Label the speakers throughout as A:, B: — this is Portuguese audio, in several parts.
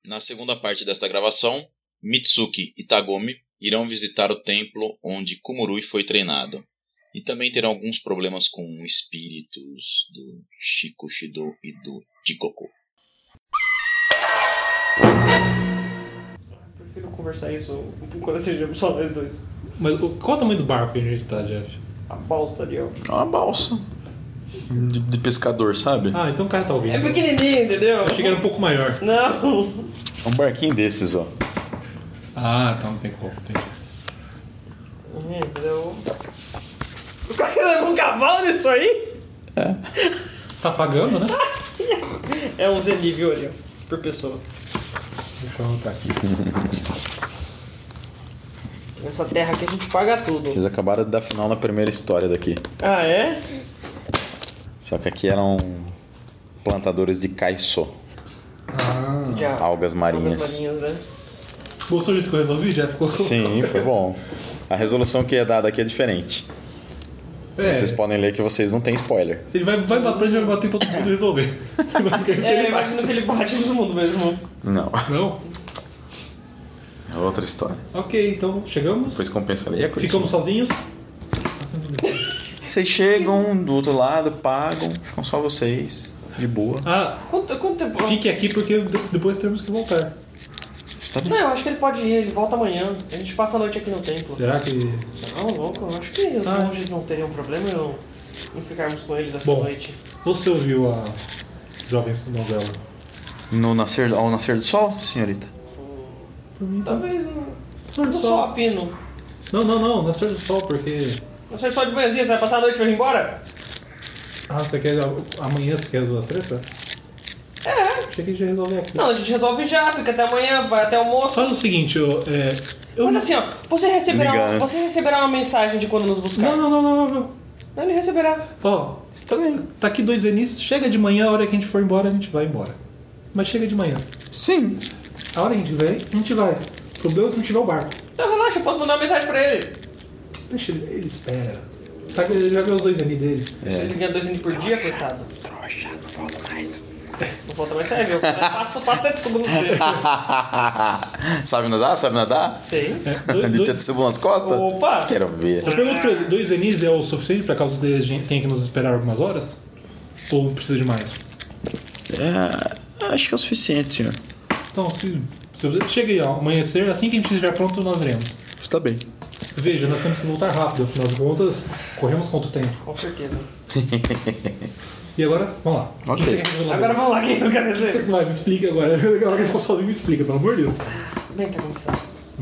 A: Na segunda parte desta gravação, Mitsuki e Tagome irão visitar o templo onde Kumurui foi treinado. E também terão alguns problemas com espíritos do Shikushido e do Jikoku.
B: Prefiro conversar isso quando sejamos só nós dois.
C: Mas qual o tamanho do barco que a gente tá, Jeff?
B: A balsa ali, ó.
D: É uma balsa de pescador, sabe?
C: Ah, então o cara tá ouvindo.
B: É pequenininho, entendeu?
C: Eu achei que era um pouco maior.
B: Não.
D: É um barquinho desses, ó.
C: Ah, então não tem pouco, tem.
B: Entendeu? O cara quer levar um cavalo nisso aí?
C: Tá pagando, né?
B: É um nível ali, ó. Por pessoa.
C: Deixa eu anotar aqui.
B: Nessa terra aqui a gente paga tudo.
D: Vocês acabaram de dar final na primeira história daqui.
B: Ah, é?
D: Só que aqui eram plantadores de caiçô,
B: Já.
D: algas marinhas.
B: Algas marinhas, né?
C: Gostou do jeito que eu resolvi, Jeff? Ficou...
D: Sim, foi bom. A resolução que é dada aqui é diferente.
C: É,
D: Vocês podem ler que vocês não têm spoiler.
C: ele vai bater e vai bater em todo mundo e resolver. Porque isso que
B: É,
C: ele faz.
B: imagino que ele bate no mundo mesmo.
D: Não,
C: Não?
D: é outra história.
C: Ok, então chegamos.
D: Depois compensaria.
C: Ficamos sozinhos.
D: Vocês chegam do outro lado, pagam, ficam só vocês, de boa.
C: Ah,
B: Quanto tempo?
C: fique aqui porque depois temos que voltar.
D: Está bem.
B: Não, eu acho que ele pode ir, ele volta amanhã. A gente passa a noite aqui no templo.
C: Será que...
B: Não, louco, eu acho que os monges não teriam problema em ficarmos com eles essa
C: Bom.
B: noite.
C: Você ouviu a jovem novela?
D: Ao nascer do sol, senhorita?
B: Talvez
C: Nascer
B: no
C: do
B: sol
C: sol.
B: pino.
C: Não, nascer do sol, porque...
B: Não sei só de manhãzinha, você vai passar a noite e vai embora?
C: Ah, você quer... Amanhã você quer resolver a treta?
B: É.
C: Achei que a gente ia resolver aqui.
B: Não, a gente resolve já, fica até amanhã, vai até almoço.
C: Faz o seguinte, eu...
B: Mas assim, ó, você
D: Liga antes.
B: receberá uma mensagem de quando nos buscar.
C: Não.
B: Não, ele receberá.
C: Ó,
D: Está bem.
C: tá aqui 2 zenis, chega de manhã, a hora que a gente for embora, a gente vai embora. Mas chega de manhã.
D: Sim.
C: A hora que a gente quiser, a gente vai. O problema é se não tiver o barco.
B: Então relaxa, eu posso mandar uma mensagem pra ele.
C: Deixa ele espera. Tá, ele já viu os 2 zenis dele.
B: Se ele ganha 2 anos por dia, coitado.
D: Trouxa, não volto mais.
B: Não falta mais sério, eu passo até de subo no seu.
D: Sabe nadar?
B: Sei.
D: De Tetsubo nas costas?
B: Opa!
D: Quero ver.
C: Eu pergunto pra ele, 2 zenis é o suficiente pra caso a gente tenha que nos esperar algumas horas? Ou precisa de mais?
D: Acho que é o suficiente, senhor.
C: Então, se você chega aí, ó, amanhecer, assim que a gente estiver pronto, nós iremos.
D: Está bem.
C: Veja, nós temos que voltar rápido, afinal de contas, corremos contra o tempo.
B: Com certeza.
C: E agora, vamos lá.
D: Ok.
C: O que você quer resolver?
B: Agora vamos lá, quem eu quero
C: Você
B: dizer?
C: vai, me explica agora. Agora que ele ficou sozinho, me explica, pelo amor de Deus.
B: Bem, tá começando.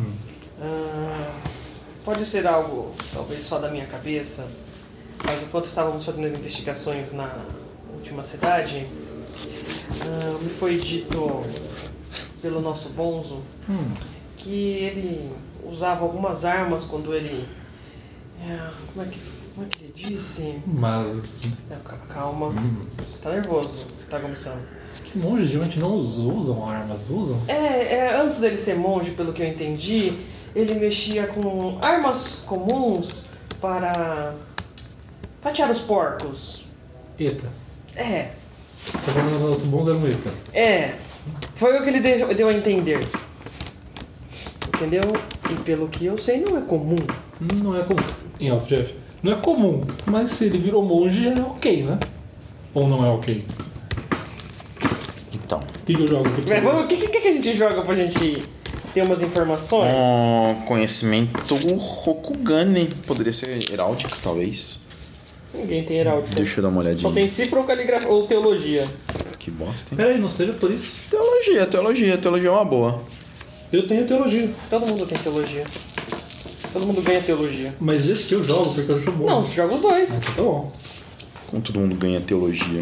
B: Pode ser algo, talvez só da minha cabeça, mas enquanto estávamos fazendo as investigações na última cidade, me foi dito pelo nosso bonzo que ele usava algumas armas quando ele... Como é que ele disse?
C: Mas
B: Não, calma, você está nervoso, tá começando.
C: que monges geralmente não usam armas, usam?
B: Antes dele ser monge, pelo que eu entendi, ele mexia com armas comuns para fatiar os porcos.
C: Eta. Você tá falando que os bons eram eta.
B: Foi o que ele deu a entender. Entendeu? E pelo que eu sei, não é comum.
C: Não é comum. Em Elf, Jeff. Não é comum, mas se ele virou monge é ok, né? Ou não é ok?
D: Então.
C: O que eu jogo?
B: O que a gente joga pra gente ter umas informações?
D: Conhecimento Rokugane. Poderia ser heráldico, talvez.
B: Ninguém tem heráldica.
D: Deixa eu dar uma olhadinha.
B: Só tem cifra ou caligrafia ou teologia.
D: Que bosta, hein?
C: Peraí, não seja por isso.
D: Teologia é uma boa.
C: Eu tenho teologia.
B: Todo mundo tem teologia. Todo mundo ganha teologia.
C: Mas esse que eu jogo, porque eu sou bom.
B: Não, você joga os dois.
C: Então tá bom.
D: Como todo mundo ganha teologia?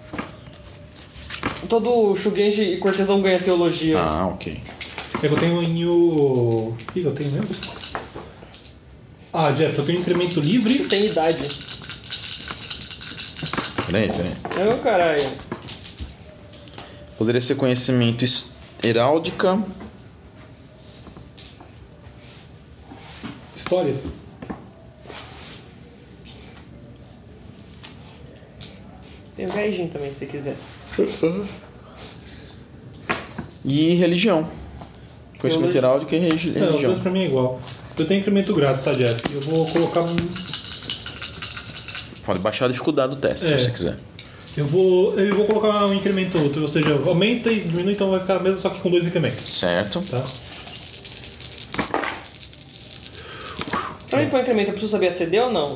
B: Todo Shugenji e cortesão ganha teologia.
D: Ah, ok.
C: É que eu tenho em o... O que eu tenho mesmo? Ah, Jeff, eu tenho incremento livre.
B: Você tem idade.
D: Peraí.
B: Ô, caralho.
D: Poderia ser conhecimento heráldica.
C: História.
B: Tem o Gaijin também, se você quiser.
D: E religião. Conhecimento heráldico e
C: Não, os
D: religião.
C: dois pra mim é igual. Eu tenho incremento grátis, tá, Jeff? Eu vou colocar um...
D: Pode baixar a dificuldade do teste, se você quiser.
C: Eu vou colocar um incremento outro, ou seja, aumenta e diminui, então vai ficar mesmo, só que com 2 incrementos.
D: Certo.
C: Tá?
B: Pra mim pôr incremento, eu preciso saber aceder ou não?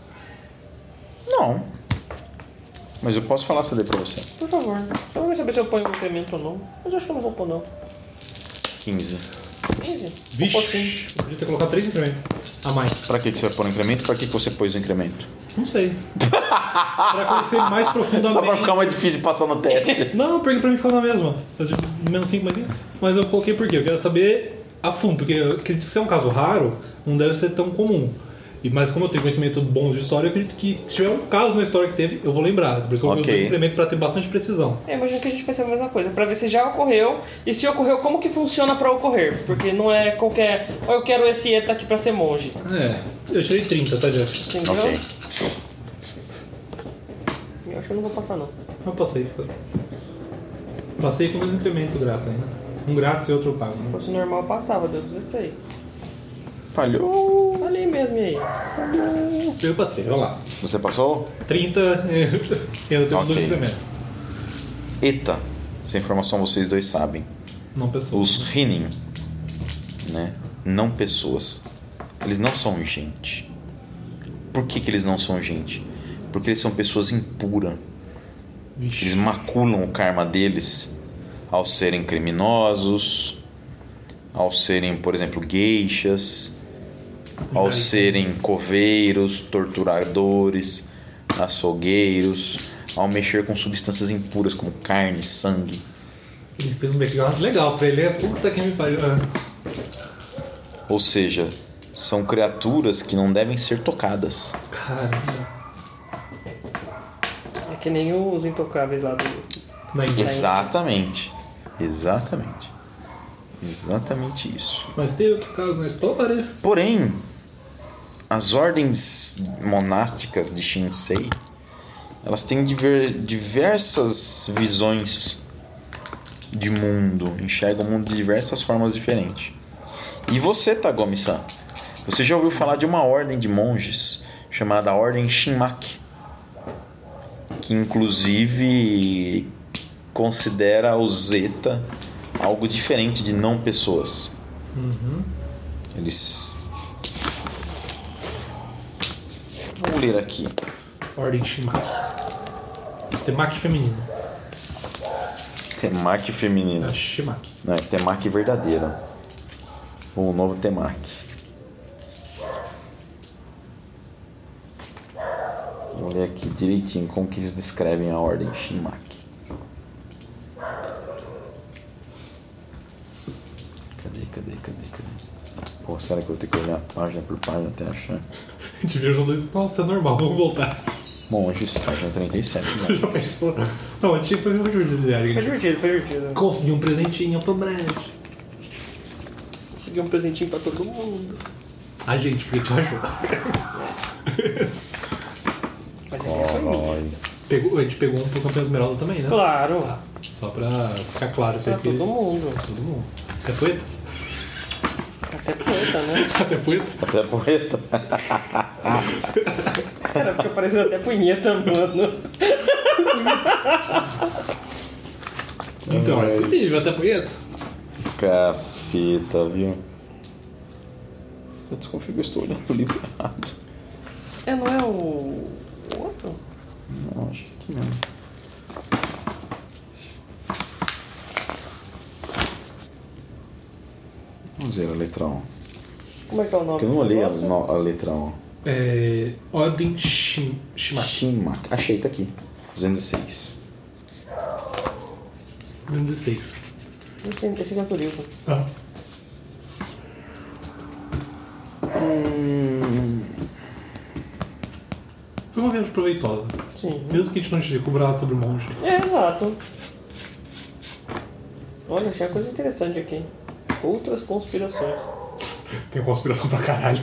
D: Não. Mas eu posso falar CD pra você.
B: Por favor. Só pra saber se eu ponho um incremento ou não. Mas eu acho que eu não vou pôr, não.
D: 15.
B: 15?
C: Vixe,
B: Vou pôr sim.
C: eu podia ter colocado 3 incrementos a mais.
D: Pra que você vai pôr um incremento? Pra que você pôs o incremento?
C: Não sei. Pra conhecer mais profundamente.
D: Só pra ficar mais difícil passar no teste.
C: Não, porque pra mim ficou na mesma. Menos 5, mais 5. Mas eu coloquei por quê? Eu quero saber a fundo, porque eu acredito que se é um caso raro, não deve ser tão comum. Mas como eu tenho conhecimento bom de história, eu acredito que se tiver um caso na história que teve, eu vou lembrar. Por isso que eu coloquei o incremento pra ter bastante precisão.
B: Imagino que a gente vai fazer a mesma coisa, pra ver se já ocorreu e se ocorreu, como que funciona pra ocorrer. Porque não é qualquer... Ou eu quero esse ETA aqui pra ser monge.
C: Eu tirei 30, tá, Jeff?
B: Entendeu?
D: Ok.
B: Eu acho que eu não vou passar, não.
C: Eu passei, foi. Passei com 2 incrementos grátis ainda. Um grátis e outro pago.
B: Se fosse normal, eu passava, deu 16.
D: Falhou.
B: Olha aí mesmo, e aí?
C: Eu passei, vamos lá.
D: Você passou?
C: 30, eu tenho 2
D: Ok.
C: incrementos.
D: Eta. Essa informação vocês dois sabem.
C: Não pessoas.
D: Os Rinin, né? Não pessoas. Eles não são gente. Por que eles não são gente? Porque eles são pessoas impuras.
C: Vixe.
D: Eles maculam o karma deles ao serem criminosos, ao serem, por exemplo, geishas, ao serem coveiros, torturadores, açougueiros, ao mexer com substâncias impuras como carne, sangue.
C: Ele fez um background legal pra ele. Puta que me pariu.
D: Ou seja, são criaturas que não devem ser tocadas.
C: Caramba.
B: É que nem os intocáveis lá do...
C: Na Índia.
D: Exatamente. Exatamente. Exatamente isso.
C: Mas tem outro caso na história?
D: Porém, as ordens monásticas de Shinsei, elas têm diversas visões de mundo, enxergam o mundo de diversas formas diferentes. E você, Tagome-san, você já ouviu falar de uma ordem de monges chamada Ordem Shinmaki, que inclusive considera o Zeta algo diferente de não pessoas. Eles... Vou ler aqui.
C: Ordem Shimaki. Temaki feminino.
D: Temaki feminino.
C: Shimaki.
D: Não, é Temaki verdadeiro. O novo Temaki. Vou ler aqui direitinho como que eles descrevem a ordem Shinmaki. Cadê? Pô, será que eu vou ter que olhar página por página até achar?
C: A gente viu jogando isso. Nossa, é normal, vamos voltar.
D: Monges, página 37.
C: Você já pensou? Não, a gente foi divertido,
B: Foi divertido.
C: Consegui um presentinho pro Brad.
B: Consegui um presentinho pra todo mundo.
C: A gente, porque te ajudou.
B: Mas aqui foi mim.
C: A gente pegou um pro campeão Esmeralda também, né?
B: Claro.
C: Só pra ficar claro isso
B: Pra
C: aqui.
B: todo mundo.
C: Todo mundo. Até poeta?
B: Até poeta, né?
C: Até poeta?
D: Até poeta.
B: Cara, fica parecendo até punheta, mano.
C: Então, esse nível, até poeta?
D: Caceta, viu? Eu desconfio que eu estou olhando o livro errado.
B: Não é o outro?
D: Não, acho que aqui não. Vamos ver a letra O.
B: Como é que é o nome?
D: Porque eu não olhei
B: do negócio?
D: a letra O.
C: Ordem Shimaki.
D: Shinmaki. Achei, tá aqui. 206.
C: 216.
B: Esse é o turismo.
C: Foi uma viagem proveitosa.
B: Sim.
C: Mesmo que a gente não tinha cobrado sobre monge.
B: Exato. Olha, tinha coisa interessante aqui. Outras conspirações.
C: Tem conspiração pra caralho.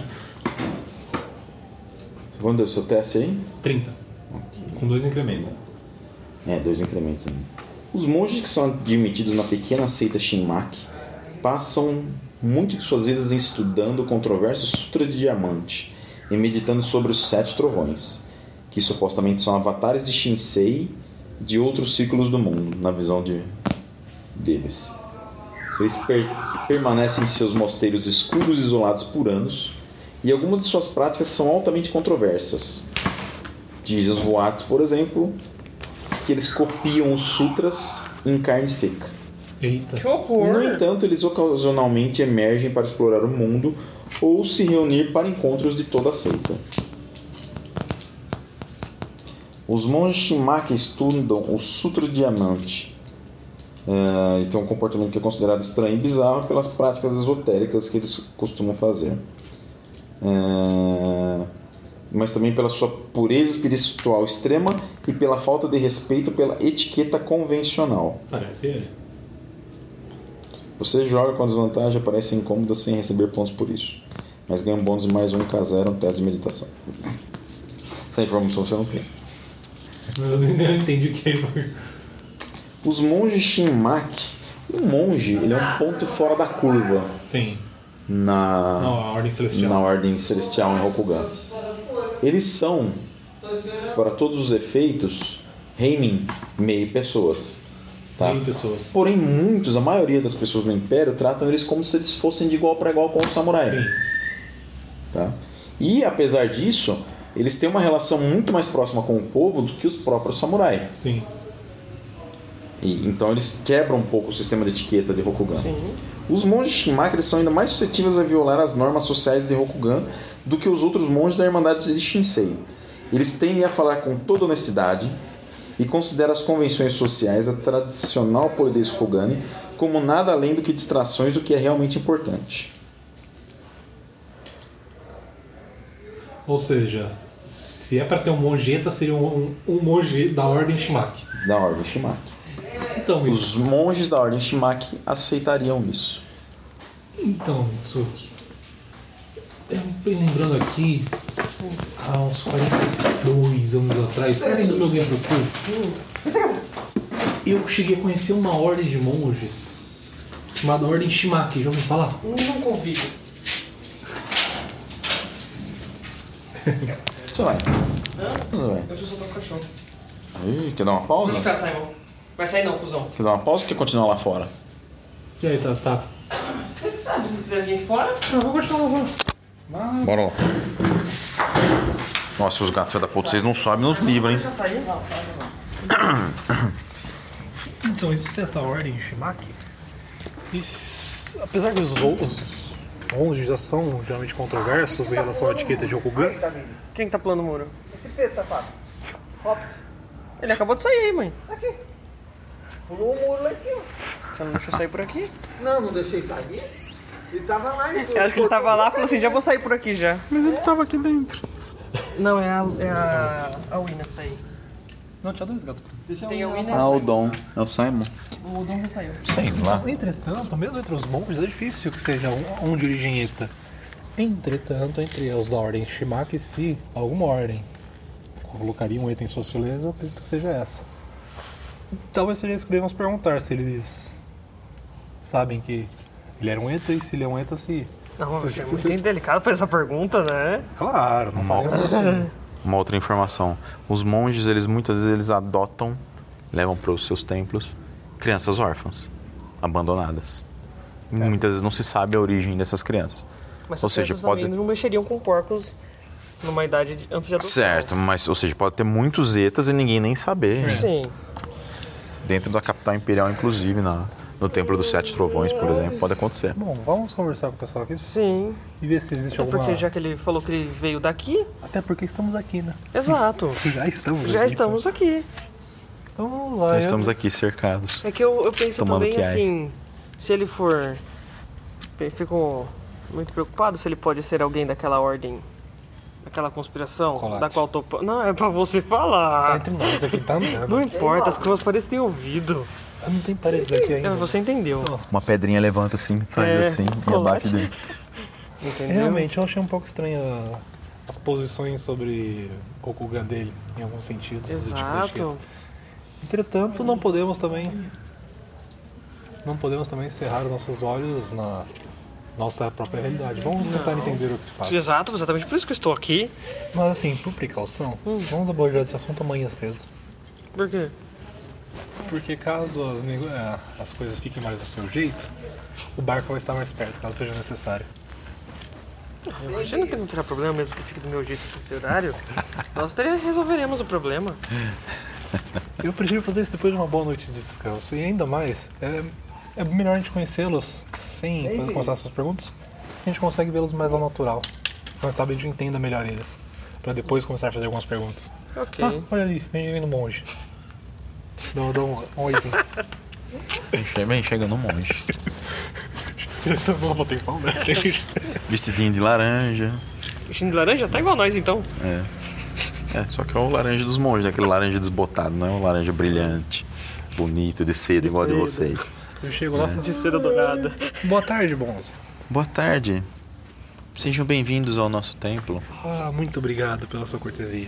D: Vamos dar o seu teste aí?
C: 30. Com 2 incrementos.
D: 2 incrementos ainda. Os monges que são admitidos na pequena seita Shinmaki passam muito de suas vidas estudando o controverso Sutra de Diamante e meditando sobre os 7 trovões, que supostamente são avatares de Shinsei de outros ciclos do mundo, na visão deles. Eles permanecem em seus mosteiros escuros e isolados por anos, e algumas de suas práticas são altamente controversas. Dizem os boatos, por exemplo, que eles copiam os sutras em carne seca.
C: Eita.
B: Que horror!
D: No entanto, eles ocasionalmente emergem para explorar o mundo ou se reunir para encontros de toda a seita. Os monges Shinmaki estudam o Sutra de Diamante e tem um comportamento que é considerado estranho e bizarro pelas práticas esotéricas que eles costumam fazer. Mas também pela sua pureza espiritual extrema e pela falta de respeito pela etiqueta convencional.
C: Parece ele.
D: Você joga com a desvantagem e aparece incômoda sem receber pontos por isso. Mas ganha um bônus de mais 1 no teste de meditação. Essa informação você não tem.
C: Eu não entendi o que é isso.
D: Os monges Shinmaki. O monge, ele é um ponto fora da curva.
C: Sim.
D: Na
C: Ordem Celestial.
D: Na Ordem Celestial em Rokugan. Eles são, para todos os efeitos, Heimin, meio pessoas. Tá?
C: Meio pessoas.
D: Porém, a maioria das pessoas no Império tratam eles como se eles fossem de igual para igual com o samurai.
C: Sim.
D: Tá? E, apesar disso, eles têm uma relação muito mais próxima com o povo do que os próprios samurais.
C: Sim.
D: Então eles quebram um pouco o sistema de etiqueta de Rokugan.
B: Sim.
D: Os monges Shinmaki eles são ainda mais suscetíveis a violar as normas sociais de Rokugan do que os outros monges da Irmandade de Shinsei. Eles tendem a falar com toda honestidade e consideram as convenções sociais, a tradicional polidez Rokugani, como nada além do que distrações do que é realmente importante.
C: Ou seja, se é pra ter um mongeta, seria um monge da Ordem Shinmaki.
D: Da Ordem Shinmaki.
C: Então,
D: Os monges da Ordem Shinmaki aceitariam isso.
C: Então, Mitsuki, eu me lembrando aqui, há uns 42 anos atrás, perto do meu Game do Cu, eu cheguei a conhecer uma ordem de monges chamada Ordem Shinmaki. Já ouviu falar?
B: Não convido.
D: Você vai.
B: Hã?
D: Vai.
B: Eu preciso soltar os cachorros.
D: Ih, quer dar uma pausa?
B: Não ficar, Simon. Vai sair não, cuzão.
D: Quer dar uma pausa ou quer continuar lá fora?
C: E aí, tá.
B: Vocês que sabem, se vocês quiserem vir aqui fora.
C: Não, vou continuar lá fora.
D: Bora lá. Nossa, os gatos da puta, vocês não sobem nos livros, hein?
B: Já saiu? Não.
C: Então, existe essa ordem Shinmaki. Apesar que os monges já são geralmente controversos em relação à etiqueta de Rokugan.
B: Quem que tá pulando o muro?
E: Esse feio, safado.
B: Ele acabou de sair aí, mãe.
E: Aqui. Pulou o muro lá em cima.
B: Você não deixou sair por aqui?
E: Não deixei sair. Ele tava lá.
B: Eu acho que ele tava lá e falou assim, já vou sair por aqui já.
C: Mas ele tava aqui dentro.
B: Não, é a Wina que tá aí.
C: Não, tinha 2 gatos.
B: Tem a Wina e
D: Ah, o Dom. É o Simon?
B: o Dom já saiu.
D: Sei lá.
C: Entretanto, mesmo entre os monges é difícil que seja um de origem eta. Entretanto, entre os da ordem Shinmaki, se alguma ordem colocaria um eta em suas fileiras, eu acredito que seja essa. Talvez seja isso que devemos perguntar, se eles sabem que ele era um eta e se ele é um eta, se...
B: Não,
C: se-
B: é
C: se-
B: muito
C: se-
B: delicado fazer essa pergunta, né?
C: Claro, não falamos assim.
D: Uma outra informação. Os monges, eles muitas vezes eles adotam, levam para os seus templos, crianças órfãs, abandonadas. E muitas vezes não se sabe a origem dessas crianças.
B: Mas
D: Ou
B: essas
D: seja,
B: crianças
D: pode-
B: também não mexeriam com porcos numa idade antes de adoção.
D: Certo, mas ou seja, pode ter muitos etas e ninguém nem saber.
B: Sim.
D: Dentro da capital imperial, inclusive, no Templo dos 7 Trovões, por exemplo, pode acontecer.
C: Bom, vamos conversar com o pessoal aqui
B: Sim.
C: e ver se existe
B: Até
C: alguma...
B: porque já que ele falou que ele veio daqui,
C: Até porque estamos aqui, né?
B: exato.
C: Já estamos
B: Já
C: aqui.
B: estamos aqui.
C: Então vamos lá.
D: Nós estamos aqui cercados.
B: É que eu penso
D: Tomando
B: também
D: kiai.
B: assim, se ele for. Fico muito preocupado se ele pode ser alguém daquela ordem, daquela conspiração,
C: Colate.
B: da qual tô. Não, é pra você
C: Tá
B: falar.
C: entre nós aqui, tá andando.
B: Não importa, as coisas parecem ter ouvido.
C: Não tem paredes aqui ainda.
B: Você entendeu.
D: Uma pedrinha levanta assim, faz
B: É,
D: assim e
B: colate.
D: abate dele.
B: Entendeu?
C: Realmente, eu achei um pouco estranha as posições sobre Rokugan dele, em alguns sentidos. do tipo de
B: Exato.
C: etiqueta. Entretanto, não podemos também cerrar os nossos olhos na nossa própria realidade. Vamos tentar entender o que se passa.
B: Exato, exatamente por isso que eu estou aqui.
C: Mas assim, por precaução, vamos abordar esse assunto amanhã cedo.
B: Por quê?
C: Porque caso as coisas fiquem mais do seu jeito, o barco vai estar mais perto, caso seja necessário.
B: Eu imagino que não terá problema mesmo que fique do meu jeito nesse horário. Nós resolveremos o problema.
C: Eu prefiro fazer isso depois de uma boa noite de descanso. E ainda mais, é melhor a gente conhecê-los sem começar essas perguntas. A gente consegue vê-los mais ao natural. Então sabe, a gente entenda melhor eles. Pra depois começar a fazer algumas perguntas.
B: Ok.
C: Olha ali, vem no monge. Dá um oizinho.
D: Bem, chega no monge.
C: Não vou ter pão, né?
D: Vestidinho de laranja.
B: Vestindo de laranja? Tá igual nós então.
D: Só que é o laranja dos monges, aquele laranja desbotado, não é um laranja brilhante, bonito, de seda, igual de vocês.
C: Eu chego lá.
B: De seda dourada.
C: Boa tarde, bons.
D: Boa tarde. Sejam bem-vindos ao nosso templo.
C: Muito obrigado pela sua cortesia.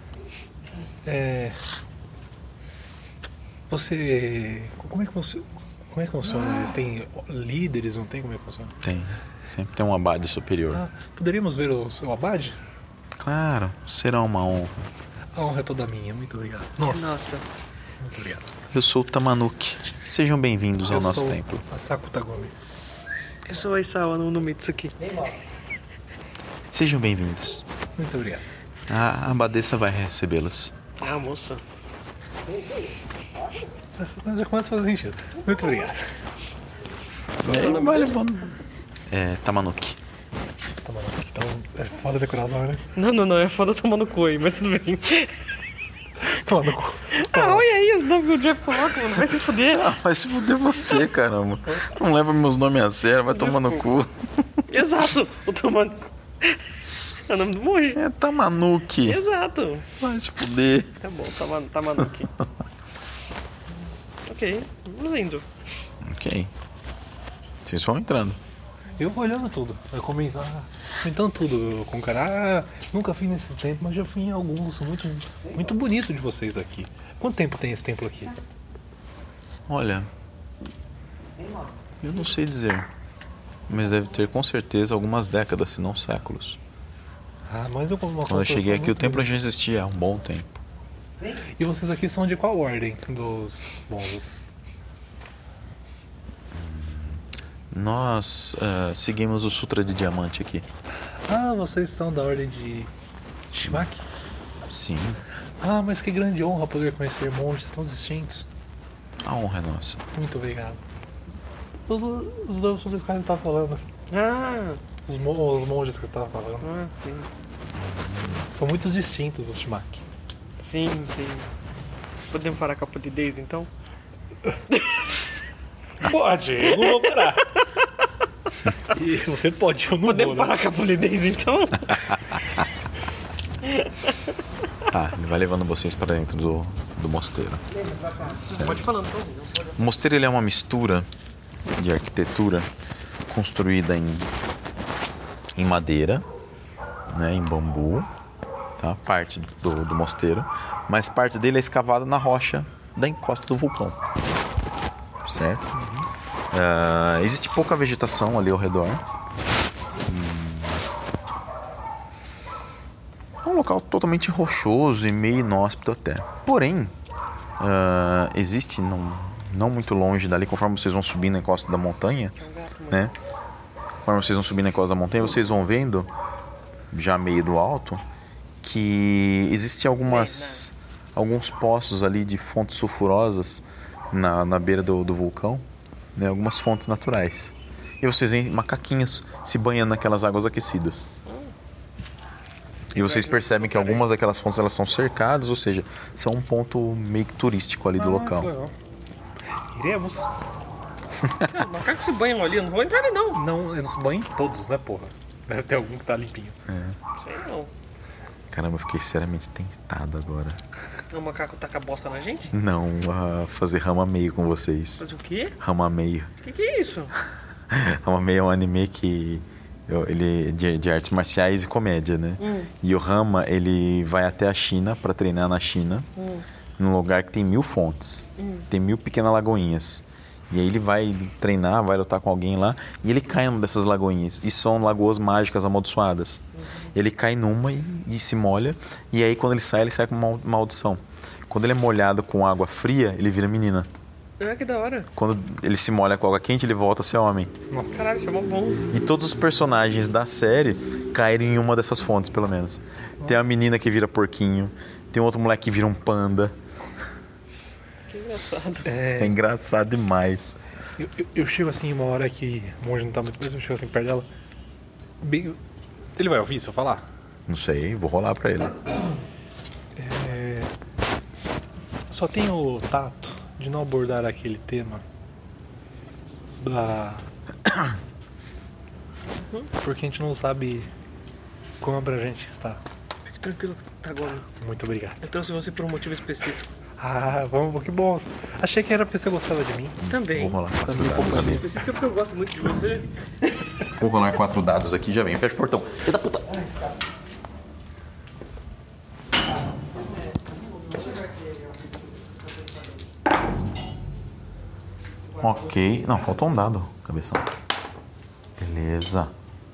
C: Como é que funciona? Eles têm líderes, não tem? Como é que funciona?
D: Tem. Sempre tem um abade superior.
C: Poderíamos ver o seu abade?
D: Claro, será uma honra.
C: A honra é toda minha, muito obrigado. Nossa. Muito obrigado.
D: Eu sou o Tamanuki. Sejam bem-vindos ao nosso templo.
C: A Saku Tagome.
B: Eu sou a Isawa no Mitsuki.
D: Sejam bem-vindos.
C: Muito obrigado.
D: A abadesa vai recebê-los.
B: Ah, moça.
C: Já começa a fazer sentido. Muito obrigado.
D: Tamanuki.
C: Então, é foda decorar o nome, né?
B: Não, é foda tomar no cu aí, mas tudo bem.
C: Toma no cu.
B: Olha aí os nomes que o Jeff coloca, mano. Vai se fuder.
D: Vai se fuder você, caramba. Não leva meus nomes a sério, vai tomar no cu.
B: Exato, o tomar no cu. É o nome do monge.
D: É Tamanuki.
B: Exato.
D: Vai se fuder.
B: Tá bom, Tamanuki. Ok, vamos indo.
D: Ok. Vocês vão entrando.
C: Eu vou olhando tudo. Eu comentando tudo com o cara. Nunca fui nesse templo, mas já fui em alguns. Muito bonito de vocês aqui. Quanto tempo tem esse templo aqui?
D: Olha, eu não sei dizer. Mas deve ter com certeza algumas décadas, se não séculos.
C: Mas
D: quando eu cheguei aqui, o templo já existia há um bom tempo.
C: E vocês aqui são de qual ordem dos monges?
D: Nós seguimos o Sutra de Diamante aqui.
C: Vocês são da ordem de Shimaki?
D: Sim.
C: Mas que grande honra poder conhecer monges tão distintos.
D: A honra é nossa.
C: Muito obrigado. Os dois sobre os quais eu estava falando. Os monges que eu estava falando.
B: Sim.
C: São muito distintos os Shimaki.
B: Sim. Podemos parar com a polidez então?
C: Pode, eu não vou parar. E você pode, eu não
B: Podemos
C: vou.
B: parar com a polidez então?
D: Ele vai levando vocês para dentro do mosteiro. Certo.
B: Pode falar então.
D: O mosteiro ele é uma mistura de arquitetura construída em madeira, né, em bambu, tá? Parte do mosteiro, mas parte dele é escavada na rocha da encosta do vulcão, certo? Existe pouca vegetação ali ao redor. É um local totalmente rochoso e meio inóspito até. Porém, existe não muito longe dali, conforme vocês vão subir na encosta da montanha, né? Conforme vocês vão subir na encosta da montanha, vocês vão vendo, já meio do alto, que existem alguns poços ali de fontes sulfurosas na beira do vulcão, né? Algumas fontes naturais. E vocês veem macaquinhos se banhando naquelas águas aquecidas. E vocês percebem que algumas daquelas fontes elas são cercadas, ou seja, são um ponto meio que turístico ali do local.
C: Legal. Iremos.
B: Macaco se banham ali, eu não vou entrar ali não.
C: Não, eles banham todos, né, porra? Deve ter algum que tá limpinho.
B: Sei não.
D: Caramba, eu fiquei seriamente tentado agora.
B: O macaco taca bosta na gente?
D: Não, a fazer Rama Meio com vocês.
B: Fazer o quê?
D: Rama Meio.
B: O que é isso?
D: Rama Meio é um anime que ele é de artes marciais e comédia, né? E o Rama, ele vai até a China para treinar na China, num lugar que tem 1000 fontes. Tem 1000 pequenas lagoinhas. E aí ele vai treinar, vai lutar com alguém lá, e ele cai numa dessas lagoinhas. E são lagoas mágicas amaldiçoadas. Ele cai numa e se molha, e aí quando ele sai com uma maldição. Quando ele é molhado com água fria, ele vira menina.
B: Ah, que da hora.
D: Quando ele se molha com água quente, ele volta a ser homem.
C: Nossa.
B: Caralho, chamou bom.
D: E todos os personagens da série caíram em uma dessas fontes, pelo menos. Tem a menina que vira porquinho, tem outro moleque que vira um panda.
B: Que engraçado.
D: É engraçado demais.
C: Eu chego assim, uma hora que o monge não tá muito perto, eu chego assim perto dela. Ele vai ouvir se eu falar?
D: Não sei, vou rolar pra ele.
C: Só tenho o tato de não abordar aquele tema da... Porque a gente não sabe como a gente está.
B: Fique tranquilo, tá agora.
C: Muito obrigado.
B: Eu trouxe você por um motivo específico.
C: Ah, vamos, que bom. Achei que era porque você gostava de mim.
B: Também.
D: Vou rolar 4
C: Também
D: dados
C: pouco
D: ali.
B: Específico porque eu gosto muito de você.
D: Vou rolar 4 dados aqui, já vem. Fecha o portão. Filho da puta. Ok. Não, faltou um dado, cabeção. Beleza.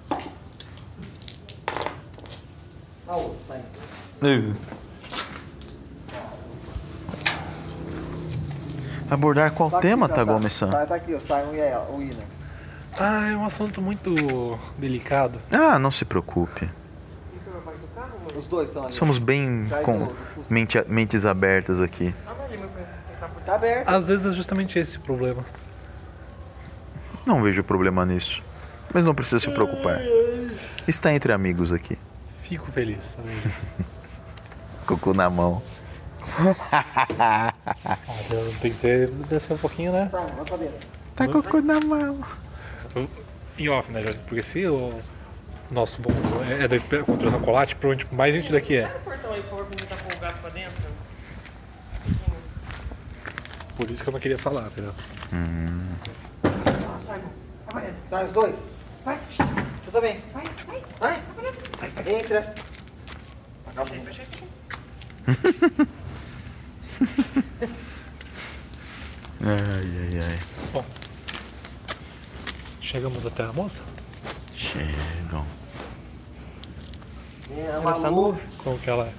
E: Ah, outro, sai.
D: Abordar qual tema,
E: aqui, ó,
D: Tagome-san?
E: Tá aqui, ó, sai o Ina.
C: Ah, é um assunto muito delicado.
D: Ah, não se preocupe.
E: Os dois estão ali.
D: Somos bem com mentes abertas aqui.
E: Tá aberto.
C: Às vezes é justamente esse o problema.
D: Não vejo problema nisso. Mas não precisa se preocupar. Está entre amigos aqui.
C: Fico feliz sabendo disso.
D: Cocô na mão.
C: Tem que ser descer um pouquinho, né?
E: Sai, vai pra dentro.
D: Tá cocô na mão.
C: Em off, né, Jorge? Porque se o nosso bom é da espera contra o chocolate, provavelmente mais gente daqui é.
B: Sai do portão aí, por favor, pra gente pôr o gato pra dentro.
C: Por isso que eu não queria falar, entendeu?
E: Ah, sai, vai pra dentro. Tá, os dois. Vai. Você também. Vai. Entra. Acabou.
D: Ai.
C: Bom, chegamos até a moça?
D: Chegam.
E: É,
B: Ela está
E: Malu.
C: Como que ela é?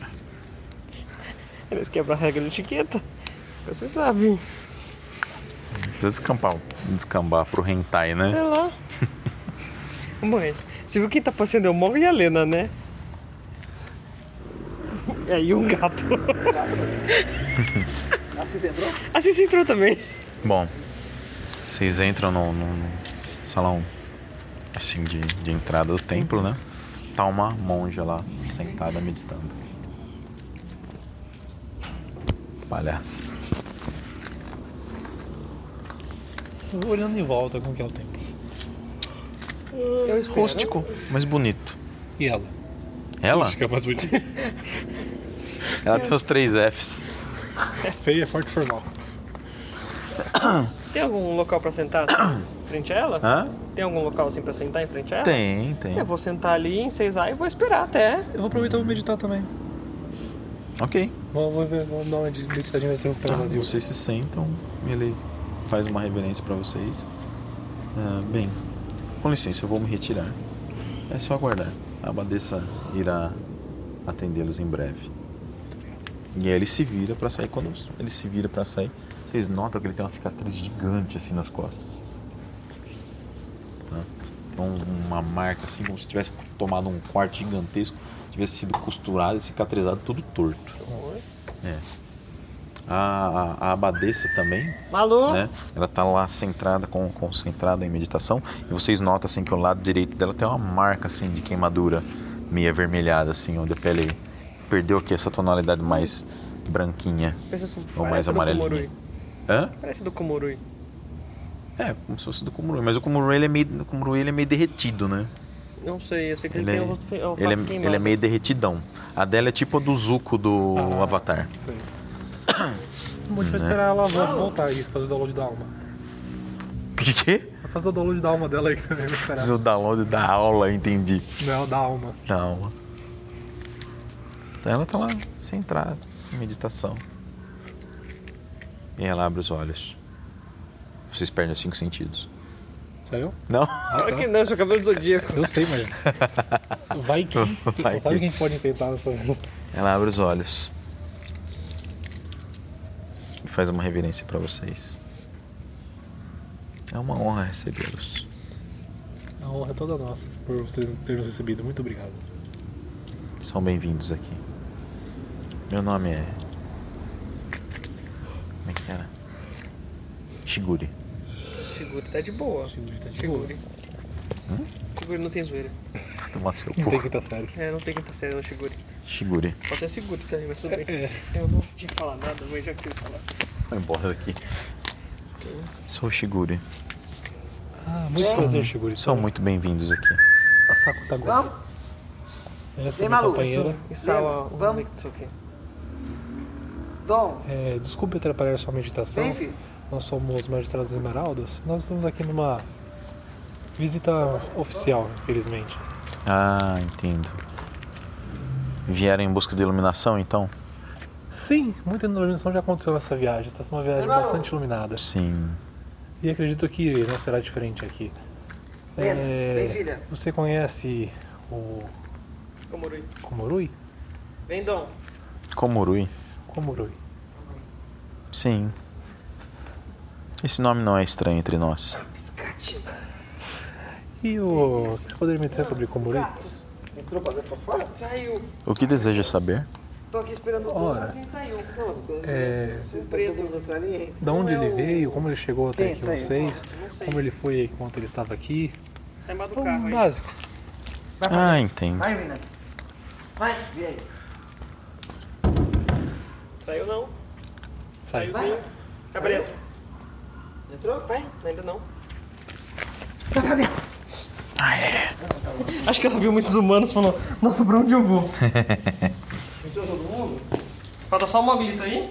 B: Eles quebram a regra de etiqueta. Você sabe.
D: Precisa descambar pro hentai, né?
B: Sei lá. Mãe, você viu quem tá passeando? É o Mog e a Lena, né? E aí um gato.
E: Assim você entrou?
B: Assim você entrou também.
D: Bom, vocês entram no salão assim de entrada do templo, né? Tá uma monja lá sentada meditando. Palhaça.
C: Eu vou olhando em volta como que é o tempo.
B: Eu espero.
D: Rústico, mas bonito.
C: E ela?
D: Ela?
C: Acho que é mais bonito.
D: Ela tem os 3 Fs.
C: Feia, forte e formal.
B: Tem algum local pra sentar assim, em frente a ela?
D: Hã?
B: Tem algum local assim pra sentar em frente a ela?
D: Tem.
B: Eu vou sentar ali em 6A e vou esperar até.
C: Eu vou aproveitar e vou meditar também.
D: Ok.
C: Vamos dar uma meditadinha nesse meu
D: Tá,
C: vazio.
D: vocês se sentam e ele faz uma reverência pra vocês. Bem, com licença, eu vou me retirar. É só aguardar. A abadesa irá atendê-los em breve. E aí ele se vira pra sair. Quando ele se vira pra sair, vocês notam que ele tem uma cicatriz gigante assim nas costas. Tá? Então, uma marca assim, como se tivesse tomado um corte gigantesco, tivesse sido costurado e cicatrizado tudo torto. É. A abadesa também,
B: Malu?
D: né? Ela tá lá centrada, concentrada em meditação. E vocês notam assim que o lado direito dela tem uma marca assim de queimadura meio avermelhada, assim, onde a pele perdeu aqui essa tonalidade mais branquinha
B: Pensa assim,
D: ou mais
B: parece do
D: amarelinha.
B: Komurui.
D: Hã?
B: Parece do Komurui.
D: É, como se fosse do Komurui. Mas o Komurui ele é meio derretido, né?
B: Não sei, eu sei que ele,
D: Ele
B: tem
D: é,
B: o rosto queimado.
D: ele é meio derretidão. A dela é tipo a do Zuko do Avatar.
C: Sei. Vou esperar ela voltar e fazer o download da alma.
D: Que?
C: Vai fazer o download da alma dela aí que eu vou esperar.
D: O download da aula, entendi.
C: Não, da alma.
D: Da alma. Então ela tá lá centrada em meditação. E ela abre os olhos. Vocês perdem os 5 sentidos.
C: Sério?
D: Não?
B: Claro que não, seu cabelo do zodíaco.
C: Eu sei, mas. Vai que. Você
D: Vai
C: só sabe
D: que.
C: que a gente pode enfrentar nessa.
D: Ela abre os olhos. E faz uma reverência pra vocês. É uma honra recebê-los.
C: A honra é toda nossa por você ter nos recebido. Muito obrigado.
D: São bem-vindos aqui. Meu nome é... Como é que era? Shiguri.
B: Shiguri tá de boa.
C: Shiguri tá de boa.
B: Shiguri. Shiguri não tem zoeira.
D: Toma seu
C: Não tem
D: porra.
C: quinta série.
B: É, não tem quinta série no Shiguri.
D: Shiguri.
B: Pode ser Shiguri também, mas tudo bem.
C: É.
B: Eu não tinha que falar nada, mas já quis falar.
D: Vai embora daqui.
B: Ok.
D: Sou o Shiguri.
C: Ah, muito prazer, Shiguri.
D: São muito bem-vindos aqui.
C: A Saku Tagumi.
E: Vamos?
C: Essa é
E: Vem,
C: minha
E: maluco.
C: companheira.
B: E Sawa, o
E: Vamos.
B: Mitsuki.
E: Dom,
C: Desculpe atrapalhar sua meditação.
E: vem, filho.
C: Nós somos magistrados esmeraldas. Nós estamos aqui numa visita oficial, infelizmente.
D: Ah, entendo. Vieram em busca de iluminação, então?
C: Sim, muita iluminação já aconteceu nessa viagem. Essa é uma viagem
E: Irmão.
C: bastante iluminada.
D: Sim.
C: E acredito que não será diferente aqui.
E: Vem, filha.
C: Você conhece o
B: Komurui.
C: Komurui?
B: Vem, Dom.
D: Komurui.
C: Komurui.
D: Sim. Esse nome não é estranho entre nós.
C: E o que você poderia me dizer sobre Komurui?
E: Entrou pra dentro pra fora?
B: Saiu.
D: O que deseja saber?
B: Tô aqui esperando o
C: Ora.
B: Dom, quem saiu?
E: Preto.
C: Da onde ele veio? Como ele chegou até
E: Quem
C: aqui
E: saiu?
C: vocês?
B: Não sei.
C: Como ele foi enquanto ele estava aqui?
B: Tá embaixo do
C: Foi
B: carro
C: um
B: aí.
C: básico.
D: Ah, entendo.
E: Vai, menina. Vai, vem aí.
B: Saiu não.
C: Saiu.
B: Saiu sim. Vai pra dentro.
E: Entrou?
B: Vai, ainda não.
E: Vai pra dentro.
B: Acho que ela viu muitos humanos e falou, nossa, pra onde eu vou?
E: Entrou todo mundo?
B: Falta só o Moglito aí.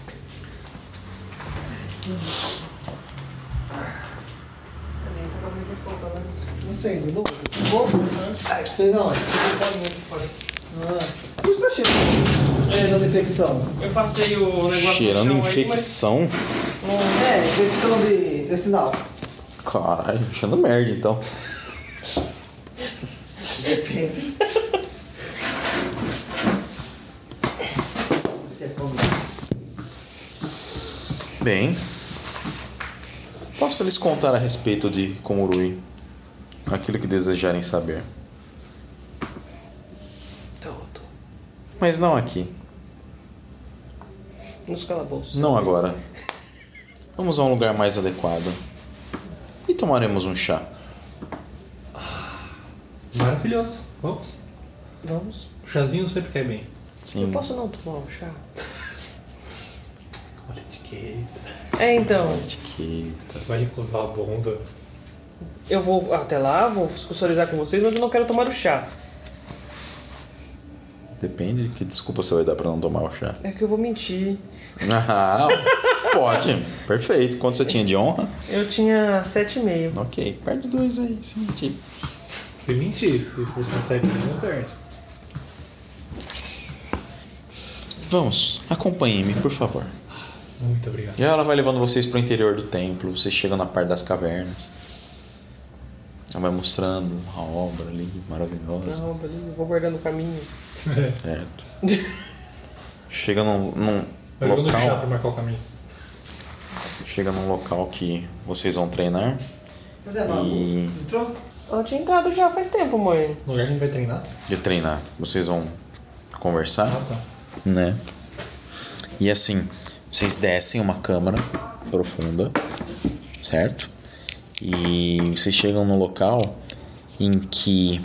E: Não sei, de novo. Vocês aonde? O que você tá cheirando infecção?
B: Eu passei o negócio
D: Cheirando
B: no chão aí,
D: infecção?
E: Infecção de intestinal.
D: Caralho, cheirando merda então.
E: Depende. Quer comer?
D: Bem, posso lhes contar a respeito de Komurui, aquilo que desejarem saber.
B: Tudo.
D: Mas não aqui,
B: Nos calabouços.
D: não
B: talvez.
D: agora. Vamos a um lugar mais adequado e tomaremos um chá.
C: Maravilhoso. Vamos.
B: Vamos.
C: O chazinho sempre cai bem.
D: Sim.
B: Eu posso não tomar um chá?
C: Olha a etiqueta.
B: É, então.
D: Etiqueta.
C: Você vai recusar a bonza.
B: Eu vou até lá, vou socializar com vocês, mas eu não quero tomar o chá.
D: Depende de que desculpa você vai dar pra não tomar o chá.
B: É que eu vou mentir.
D: Ah, pode. Perfeito. Quanto você tinha de honra?
B: Eu tinha 7,5.
D: Ok, perde 2 aí, se mentir.
C: Se mentir, se for sincero, não perde.
D: Vamos, acompanhem-me, por favor.
C: Muito obrigado.
D: E ela vai levando vocês pro interior do templo. Vocês chegam na parte das cavernas. Ela vai mostrando uma obra ali maravilhosa.
B: Não, beleza, eu vou guardando o caminho.
D: Certo. Chega num
C: Vai jogando chá
D: local.
C: pra marcar o caminho.
D: Chega num local que vocês vão treinar.
E: Cadê a Malu?
D: E
E: Entrou?
B: Eu tinha entrado já faz tempo, mãe.
C: No lugar que a gente vai treinar?
D: de treinar, vocês vão conversar,
C: tá.
D: né? E assim, vocês descem uma câmara profunda, certo? E vocês chegam no local em que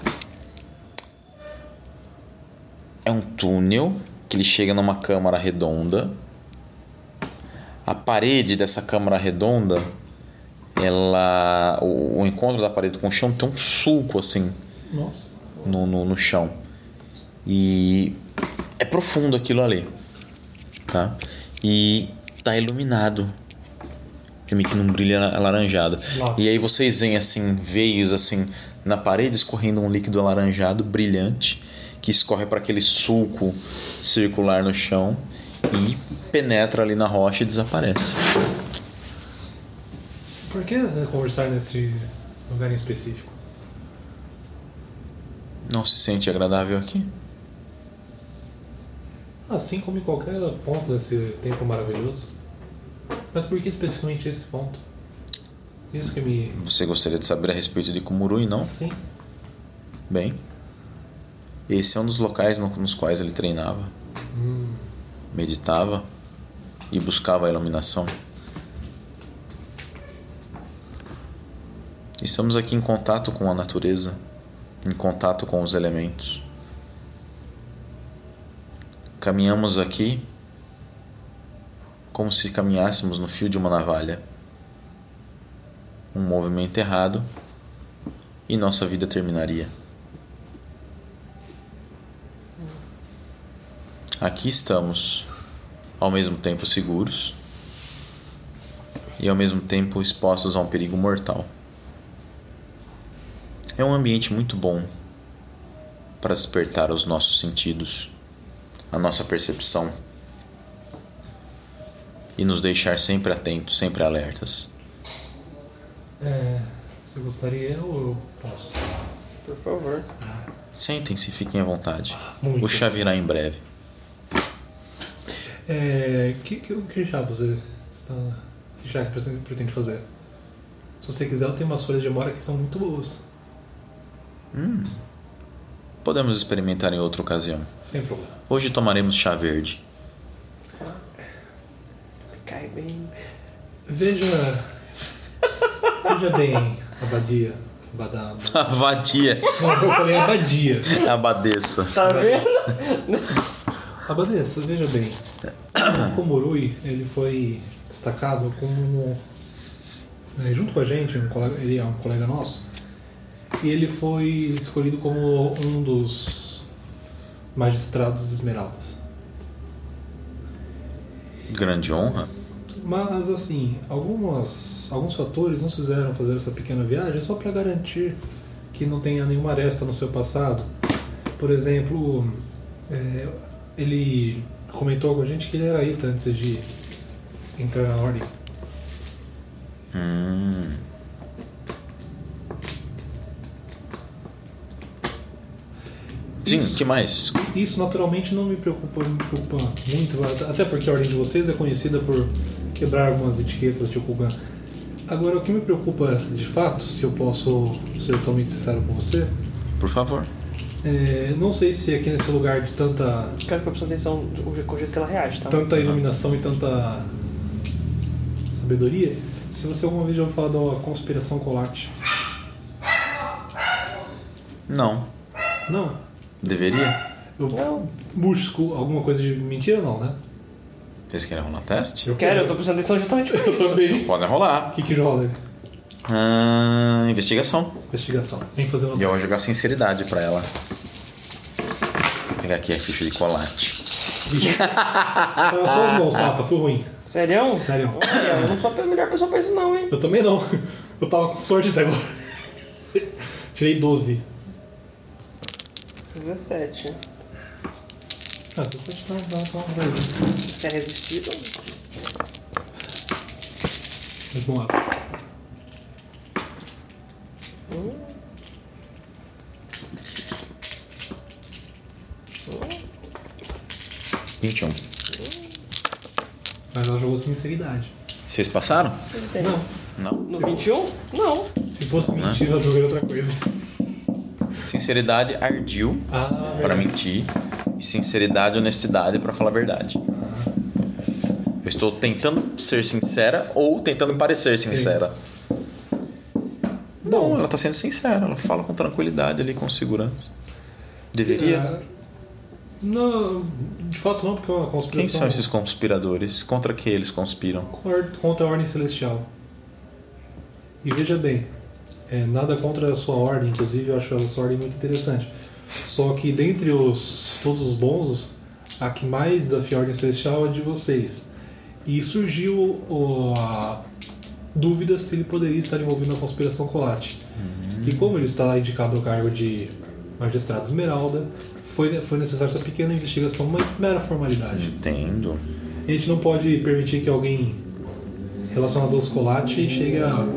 D: é um túnel que ele chega numa câmara redonda. A parede dessa câmara redonda, o encontro da parede com o chão tem um sulco assim
C: Nossa.
D: no chão. E é profundo aquilo ali, tá? E tá iluminado. Tem meio que num brilho alaranjado.
C: Nossa.
D: E aí vocês veem assim, veios assim na parede escorrendo um líquido alaranjado brilhante que escorre para aquele sulco circular no chão. e penetra ali na rocha e desaparece.
C: Por que conversar nesse lugar em específico?
D: Não se sente agradável aqui?
C: Assim como em qualquer ponto desse tempo maravilhoso. Mas por que especificamente esse ponto? Isso que me...
D: Você gostaria de saber a respeito de Kumurui, não?
C: Sim.
D: Bem, esse é um dos locais nos quais ele treinava, meditava e buscava a iluminação. Estamos aqui em contato com a natureza, em contato com os elementos. Caminhamos aqui como se caminhássemos no fio de uma navalha. Um movimento errado e nossa vida terminaria. Aqui estamos, ao mesmo tempo seguros e ao mesmo tempo expostos a um perigo mortal. É um ambiente muito bom para despertar os nossos sentidos, a nossa percepção e nos deixar sempre atentos, sempre alertas.
C: Você gostaria ou eu posso?
B: Por favor.
D: Sentem-se, fiquem à vontade.
C: Muito.
D: O chá virá em breve.
C: Que chá você está... Que chá que você pretende fazer? Se você quiser, eu tenho umas folhas de amora que são muito boas.
D: Podemos experimentar em outra ocasião.
C: Sem problema.
D: Hoje tomaremos chá verde.
B: Cai bem.
C: Veja bem, abadia.
D: Abadia.
C: Não, eu falei abadia.
D: Abadesa.
B: Tá vendo?
C: Abadesa, veja bem. O Kumurui, ele foi destacado como... junto com a gente, ele é um colega nosso, e ele foi escolhido como um dos magistrados esmeraldas.
D: Grande honra.
C: Mas assim, alguns fatores nos fizeram fazer essa pequena viagem só para garantir que não tenha nenhuma aresta no seu passado. Por exemplo, ele comentou com a gente que ele era Ita antes de entrar na ordem.
D: Sim, o que mais?
C: Isso naturalmente não me preocupa muito, até porque a ordem de vocês é conhecida por quebrar algumas etiquetas de Okugan. Agora, o que me preocupa de fato, se eu posso ser totalmente sincero com você,
D: Por favor.
C: não sei se aqui nesse lugar de tanta
B: Quero que eu preste atenção com o jeito que ela reage, tá?
C: tanta iluminação e tanta sabedoria, se você alguma vez já ouviu falar da conspiração Colate.
D: Não.
C: Não?
D: Deveria?
C: Eu busco alguma coisa de mentira, não, né?
D: Vocês querem rolar teste?
B: Eu tô prestando atenção justamente por isso.
C: Também.
D: Podem rolar.
C: O que rola?
D: Investigação.
C: Investigação. Tem que fazer uma...
D: E eu vou jogar sinceridade pra ela. Vou pegar aqui a ficha de colate.
C: Tá nas suas mãos, tá foi ruim.
B: Sério?
C: Sério.
B: Olha, eu não sou a melhor pessoa pra isso não, hein?
C: Eu também não. Eu tava com sorte até agora. Tirei 12.
B: 17.
C: Você não.
B: Você é resistido?
C: Mas vamos lá.
D: Então.
C: Mas ela jogou sinceridade.
D: Vocês passaram?
C: Não.
D: Não.
B: No 21? Não.
C: Se fosse mentira, ela jogaria outra coisa.
D: Sinceridade ardil pra mentir. E sinceridade e honestidade pra falar a verdade. Eu estou tentando ser sincera ou tentando parecer sincera. Não, ela tá sendo sincera. Ela fala com tranquilidade ali, com segurança. Deveria?
C: Não, de fato não, porque é uma conspiração.
D: Quem são esses conspiradores? Contra que eles conspiram?
C: Contra a Ordem Celestial. E veja bem, nada contra a sua ordem, inclusive eu acho a sua ordem muito interessante. Só que dentre todos os bons, a que mais desafia a Ordem Celestial é a de vocês. E surgiu a dúvida se ele poderia estar envolvido na conspiração Colate. E como ele está indicado ao cargo de Magistrado Esmeralda, foi necessária essa pequena investigação, mas mera formalidade.
D: Entendo.
C: A gente não pode permitir que alguém relacionado aos Colati chegue ao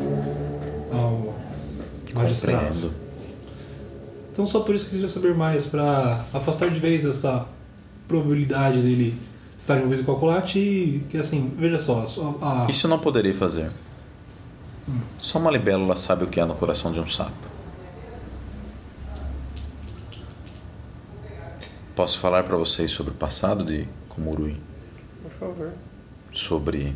C: magistrado.
D: Compreendo.
C: Então só por isso que eu queria saber mais, para afastar de vez essa probabilidade dele estar envolvido com a Colati e que assim, veja só,
D: Isso eu não poderia fazer. Só uma libélula sabe o que há no coração de um sapo. Posso falar para vocês sobre o passado de Kumurui?
B: Por favor.
D: Sobre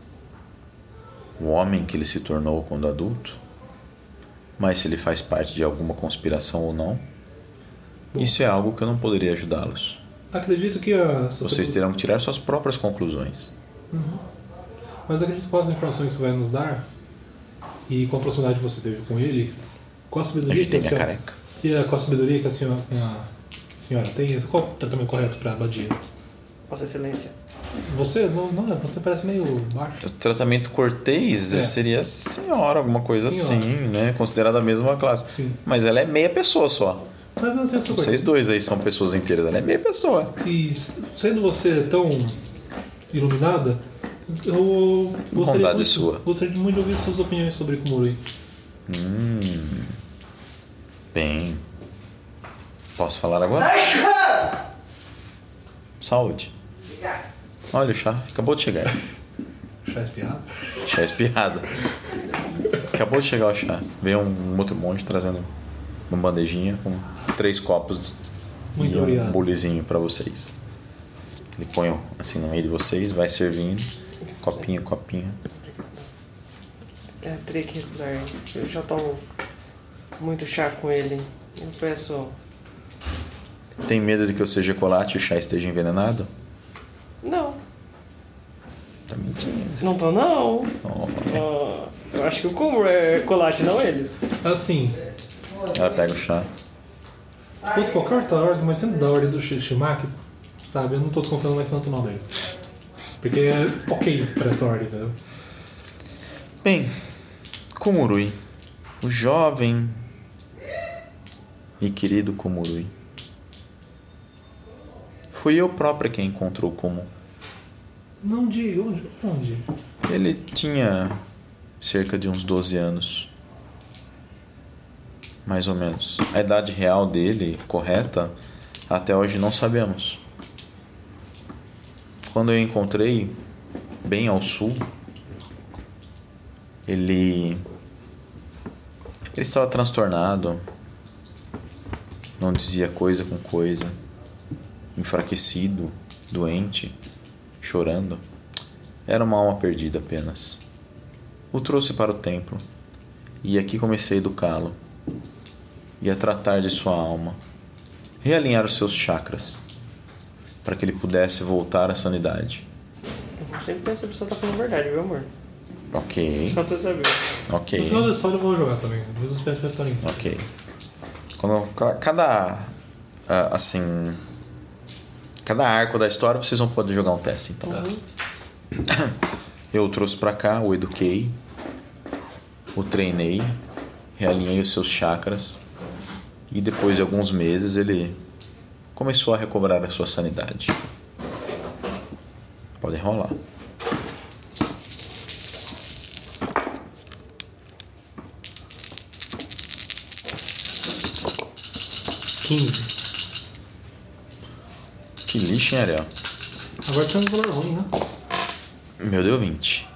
D: o homem que ele se tornou quando adulto? Mas se ele faz parte de alguma conspiração ou não? Isso é algo que eu não poderia ajudá-los.
C: acredito que
D: Vocês terão que tirar suas próprias conclusões.
C: Mas acredito que com as informações que você vai nos dar e com a proximidade que você teve com ele, com a sabedoria
D: Agitei
C: que a
D: minha
C: senhora,
D: careca.
C: e com a sabedoria que a senhora tem, qual é o tratamento correto para a abadia?
B: Vossa Excelência.
C: Você você parece meio baixo.
D: O tratamento cortês seria senhora, alguma coisa
C: Senhora.
D: assim, né? Considerada a mesma classe.
C: Sim.
D: Mas ela é meia pessoa só.
C: Mas não sei se
D: Vocês dois aí são pessoas inteiras, ela é meia pessoa.
C: E sendo você tão iluminada, eu
D: Bondade sua.
C: gostaria muito de ouvir suas opiniões sobre Kumurui.
D: Bem. Posso falar agora? Saúde. Olha o chá, acabou de chegar.
C: Chá espirrado?
D: Chá espirrado. Acabou de chegar o chá. Veio um outro monge trazendo uma bandejinha com 3 copos
C: Muito
D: e um
C: obrigado.
D: bulizinho pra vocês. Ele põe assim no meio de vocês, vai servindo. Copinho, copinho.
B: Teria que recusar. Eu já tomo muito chá com ele. Eu peço.
D: Tem medo de que eu seja chocolate e o chá esteja envenenado?
B: Não,
D: Tá mentindo.
B: não tô não.
D: Oh.
B: Eu acho que o Kumuro é colate, não eles.
C: Assim,
D: Ela pega o chá.
C: se fosse qualquer outra ordem, mas sempre da ordem do Shimaki, sabe? Eu não tô desconfiando mais tanto não dele. Porque é ok pra essa ordem, entendeu?
D: Bem, Kumurui, o jovem e querido Kumurui. Fui eu própria quem encontrou Kumu.
C: Não de onde?
D: Ele tinha cerca de uns 12 anos. Mais ou menos. A idade real dele, correta, até hoje não sabemos. Quando eu encontrei, bem ao sul, ele estava transtornado, não dizia coisa com coisa, enfraquecido, doente, chorando. Era uma alma perdida apenas. O trouxe para o templo e aqui comecei a educá-lo e a tratar de sua alma, realinhar os seus chakras para que ele pudesse voltar à sanidade.
B: Eu sempre penso que a pessoa tá falando a verdade, viu, amor?
D: Ok,
B: Só pra saber.
D: ok.
C: No final da história eu vou jogar também. Depois os pés pra limpar.
D: Ok. Cada arco da história vocês vão poder jogar um teste, então. Eu o trouxe pra cá, o eduquei, o treinei, realinhei os seus chakras e depois de alguns meses ele começou a recobrar a sua sanidade. Pode rolar. Que lixo, hein, Ariel?
C: Agora tem um valor ruim, né?
D: Meu deu 20.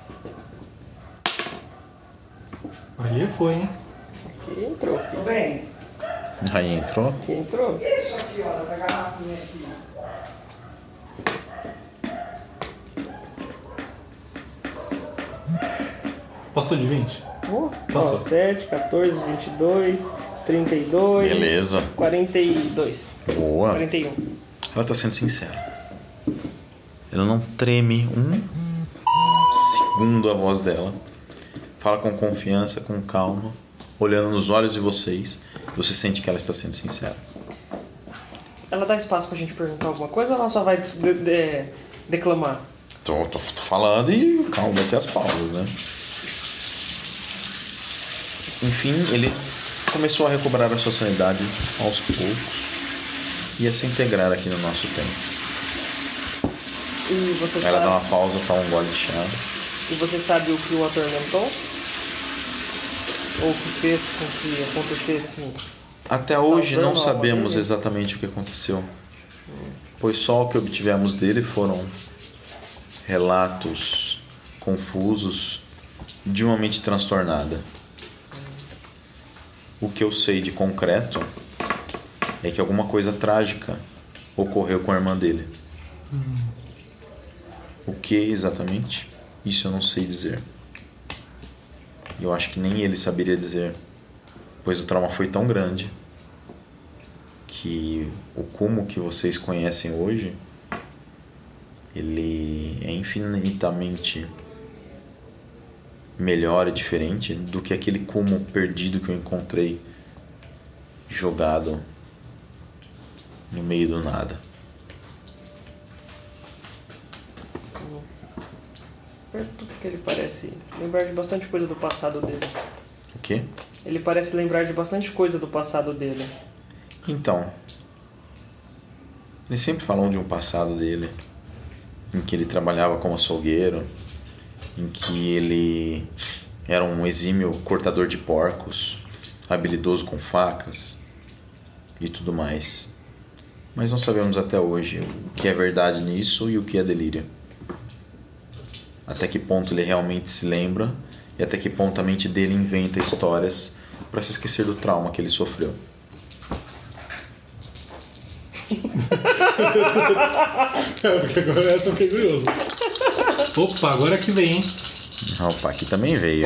C: Ali foi, hein?
B: Aqui entrou.
E: Tudo bem?
D: Aí entrou.
B: Aqui entrou.
E: Isso aqui, ó, da garrafinha aqui.
C: Passou de 20?
B: Ó, 7, 14, 22, 32.
D: Beleza.
B: 42.
D: Boa.
B: 41.
D: Ela tá sendo sincera. Ela não treme um segundo a voz dela. Fala com confiança, com calma, olhando nos olhos de vocês. Você sente que ela está sendo sincera.
B: Ela dá espaço pra gente perguntar alguma coisa ou ela só vai declamar?
D: Tô falando e calma, vai ter as pausas, né? Enfim, ele começou a recobrar a sua sanidade aos poucos. ia se integrar aqui no nosso tempo.
B: E você
D: Ela
B: sabe...
D: dá uma pausa para um gole de chá.
B: E você sabe o que o atormentou? Ou o que fez com que acontecesse?
D: Até hoje
B: Causando
D: não
B: algo
D: sabemos
B: nele?
D: exatamente o que aconteceu, pois só o que obtivemos dele foram relatos confusos de uma mente transtornada. O que eu sei de concreto é que alguma coisa trágica ocorreu com a irmã dele. O que exatamente? Isso eu não sei dizer. Eu acho que nem ele saberia dizer, pois o trauma foi tão grande que o Kumo que vocês conhecem hoje, ele é infinitamente melhor e diferente do que aquele Kumo perdido que eu encontrei jogado no meio do nada.
B: Porque ele parece lembrar de bastante coisa do passado dele.
D: O quê?
B: Ele parece lembrar de bastante coisa do passado dele.
D: Então, eles sempre falam de um passado dele, em que ele trabalhava como açougueiro, em que ele era um exímio cortador de porcos, habilidoso com facas e tudo mais. Mas não sabemos até hoje o que é verdade nisso e o que é delírio. Até que ponto ele realmente se lembra e até que ponto a mente dele inventa histórias para se esquecer do trauma que ele sofreu.
C: Porque agora essa eu fiquei curioso. Opa, agora que vem, hein?
D: Opa, aqui também veio.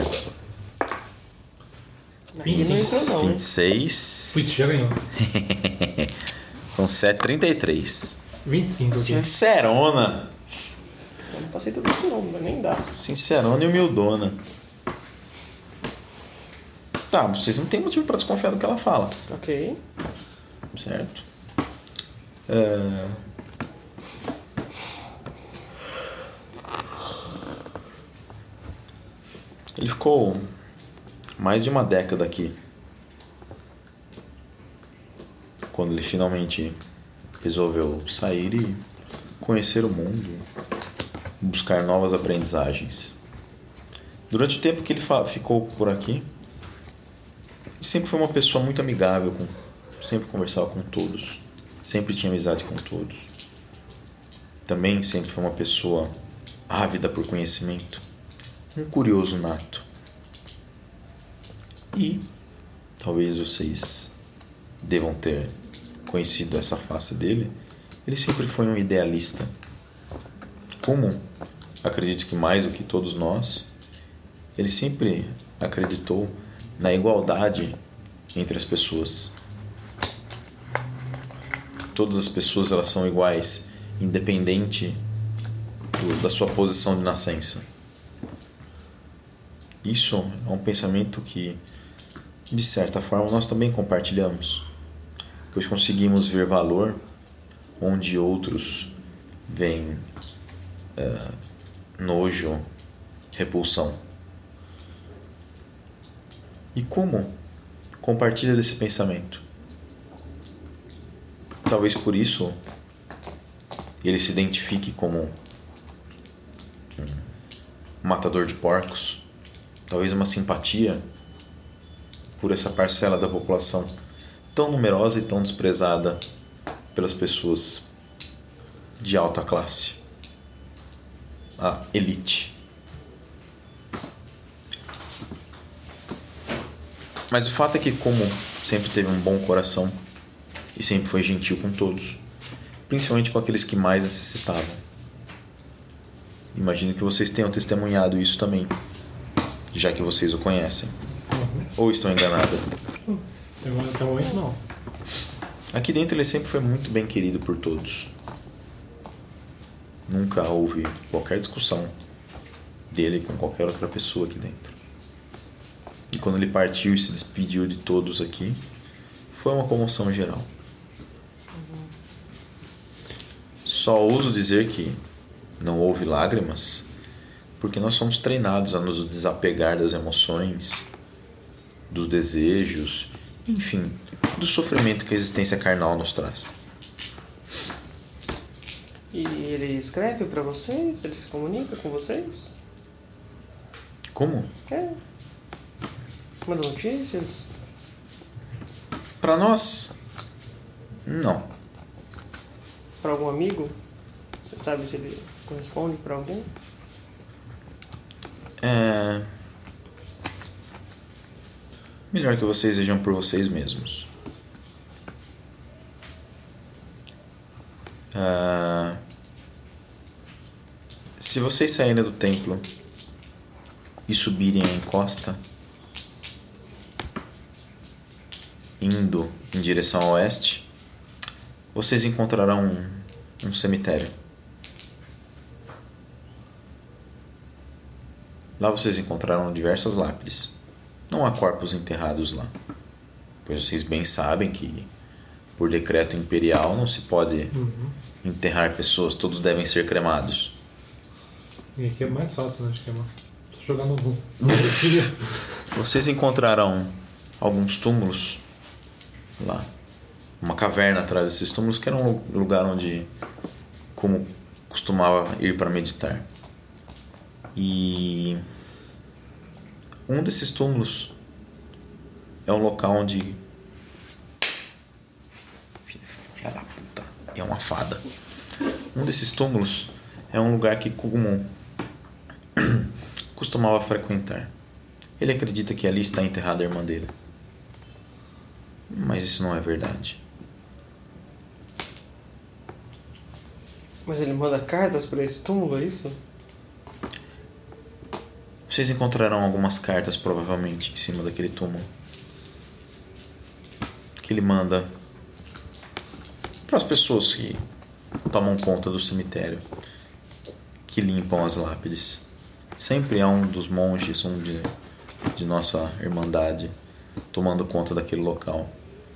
B: Aqui não entrou não, hein?
D: 26.
C: Putz, já ganhou.
D: Com 7,33.
C: 25 aqui.
D: Sincerona.
B: Eu não passei tudo isso não, mas nem dá.
D: Sincerona e humildona. Tá, vocês não têm motivo pra desconfiar do que ela fala.
B: Ok.
D: Certo? Ele ficou mais de uma década aqui. Quando ele finalmente resolveu sair e conhecer o mundo, buscar novas aprendizagens. Durante o tempo que ele ficou por aqui, ele sempre foi uma pessoa muito amigável, sempre conversava com todos, sempre tinha amizade com todos. Também sempre foi uma pessoa ávida por conhecimento, um curioso nato. E talvez vocês devam ter conhecido essa face dele. Ele sempre foi um idealista. Como acredito que mais do que todos nós, ele sempre acreditou na igualdade entre as pessoas. Todas as pessoas elas são iguais, independente da sua posição de nascença. Isso é um pensamento que, de certa forma, nós também compartilhamos, pois conseguimos ver valor onde outros veem nojo, repulsão. E como compartilha desse pensamento? Talvez por isso ele se identifique como um matador de porcos. Talvez uma simpatia por essa parcela da população tão numerosa e tão desprezada pelas pessoas de alta classe, a elite. Mas o fato é que, como sempre teve um bom coração e sempre foi gentil com todos, principalmente com aqueles que mais necessitavam. Imagino que vocês tenham testemunhado isso também, já que vocês o conhecem. Ou estou enganado?
C: Até o momento não.
D: Aqui dentro ele sempre foi muito bem querido por todos. Nunca houve qualquer discussão dele com qualquer outra pessoa aqui dentro. E quando ele partiu e se despediu de todos aqui, foi uma comoção geral. Só ouso dizer que não houve lágrimas, porque nós somos treinados a nos desapegar das emoções, dos desejos, enfim, do sofrimento que a existência carnal nos traz.
B: E ele escreve pra vocês? Ele se comunica com vocês?
D: Como?
B: É. Manda notícias?
D: Pra nós? Não.
B: Pra algum amigo? Você sabe se ele corresponde pra alguém?
D: Melhor que vocês vejam por vocês mesmos. Se vocês saírem do templo e subirem a encosta, indo em direção a oeste, vocês encontrarão um cemitério. Lá vocês encontrarão diversas lápides. Não há corpos enterrados lá, pois vocês bem sabem que, por decreto imperial, não se pode enterrar pessoas, todos devem ser cremados.
C: E aqui é mais fácil, né, de queimar. Tô jogando no...
D: Vocês encontrarão alguns túmulos lá. Uma caverna atrás desses túmulos, que era um lugar onde como costumava ir para meditar. E um desses túmulos é um local onde... Filha da puta, é uma fada. Um desses túmulos é um lugar que Kugumon costumava frequentar. Ele acredita que ali está enterrada a irmã dele. Mas isso não é verdade.
B: Mas ele manda cartas pra esse túmulo, é isso?
D: Vocês encontrarão algumas cartas, provavelmente, em cima daquele túmulo. Que ele manda para as pessoas que tomam conta do cemitério, que limpam as lápides. Sempre há um dos monges, de nossa irmandade, tomando conta daquele local.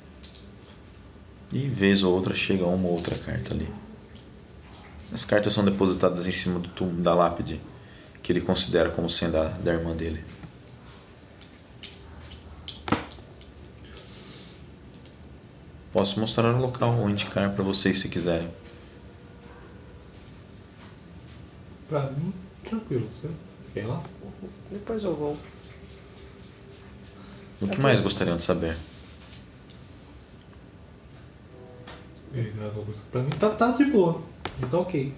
D: E vez ou outra chega uma ou outra carta ali. As cartas são depositadas em cima do túmulo, da lápide, que ele considera como sendo da irmã dele. Posso mostrar o local ou indicar para vocês se quiserem.
C: Pra mim, tranquilo. Você quer ir lá?
B: Depois eu vou.
D: O que mais gostariam de saber?
C: E aí, mais alguma coisa? Pra mim tá de boa. Então ok.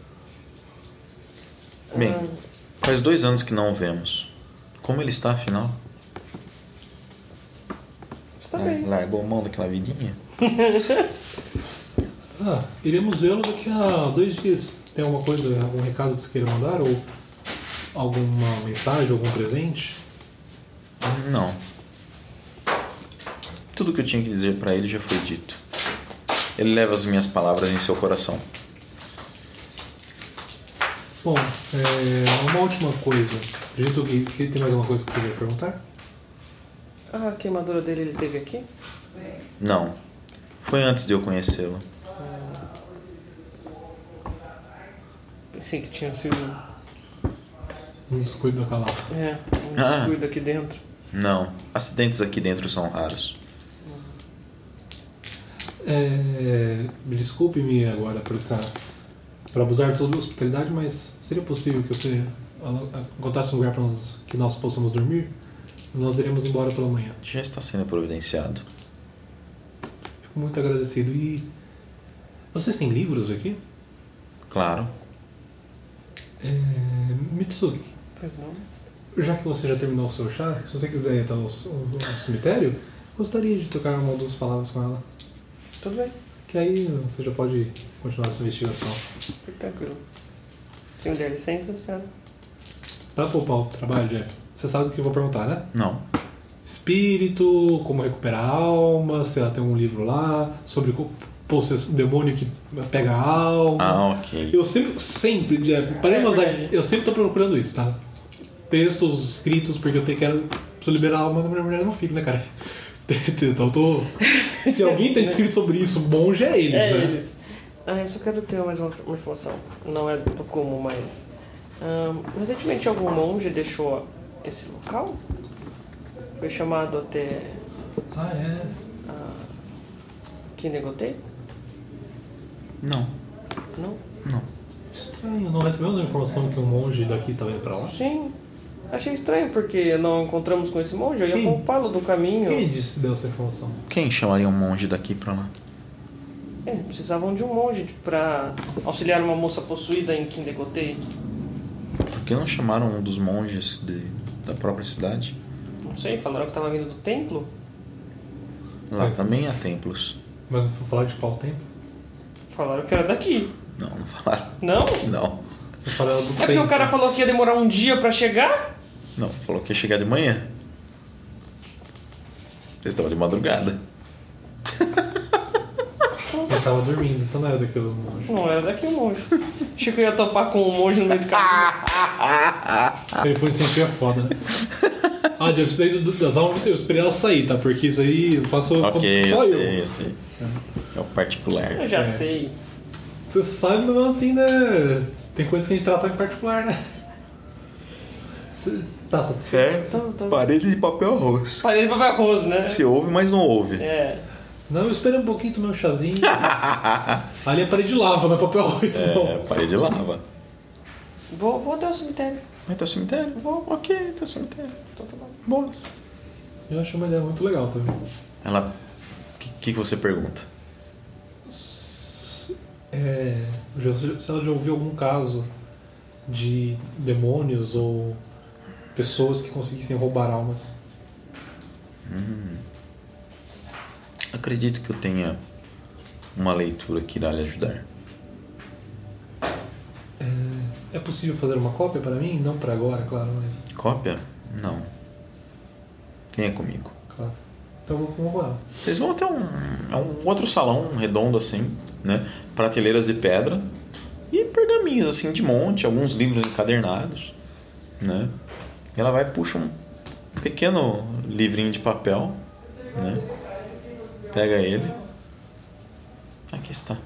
D: Bem, faz 2 anos que não o vemos. Como ele está, afinal?
B: Está bem.
D: Largou mão daquela vidinha?
C: Iremos vê-lo daqui a 2 dias. Tem alguma coisa, algum recado que você queira mandar? Ou alguma mensagem, algum presente?
D: Não. Tudo que eu tinha que dizer para ele já foi dito. Ele leva as minhas palavras em seu coração.
C: Bom, uma última coisa. Acredito que tem mais alguma coisa que você queria perguntar?
B: A queimadura dele, ele teve aqui?
D: Não. Foi antes de eu conhecê-lo.
B: Pensei que tinha sido
C: Um descuido da Calaf.
B: um descuido aqui dentro.
D: Não. Acidentes aqui dentro são raros.
C: Desculpe-me agora por abusar de sua hospitalidade, mas seria possível que você encontrasse um lugar para que nós possamos dormir? Nós iremos embora pela manhã.
D: Já está sendo providenciado.
C: Fico muito agradecido. E vocês têm livros aqui?
D: Claro.
C: Mitsuki,
B: Pois não.
C: já que você já terminou o seu chá, se você quiser ir até o cemitério, gostaria de trocar uma ou duas palavras com ela.
B: Tudo bem.
C: Que aí você já pode continuar a sua investigação.
B: Fique tranquilo. Se me der licença, senhora.
C: Para poupar o trabalho, Jeff, você sabe do que eu vou perguntar, né?
D: Não.
C: Espírito, como recuperar a alma, se ela tem um livro lá, sobre o demônio que pega a alma.
D: Ah, ok.
C: Eu sempre, Jeff, eu sempre tô procurando isso, tá? Textos escritos, porque eu quero liberar a alma da minha mulher no filho, né, cara? Então se alguém tem escrito sobre isso, bom já é eles, né?
B: Eles. Eu só quero ter mais uma informação. Não é do comum, mas... recentemente algum monge deixou esse local? Foi chamado até... Kinegotei?
D: Não.
B: Não?
D: Não.
C: Estranho, não recebemos a informação que um monge daqui estava indo pra lá?
B: Sim. Achei estranho porque não encontramos com esse monge. Eu ia
C: Quem?
B: poupá-lo do caminho.
C: Quem disse deu essa informação?
D: Quem chamaria um monge daqui pra lá?
B: Precisavam de um monge pra auxiliar uma moça possuída em Kindegotei.
D: Por que não chamaram um dos monges da própria cidade?
B: Não sei, falaram que estava vindo do templo.
D: Lá
C: Mas-
D: também há templos.
C: Mas vou falar de qual tempo?
B: Falaram que era daqui.
D: Não falaram.
B: Não?
D: Não.
C: Você fala do
B: É porque
C: tempo.
B: o cara falou que ia demorar um dia pra chegar?
D: Não, falou que ia chegar de manhã. Vocês estavam de madrugada.
C: Eu tava dormindo, então não era daquele monge.
B: Não era daqui o monge. Achei que eu ia topar com um monge no meio do caminho.
C: Ele foi sempre a foda, né? Ah, Jeff, isso aí das almas eu esperei ela sair, tá? Porque isso aí eu faço
D: Ok,
C: só
D: eu sei. É o particular.
B: Eu já sei.
C: Você sabe, mas assim, né? Tem coisas que a gente trata em particular, né? Você tá satisfeito?
D: Parede de papel arroz.
B: Parede de papel arroz, né?
D: Se ouve, mas não ouve.
B: É.
C: Não, eu esperei um pouquinho, tomei um chazinho. Ali é parede de lava, não é papel arroz,
D: É,
C: não.
D: parede de lava.
B: Vou até o cemitério.
D: Vai até o cemitério?
B: Vou.
D: Ok, até o cemitério.
B: Então tá bom.
D: Boas.
C: Eu acho uma ideia muito legal também.
D: Ela... O que você pergunta?
C: Se ela já ouviu algum caso de demônios ou pessoas que conseguissem roubar almas.
D: Acredito que eu tenha uma leitura que irá lhe ajudar.
C: É possível fazer uma cópia para mim? Não para agora, claro, mas...
D: Cópia? Não. Venha comigo.
C: Claro. Então eu vou com ela.
D: Vocês vão até um outro salão redondo assim, né? Prateleiras de pedra e pergaminhos assim de monte, alguns livros encadernados, né? E ela vai e puxa um pequeno livrinho de papel, né? Pega ele. Aqui está.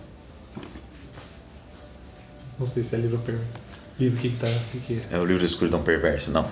C: Não sei se é livro ou pergunta. Livro, o que tá? O que é?
D: É o livro da escuridão perversa, não.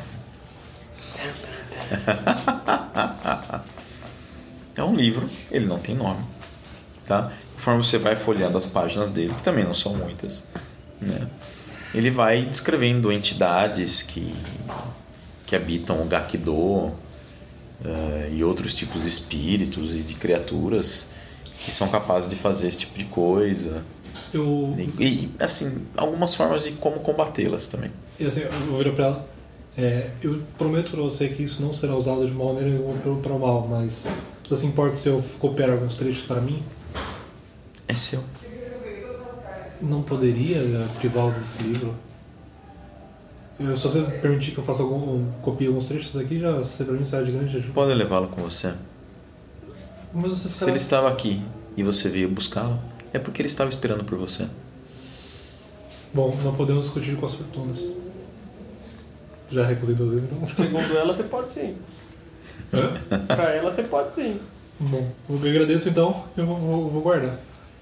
D: É um livro, ele não tem nome, tá? Conforme você vai folheando as páginas dele, que também não são muitas, né? Ele vai descrevendo entidades que habitam o Gakido e outros tipos de espíritos e de criaturas que são capazes de fazer esse tipo de coisa. E assim, algumas formas de como combatê-las também.
C: E assim, eu vou virar pra ela. Eu prometo pra você que isso não será usado de maneira nenhuma para o mal, mas você se importa se eu copiar alguns trechos para mim?
D: É seu.
C: Não poderia privá-los desse livro? Se você permitir que eu faça copie alguns trechos aqui, já pra mim será de grande ajuda.
D: Pode levá-lo com você.
C: Mas você
D: Se ele estava aqui e você veio buscá-lo, é porque ele estava esperando por você.
C: Bom, não podemos discutir com as fortunas. Já recusei 2 vezes, então.
B: Segundo ela, você pode sim. Pra ela, você pode sim.
C: Bom, eu agradeço então, eu vou guardar.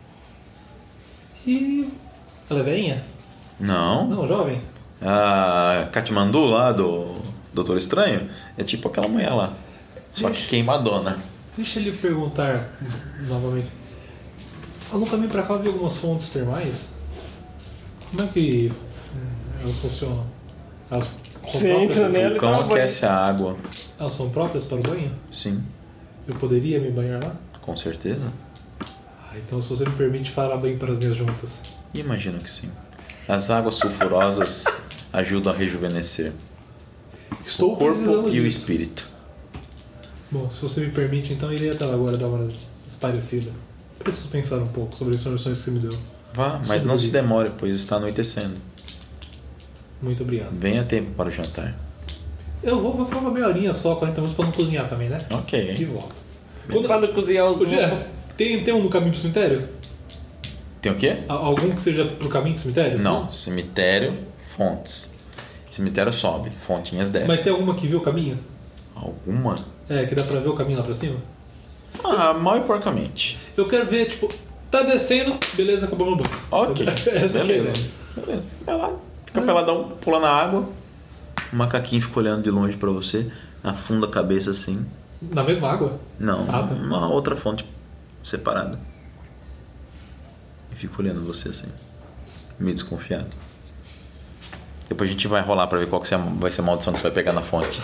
C: E... ela é velhinha?
D: Não.
C: Não, jovem.
D: A Katmandu lá do Doutor Estranho é tipo aquela mulher lá. Só que queimadona.
C: Deixa ele perguntar novamente. No caminho pra cá eu vi algumas fontes termais. Como é que elas funcionam? Elas são
B: Você entra
C: próprias?
B: nela.
D: O vulcão
B: tava banho.
D: aquece a água.
C: Elas são próprias para o banho?
D: Sim,
C: Eu poderia me banhar lá?
D: com certeza.
C: Então se você me permite falar bem para as minhas juntas.
D: Imagino que sim. As águas sulfurosas ajudam a rejuvenescer
C: Estou
D: o corpo
C: precisando
D: e o
C: disso.
D: espírito.
C: Bom, se você me permite, então irei até lá agora dar uma esparecida. Preciso pensar um pouco sobre as soluções que você me deu.
D: Vá, mas
C: Sim,
D: não se
C: Rodrigo.
D: demore, pois está anoitecendo.
C: Muito obrigado.
D: Venha a tempo para o jantar.
C: Eu vou ficar uma meia horinha só, 40 minutos para não cozinhar também, né?
D: Ok.
C: De volta.
B: Quando cozinhar os
C: Ô, Jeff, tem um no caminho pro cemitério?
D: Tem o quê?
C: Algum que seja pro caminho do cemitério?
D: Não, cemitério, fontes. Cemitério sobe, fontinhas descem.
C: Mas tem alguma que viu o caminho?
D: Alguma?
C: Que dá pra ver o caminho lá pra cima?
D: Mal e porcamente.
C: Eu quero ver, tipo, tá descendo, beleza, acabou meu banho.
D: Ok,
C: Essa que é a
D: beleza.
C: ideia.
D: Beleza. Vai lá, fica peladão, pula na água. O macaquinho fica olhando de longe pra você, afunda a cabeça assim.
C: Na mesma água?
D: Não,
C: Ah, tá.
D: uma outra fonte separada. E fica olhando você assim. meio desconfiado. Depois a gente vai rolar pra ver qual que vai ser a maldição que você vai pegar na fonte.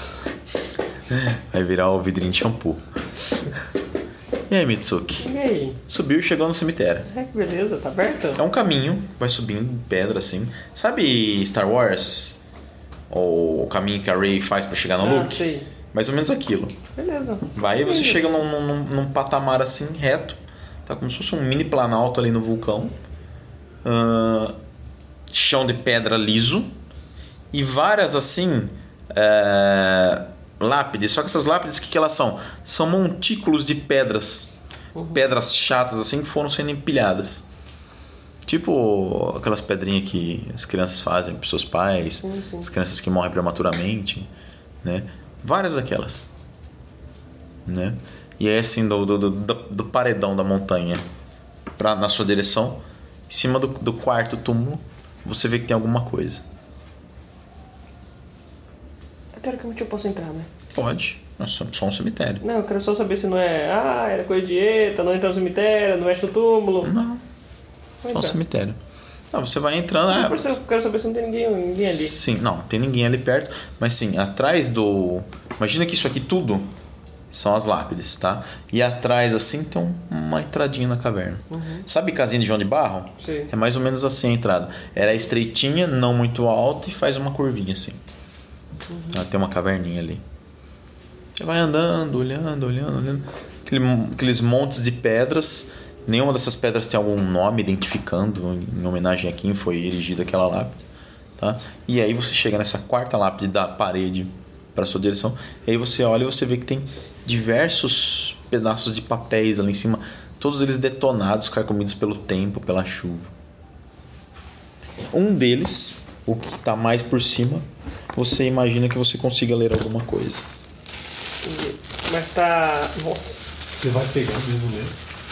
D: Vai virar o vidrinho de shampoo. E aí, Mitsuki?
B: E aí?
D: Subiu e chegou no cemitério.
B: Que beleza, tá aberto?
D: É um caminho, vai subindo pedra assim. Sabe Star Wars? Ou o caminho que a Rey faz pra chegar no Luke?
B: Sei.
D: Mais ou menos aquilo.
B: Beleza.
D: Vai e você chega num patamar assim, reto. Tá como se fosse um mini planalto ali no vulcão. Chão de pedra liso. E várias assim... lápides. Só que essas lápides, o que elas são? São montículos de pedras. Pedras chatas assim que foram sendo empilhadas. Tipo aquelas pedrinhas que as crianças fazem para seus pais.
B: Sim.
D: As crianças que morrem prematuramente, né? Várias daquelas, né? E é assim do paredão da montanha na sua direção, em cima do quarto túmulo, você vê que tem alguma coisa.
B: Teoricamente eu posso entrar, né?
D: Pode, é só um cemitério.
B: Não, eu quero só saber se não é... era coisa de ETA, não entra no cemitério, não mexe no túmulo.
D: Não, só um cemitério. Não, você vai entrando...
B: Por isso eu quero saber se não tem ninguém ali.
D: Sim, não tem ninguém ali perto, mas sim, atrás do... Imagina que isso aqui tudo são as lápides, tá? E atrás, assim, tem uma entradinha na caverna. Sabe casinha de João de Barro?
B: Sim.
D: É mais ou menos assim a entrada. Ela é estreitinha, não muito alta e faz uma curvinha assim. Ela tem uma caverninha ali. Você vai andando, olhando. Aqueles montes de pedras. Nenhuma dessas pedras tem algum nome identificando em homenagem a quem foi erigida aquela lápide, tá? E aí você chega nessa quarta lápide da parede para sua direção. E aí você olha e você vê que tem diversos pedaços de papéis ali em cima, todos eles detonados, carcomidos pelo tempo, pela chuva. Um deles, o que está mais por cima, você imagina que você consiga ler alguma coisa.
B: Mas tá... Nossa.
C: Você vai pegando e não ler.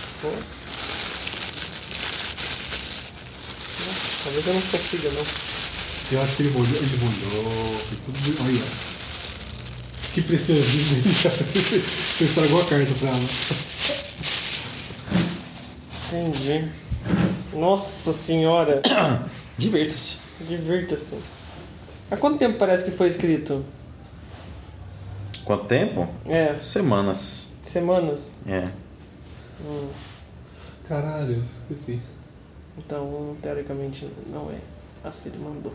B: Talvez eu não consiga, não.
C: Eu acho que ele molhou, foi tudo... Olha. Que preciosismo. Você estragou a carta pra ela.
B: Entendi. Nossa senhora.
D: Divirta-se.
B: Divirta-se. Há quanto tempo parece que foi escrito?
D: Quanto tempo? Semanas.
B: Semanas?
C: Caralho, eu esqueci.
B: Então, teoricamente, não é as que ele mandou.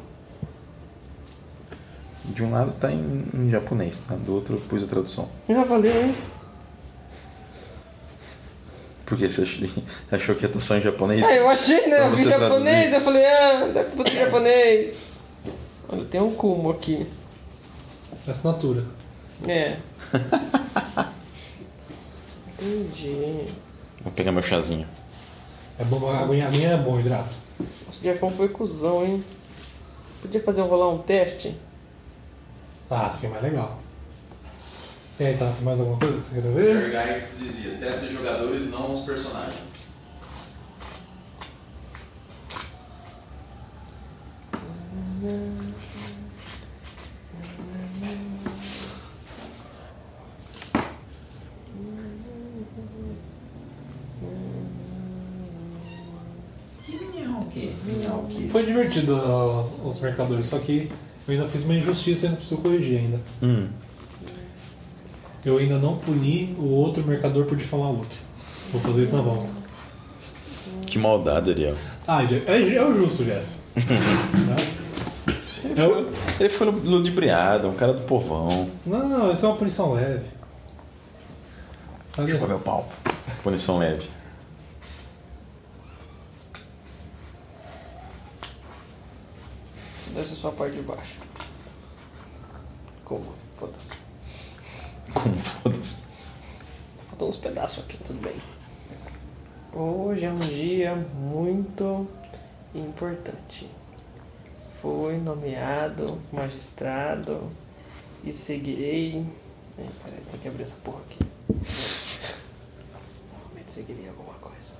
D: De um lado tá em japonês, tá? Do outro eu pus a tradução.
B: Já valeu, hein?
D: Por que você achou que ia estar só em japonês?
B: Eu achei, né?
D: Pra
B: Eu vi
D: você
B: japonês,
D: traduzir.
B: eu falei, deve tudo em japonês. Olha, tem um Kumo aqui.
C: Assinatura.
B: Entendi.
D: Vou pegar meu chazinho.
C: É bom, a minha é bom, hidrato.
B: Nossa, o Jeffão foi cuzão, hein? Podia rolar um teste?
C: Ah, sim, mais legal. E aí, tá? Tem mais alguma coisa que você quer ver?
A: Gygax dizia, teste jogadores e não os personagens.
C: Foi divertido os mercadores, só que eu ainda fiz uma injustiça e ainda preciso corrigir ainda. Eu ainda não puni o outro mercador por difamar o outro. Vou fazer isso na volta.
D: Que maldade, Ariel.
C: Ah, é o justo, Jeff.
D: Ele foi ludibriado, é um cara do povão.
C: Não, isso é uma punição leve.
D: Chupa meu pau. Punição leve.
B: Essa é só a parte de baixo. Como? Foda-se.
D: Como foda-se.
B: Faltam uns pedaços aqui, tudo bem. Hoje é um dia muito importante. Fui nomeado magistrado e seguirei... Peraí, tem que abrir essa porra aqui. Normalmente seguirei alguma coisa.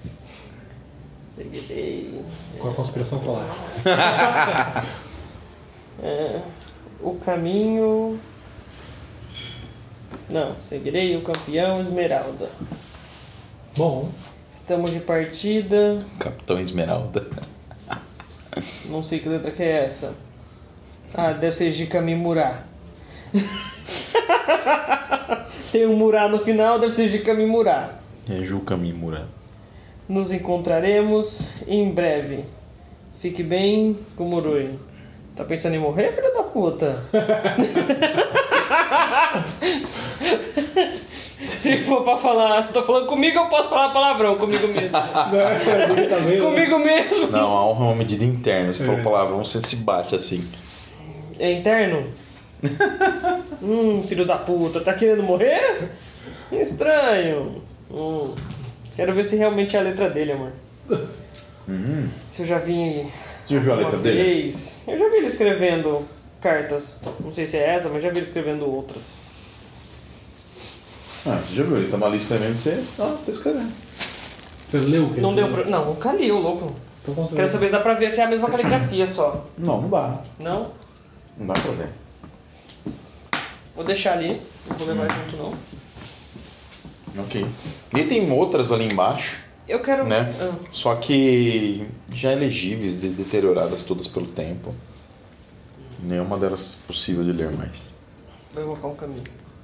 B: Seguirei...
C: Com a conspiração falar.
B: o caminho... Não, seguirei o campeão Esmeralda.
C: Bom,
B: Estamos de partida.
D: Capitão Esmeralda.
B: Não sei que letra que é essa. Ah, deve ser Jikamimura. Tem um Murá no final, deve ser Jikamimura.
D: É Juca Mimura.
B: Nos encontraremos em breve. Fique bem, Kumurui. Tá pensando em morrer, filho da puta? Se for pra falar, tô falando comigo, eu posso falar palavrão comigo mesmo. Comigo mesmo.
D: Não, a honra é uma medida interna. Se for palavrão, você se bate assim.
B: É interno? Filho da puta, tá querendo morrer? Estranho. Quero ver se realmente é a letra dele, amor. Se eu já vi.
D: Você já viu a letra dele?
B: Vez. Eu já vi ele escrevendo cartas. Não sei se é essa, mas já vi ele escrevendo outras.
D: Ah, você já viu? Ele tava ali escrevendo, você tá escrevendo.
C: Você leu o que
B: Não
C: ele
B: deu
C: falou?
B: pra. Não, nunca li, ô louco.
C: Tô considerando.
B: Quero saber se dá pra ver se é a mesma caligrafia só.
D: Não, não dá.
B: Não?
D: Não dá pra ver.
B: Vou deixar ali. Não vou levar junto, não.
D: Ok. E tem outras ali embaixo,
B: Eu quero.
D: né? Só que já elegíveis, deterioradas todas pelo tempo. Nenhuma delas possível de ler mais.
B: Vou invocar um caminho.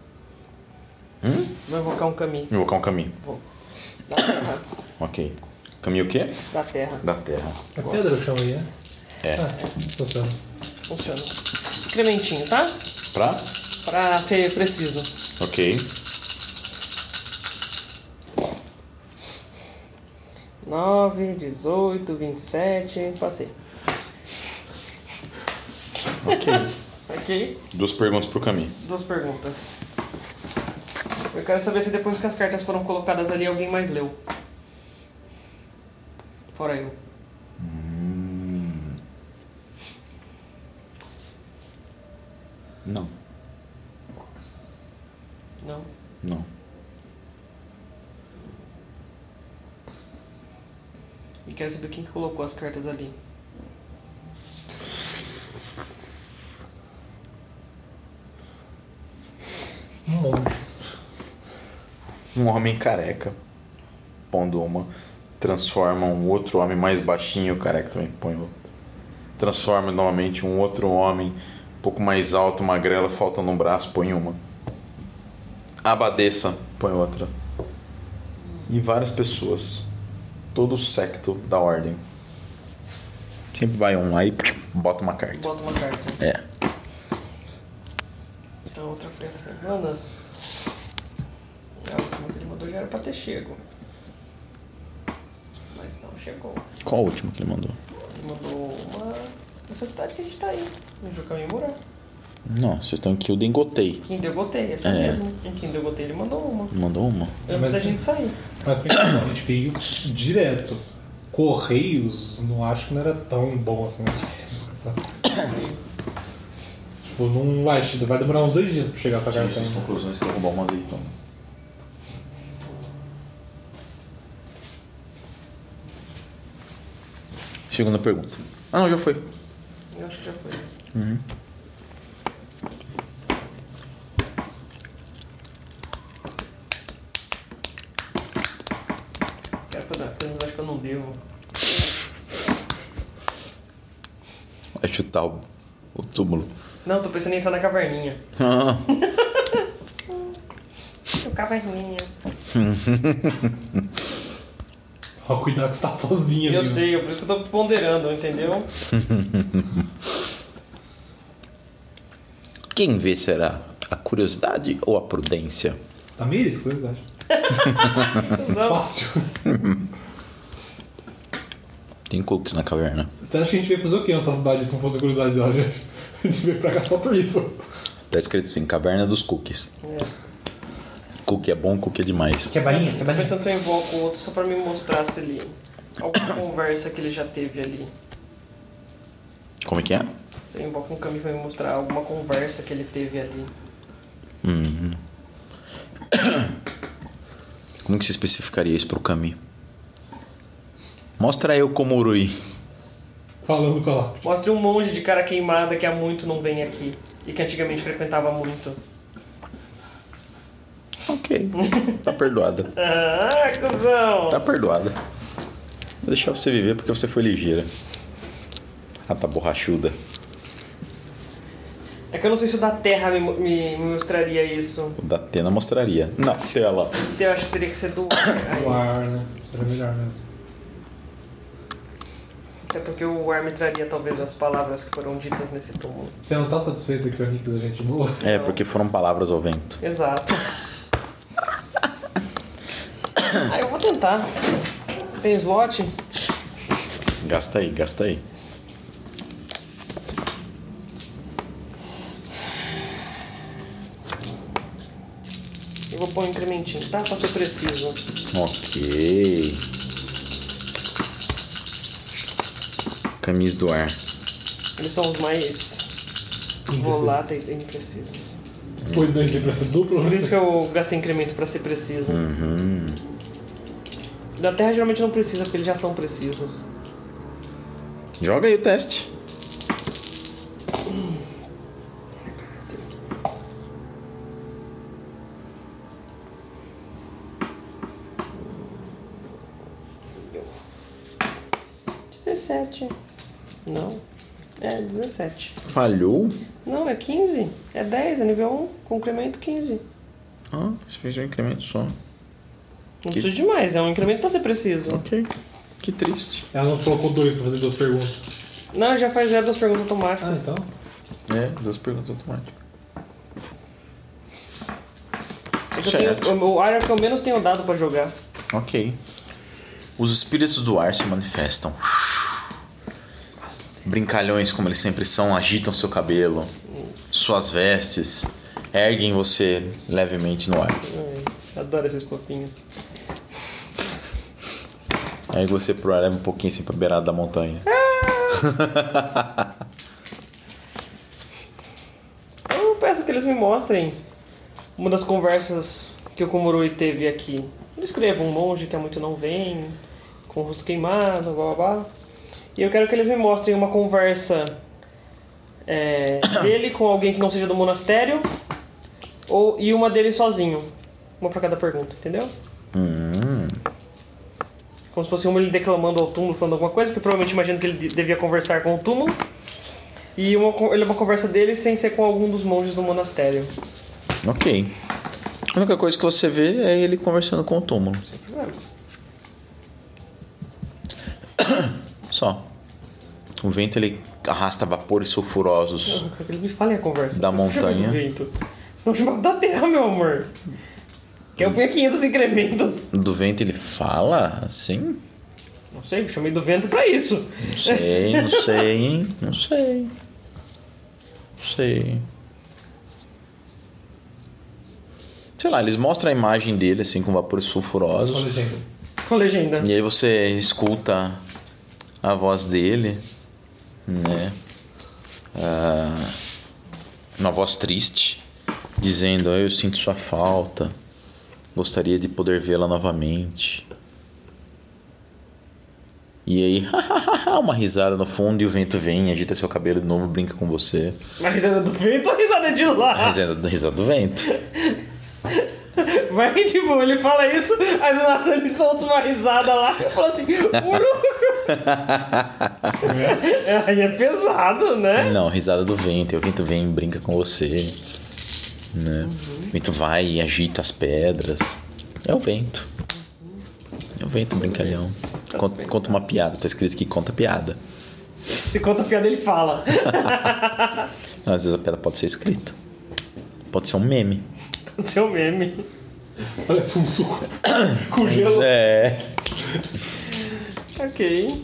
B: Vou invocar um caminho.
D: Invocar um caminho.
B: Vou. Da terra.
D: Ok. Caminho o quê?
B: Da terra.
D: Da terra.
C: É pedra o chão aí, né?
D: É.
C: Funciona.
B: Funciona. Incrementinho, tá?
D: Pra?
B: Pra ser preciso.
D: Ok.
B: 9, 18, 27. Passei.
D: Ok.
B: Ok.
D: 2 perguntas pro caminho.
B: 2 perguntas. Eu quero saber se depois que as cartas foram colocadas ali, alguém mais leu. Fora eu.
D: Não.
B: Não.
D: Não.
B: E quero saber quem que colocou as cartas ali.
C: Um monte.
D: Um homem careca pondo uma. Transforma um outro homem mais baixinho, o careca também põe outro. Transforma novamente um outro homem um pouco mais alto, magrelo, faltando um braço, põe uma. Abadesa, põe outra. E várias pessoas. Todo o secto da ordem. Sempre vai um lá e bota uma carta.
B: Bota uma carta.
D: É.
B: A outra foi as semanas. A última que ele mandou já era pra ter chego. Mas não chegou.
D: Qual o último que ele mandou?
B: Ele mandou uma. Nessa cidade que a gente tá aí. No Jukamimura.
D: Não, vocês estão aqui, o Dengotei.
B: Kindegotei, essa mesmo. Em Kindegotei ele mandou uma.
D: Mandou uma?
B: Antes
C: Mas-
B: da gente sair.
C: Mas pensa, a gente veio direto. Correios, não acho que não era tão bom assim nessa época, sabe? Tipo, não vai demorar uns 2 dias pra chegar essa carta ainda.
D: conclusões que eu vou roubar uma azeitona. Segunda pergunta. Ah, não, já foi.
B: Eu acho que já foi. Quero fazer uma coisa, mas acho que eu não devo.
D: Vai chutar o túmulo.
B: Não, tô pensando em entrar na caverninha.
D: Ah,
B: Caverninha.
C: Ó, cuidado que você tá sozinha
B: Eu
C: ali, né?
B: sei, por isso que eu tô ponderando, entendeu?
D: quem vencerá? A curiosidade ou a prudência?
C: Tamires, curiosidade.
B: Não.
C: Fácil.
D: Tem cookies na caverna.
C: Você acha que a gente veio fazer o quê nessa cidade se não fosse curiosidade dela, Jeff? A gente veio pra cá só por isso.
D: Tá escrito assim, caverna dos cookies.
B: É.
D: Cookie é bom, cookie é demais.
C: Quer balinha? Quer
B: Tô
C: balinha?
B: pensando se eu invoco outro só pra me mostrar se ele. Alguma conversa que ele já teve ali.
D: Como é que é?
B: Se eu invoco um caminho pra me mostrar alguma conversa que ele teve ali.
D: Como que você especificaria isso pro Kami? Mostra eu como Urui.
C: Falando com a lápide.
B: Mostre um monge de cara queimada que há muito não vem aqui. E que antigamente frequentava muito.
D: Ok. Tá perdoada.
B: Ah, cuzão!
D: Tá perdoada. Vou deixar você viver porque você foi ligeira. Ah, tá borrachuda.
B: É que eu não sei se o da Terra me mostraria isso.
D: O da Atena mostraria. Na tela.
B: Então eu acho que teria que ser do
C: O ar, né? Seria melhor mesmo.
B: Até porque o ar me traria talvez as palavras que foram ditas nesse túmulo.
C: Você não tá satisfeito que o nick da gente boa?
D: É, porque foram palavras ao vento.
B: Exato. Eu vou tentar. Tem slot?
D: Gasta aí, gasta aí.
B: Eu vou pôr um incrementinho, tá? Pra ser preciso.
D: Ok. Camis do ar.
B: Eles são os mais voláteis e imprecisos.
C: Foi 2 pra ser duplo?
B: Por isso que eu gastei incremento pra ser preciso. Da Terra geralmente não precisa, porque eles já são precisos.
D: Joga aí o teste.
B: Não. É 17.
D: Falhou?
B: Não, é 15. É 10, é nível 1. Com incremento 15.
D: Ah, você fez um incremento só.
B: Não precisa de mais, é um incremento pra ser preciso.
D: Ok. Que triste.
C: Ela não colocou 2 pra fazer 2 perguntas.
B: Não, já faz 2 perguntas automáticas.
C: Ah, então.
D: É, 2 perguntas automáticas.
B: O ar é o que eu menos tenho dado pra jogar.
D: Ok. Os espíritos do ar se manifestam. Brincalhões, como eles sempre são, agitam seu cabelo, suas vestes, erguem você levemente no ar.
B: Adoro esses fofinhos.
D: Ergue você pro ar, leva um pouquinho assim pra beirada da montanha.
B: Eu peço que eles me mostrem uma das conversas que o Kumurui teve aqui. Descreva um monge que há muito não vem, com o rosto queimado, blá blá blá. E eu quero que eles me mostrem uma conversa dele com alguém que não seja do monastério e uma dele sozinho. Uma pra cada pergunta, entendeu? Como se fosse ele declamando ao túmulo, falando alguma coisa, porque provavelmente imagino que ele devia conversar com o túmulo. E uma conversa dele sem ser com algum dos monges do monastério.
D: Ok. A única coisa que você vê é ele conversando com o túmulo.
B: Sem problemas.
D: Só. O vento ele arrasta vapores sulfurosos
B: Eu quero que ele me fale a conversa.
D: da
B: Não chama
D: montanha.
B: do vento. Senão chamava da terra, meu amor. Que eu ponho 500 incrementos.
D: Do vento ele fala assim?
B: Não sei, eu chamei do vento pra isso.
D: Não sei, não sei, hein? Não sei. Não sei. Sei lá, eles mostram a imagem dele assim com vapores sulfurosos.
C: Só legenda.
B: Com legenda.
D: E aí você escuta a voz dele, né? Uma voz triste, dizendo: eu sinto sua falta, gostaria de poder vê-la novamente. E aí, uma risada no fundo e o vento vem, agita seu cabelo de novo, brinca com você.
B: Uma risada do vento ou a risada de lá?
D: Risada do vento.
B: Vai, tipo, ele fala isso, aí do nada ele solta uma risada lá e fala assim: aí é pesado, né?
D: Não, risada do vento. E o vento vem e brinca com você, né? O vento vai e agita as pedras. É o vento. É o vento brincalhão. Conta uma piada. Tá escrito que conta piada.
B: Se conta a piada, ele fala.
D: Não, às vezes a piada pode ser escrita. Pode ser um meme.
B: Pode ser um meme.
C: Parece um suco com gelo.
D: É.
B: Ok.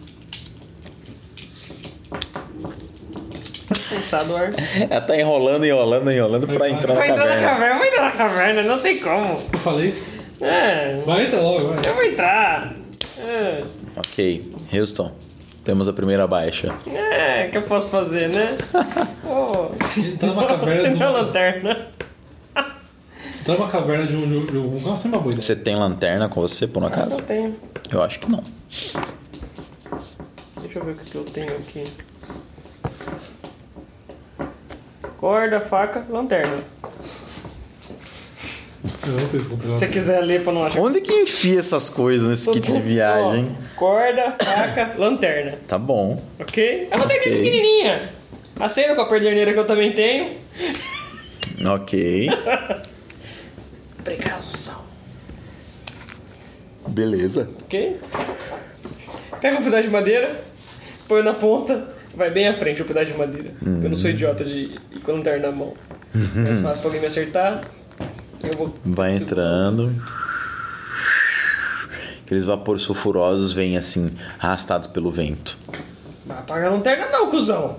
B: Tá cansado, Ar.
D: Ela tá enrolando pra entrar na
B: Vai entrar na
D: caverna.
B: caverna, vai entrar na caverna, não tem como.
C: Eu falei. Vai entrar logo, vai.
B: Eu vou entrar.
D: Ok, Houston. Temos a primeira baixa.
B: O que eu posso fazer, né?
C: Tá numa caverna
B: Você
C: do-
B: não é lanterna.
C: Tá numa caverna de um. Nossa, é uma boa ideia.
D: Você tem lanterna com você, por um acaso?
B: Eu tenho.
D: Eu acho que não.
B: Deixa eu ver o que eu tenho aqui. Corda, faca, lanterna.
C: Eu não sei se comprei
B: Se você quiser ler pra não achar.
D: Onde que enfia essas coisas nesse kit de viagem?
B: Ó, corda, faca, lanterna.
D: Tá bom.
B: Ok? A lanterna é
D: Ok.
B: pequenininha. Acenda com a perderneira que eu também tenho.
D: Ok.
B: Precaução.
D: Beleza.
B: Ok? Pega um pedaço de madeira, põe na ponta, vai bem à frente o pedaço de madeira. Porque eu não sou idiota de ir com a lanterna na mão. Mais fácil pra alguém me acertar. Eu vou.
D: Vai entrando. Aqueles vapores sulfurosos vêm assim, arrastados pelo vento.
B: Vai apagar a lanterna não, cuzão.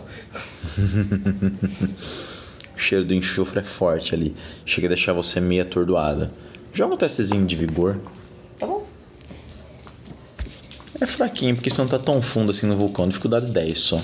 D: O cheiro do enxofre é forte ali. Chega a deixar você meio atordoada. Joga um testezinho de vigor.
B: Tá bom?
D: É fraquinho, porque você não tá tão fundo assim no vulcão. Dificuldade 10 só.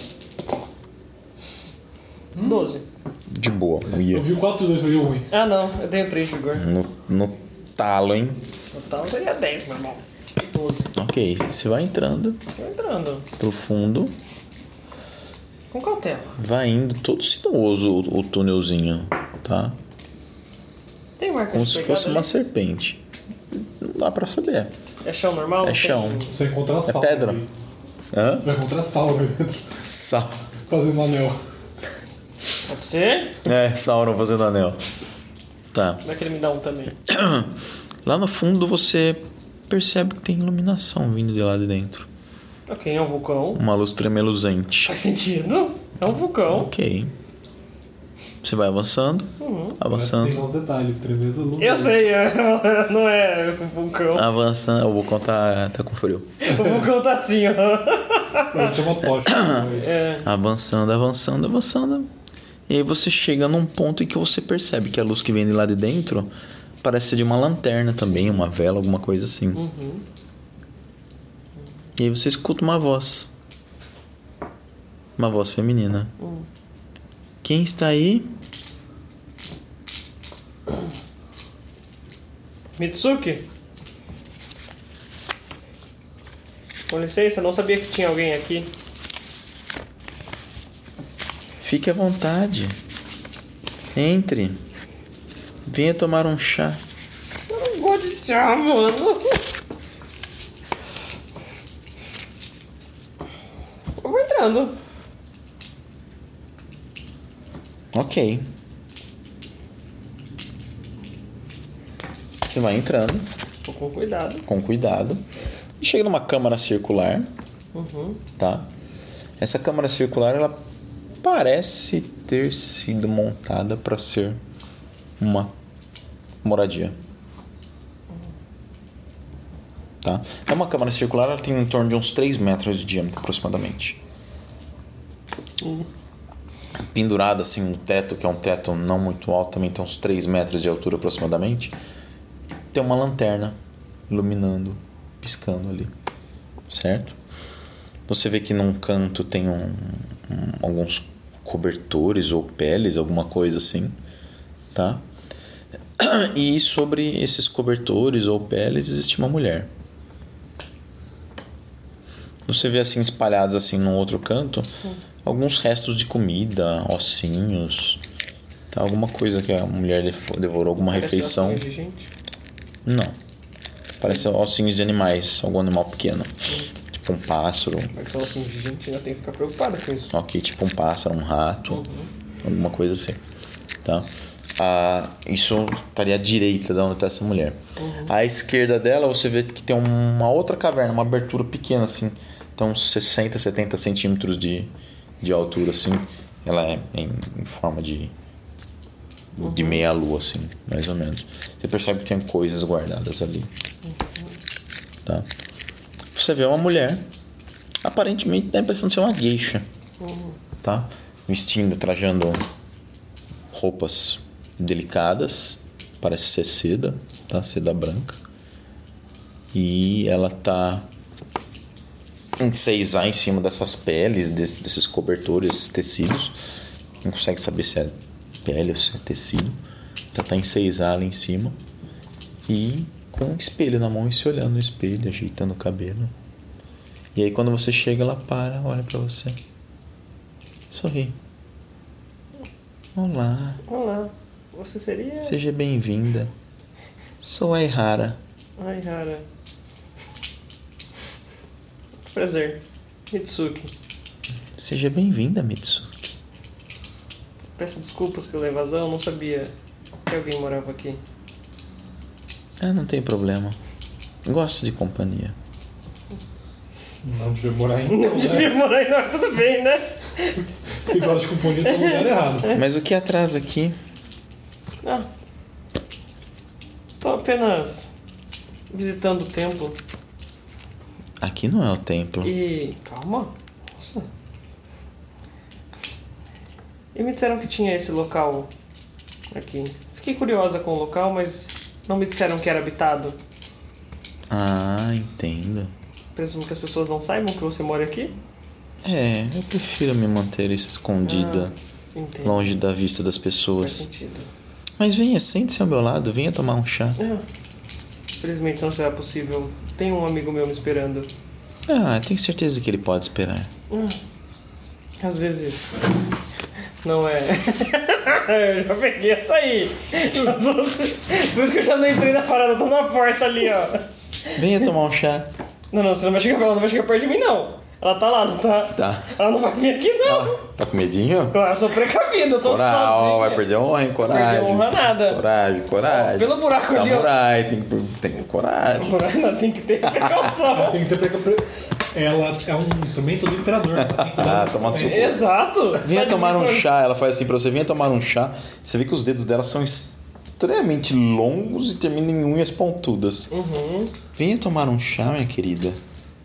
B: 12.
D: De boa.
C: Eu vi o 4-2, foi ruim.
B: Ah não, eu tenho 3 de vigor.
D: No talo, hein?
B: Total seria 10, meu irmão. 12.
D: Ok, você vai entrando
B: Tô entrando.
D: pro fundo.
B: Com cautela.
D: Vai indo todo sinuoso o túnelzinho, tá?
B: Tem marca
D: Como
B: de
D: se
B: pegada
D: fosse uma
B: ali?
D: serpente. Não dá pra saber.
B: É chão normal?
D: É
B: Tem-
D: chão.
C: Você vai encontrar sal.
D: pedra.
C: ali.
D: Hã?
C: Vai encontrar sal ali dentro.
D: Sal.
C: Fazendo anel.
B: Pode ser?
D: É, Sauron fazendo anel. Tá.
B: Vai querer me dar um também.
D: Lá no fundo você percebe que tem iluminação vindo de lá de dentro.
B: Ok, é um vulcão.
D: Uma luz tremeluzente.
B: Faz sentido. É um vulcão.
D: Ok. Você vai avançando,
C: Tem
D: avançando,
C: uns detalhes, tremeza luz.
B: Eu sei, não é um vulcão.
D: avançando. O vulcão tá com frio.
B: O vulcão tá assim, ó.
C: A gente chama tocha.
B: É.
D: Avançando, avançando, avançando. E aí você chega num ponto em que você percebe que a luz que vem de lá de dentro parece ser de uma lanterna também, uma vela, alguma coisa assim. E aí você escuta uma voz. Uma voz feminina. Quem está aí?
B: Mitsuki? Com licença, não sabia que tinha alguém aqui.
D: Fique à vontade. Entre. Venha tomar um chá.
B: Eu não gosto de chá, mano. Eu vou entrando.
D: Ok. Você vai entrando
B: Tô com cuidado.
D: com cuidado. E chega numa câmara circular. Tá? Essa câmara circular, ela parece ter sido montada para ser uma moradia. Tá? É uma câmara circular, ela tem em torno de uns 3 metros de diâmetro aproximadamente. Pendurada assim no teto, que é um teto não muito alto, também tem uns 3 metros de altura aproximadamente. Tem uma lanterna iluminando, piscando ali, certo? Você vê que num canto tem alguns cobertores ou peles, alguma coisa assim, tá? E sobre esses cobertores ou peles existe uma mulher. Você vê assim espalhados assim num outro canto alguns restos de comida, ossinhos, tá? Alguma coisa que a mulher devorou, alguma refeição.
B: Parece de gente.
D: Não. Parece ossinhos de animais, algum animal pequeno. Tipo um pássaro.
B: Mas são assim de gente, ainda tem que ficar preocupada com isso.
D: Ok, tipo um pássaro, um rato. Alguma coisa assim. Tá? Isso estaria à direita de onde está essa mulher. À esquerda dela você vê que tem uma outra caverna, uma abertura pequena assim. Então uns 60, 70 centímetros de altura assim. Ela é em forma de meia lua assim, mais ou menos. Você percebe que tem coisas guardadas ali. Tá? Você vê uma mulher, aparentemente dá a impressão de ser uma geisha. Tá? Vestindo, trajando roupas delicadas, parece ser seda, tá? Seda branca. E ela tá em seisar em cima dessas peles, desses cobertores, esses tecidos. Não consegue saber se é pele ou se é tecido. Tá em seisar lá em cima. E com um espelho na mão e se olhando no espelho, ajeitando o cabelo. E aí quando você chega, ela para, olha pra você. Sorri. Olá.
B: Olá. Você seria...
D: Seja bem-vinda. Sou a Ihara.
B: Ai, Hara. Prazer. Mitsuki.
D: Seja bem-vinda, Mitsuki.
B: Peço desculpas pela invasão, não sabia que alguém morava aqui.
D: Ah, não tem problema. Gosto de companhia.
C: Não devia morar em
B: Não devia morar em nós, tudo bem, né?
C: Se gosta de companhia, tá no lugar errado.
D: Mas o que atrasa aqui?
B: Ah. Estou apenas visitando o templo.
D: Aqui não é o templo.
B: E... calma. Nossa. E me disseram que tinha esse local aqui. Fiquei curiosa com o local, mas não me disseram que era habitado.
D: Ah, entendo.
B: Presumo que as pessoas não saibam que você mora aqui?
D: É, eu prefiro me manter escondida,
B: Entendo.
D: longe da vista das
B: Faz
D: pessoas.
B: sentido.
D: Mas venha, sente-se ao meu lado, venha tomar um chá.
B: Infelizmente não será possível. Tem um amigo meu me esperando.
D: Ah, tenho certeza que ele pode esperar.
B: Às vezes não é. Eu já peguei essa aí. Por isso que eu já não entrei na parada, tô na porta ali, ó.
D: Venha tomar um chá.
B: Não, você não vai chegar, ela não vai chegar perto de mim, não. Ela tá lá, não tá?
D: Tá.
B: Ela não vai vir aqui, não.
D: Tá com medinho?
B: Claro, eu sou precavido, eu tô
D: Coragem,
B: sozinha.
D: vai perder honra, hein? Coragem.
B: Perder honra nada.
D: Coragem.
B: Pelo buraco ali, ó.
D: Samurai, tem que ter coragem.
B: Não, tem que ter precaução.
C: Tem que ter Ela é um instrumento do imperador.
D: Ah, toma desculpa.
B: Exato.
D: Venha
B: Tá
D: tomar um
B: de-
D: chá. Ela faz assim pra você, venha tomar um chá. Você vê que os dedos dela são extremamente longos e terminam em unhas pontudas. Venha tomar um chá, minha querida.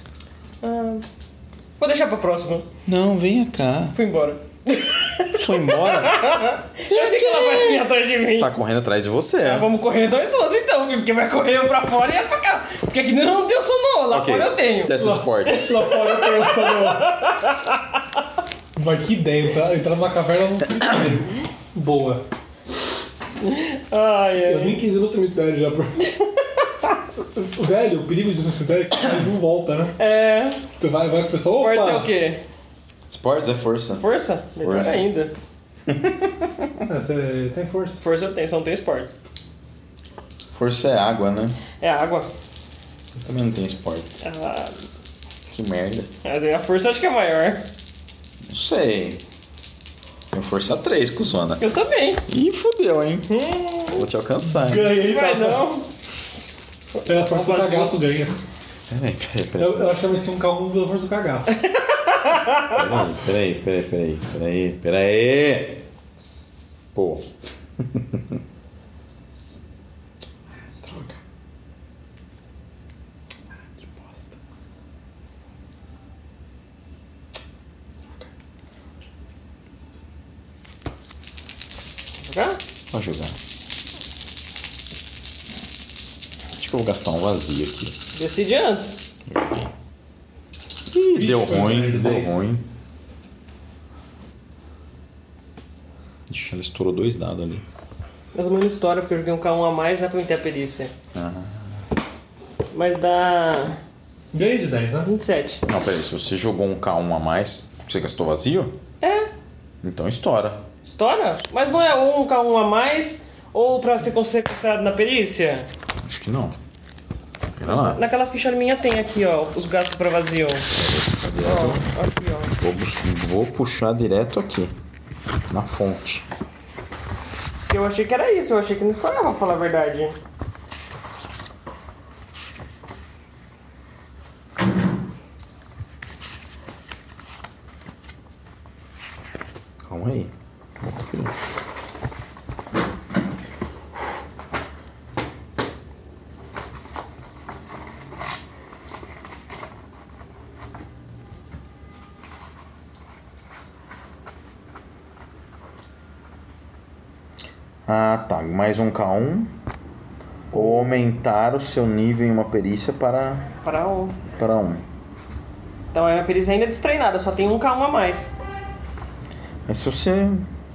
B: Vou deixar pra próxima.
D: Não, venha cá.
B: Fui embora.
D: Foi embora?
B: Eu sei que ela vai vir atrás de mim.
D: Tá correndo atrás de você.
B: Ah, vamos correr nós dois então, filho, porque vai correr eu pra fora e ela pra cá. Porque aqui não tem o sono, lá
D: Ok,
B: fora eu tenho.
D: teste de esportes.
C: Lá fora eu pensando. Mas que ideia, entrar numa caverna num cemitério.
B: Ai,
C: Boa. Eu
B: ai.
C: nem quis ir no cemitério já. Velho, o perigo de ir no cemitério é que você não volta, né?
B: É.
C: Tu vai com o pessoal.
B: Pode
C: Opa!
B: ser o quê?
D: Esportes é força.
B: Força? Melhor
D: Força.
B: ainda.
C: Você tem força.
B: Força eu tenho, só não tenho esportes.
D: Força é água, né?
B: É água.
D: Eu também não tenho esportes.
B: Ah,
D: Que merda.
B: mas aí a força eu acho que é maior.
D: Não sei. Tenho força 3, cuzona.
B: Eu também.
D: Ih, fudeu, hein? Vou te alcançar, hein?
C: Ganhei,
B: Vai
C: tá?
B: não.
C: É a força do cagaço ganha.
D: Peraí.
C: Eu acho que eu venci um carro pela força do cagaço.
D: Peraí. Pô.
C: Droga. Que bosta.
B: Jogar?
D: Vou jogar. Acho que eu vou gastar um vazio aqui.
B: Decide antes.
D: Ih, deu
C: foi
D: ruim,
C: merda,
D: deu
C: 10.
D: ruim. Ixi, ela estourou 2 dados ali.
B: Mais ou menos história, porque eu joguei um K1 a mais, dá pra eu ter a perícia.
D: Ah.
B: Mas dá
C: Ganhei de 10, né?
B: 27.
D: Não, peraí, se você jogou um K1 a mais, você gastou vazio?
B: É.
D: Então estoura.
B: História? Mas não é um K1 a mais ou pra ser considerado na perícia?
D: Acho que não. Pera lá.
B: Naquela ficha minha tem aqui, ó, os gastos pra vazio. Ó, aqui, ó.
D: Vou puxar direto aqui. Na fonte.
B: Eu achei que era isso, eu achei que não estourava, pra falar a verdade.
D: Calma aí. Vou conferir. Ah, tá. Mais um K1. Ou aumentar o seu nível em uma perícia para
B: Para um.
D: 1.
B: Então a minha perícia ainda é destreinada, só tem um K1 a mais.
D: Mas se você...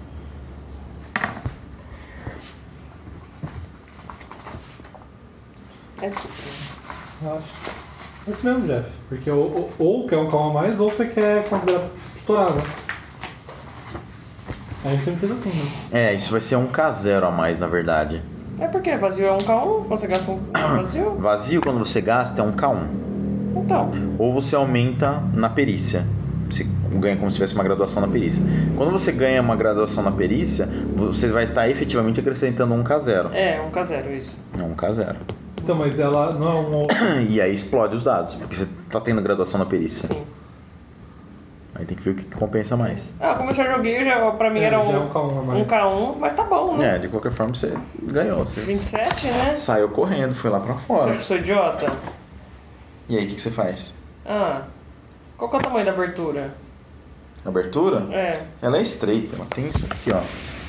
B: É.
C: Acho. É isso mesmo, Jeff. Porque ou quer um carro a mais, ou você quer considerar estourado. A gente sempre fez assim, né?
D: É, isso vai ser um K0 a mais, na verdade.
B: É porque vazio é 1K1, quando você gasta um vazio.
D: Vazio, quando você gasta, é um K1.
B: Então,
D: Ou você aumenta na perícia. Você ganha como se tivesse uma graduação na perícia. Quando você ganha uma graduação na perícia, você vai estar efetivamente acrescentando um K0.
B: é 1K0 isso.
D: É um K0.
C: Então, mas ela não é um...
D: E aí explode os dados, porque você tá tendo graduação na perícia.
B: Sim.
D: Aí tem que ver o que compensa mais.
B: Ah, como eu já joguei, pra mim era
C: já é um K1 a mais.
B: 1K1, mas tá bom, né?
D: De qualquer forma você ganhou. Você
B: 27, né?
D: saiu correndo, foi lá pra
B: Você
D: fora.
B: acha que eu sou idiota?
D: E aí, o que você faz?
B: Ah, qual que é o tamanho da abertura?
D: Abertura?
B: É,
D: Ela é estreita, ela tem isso aqui, ó.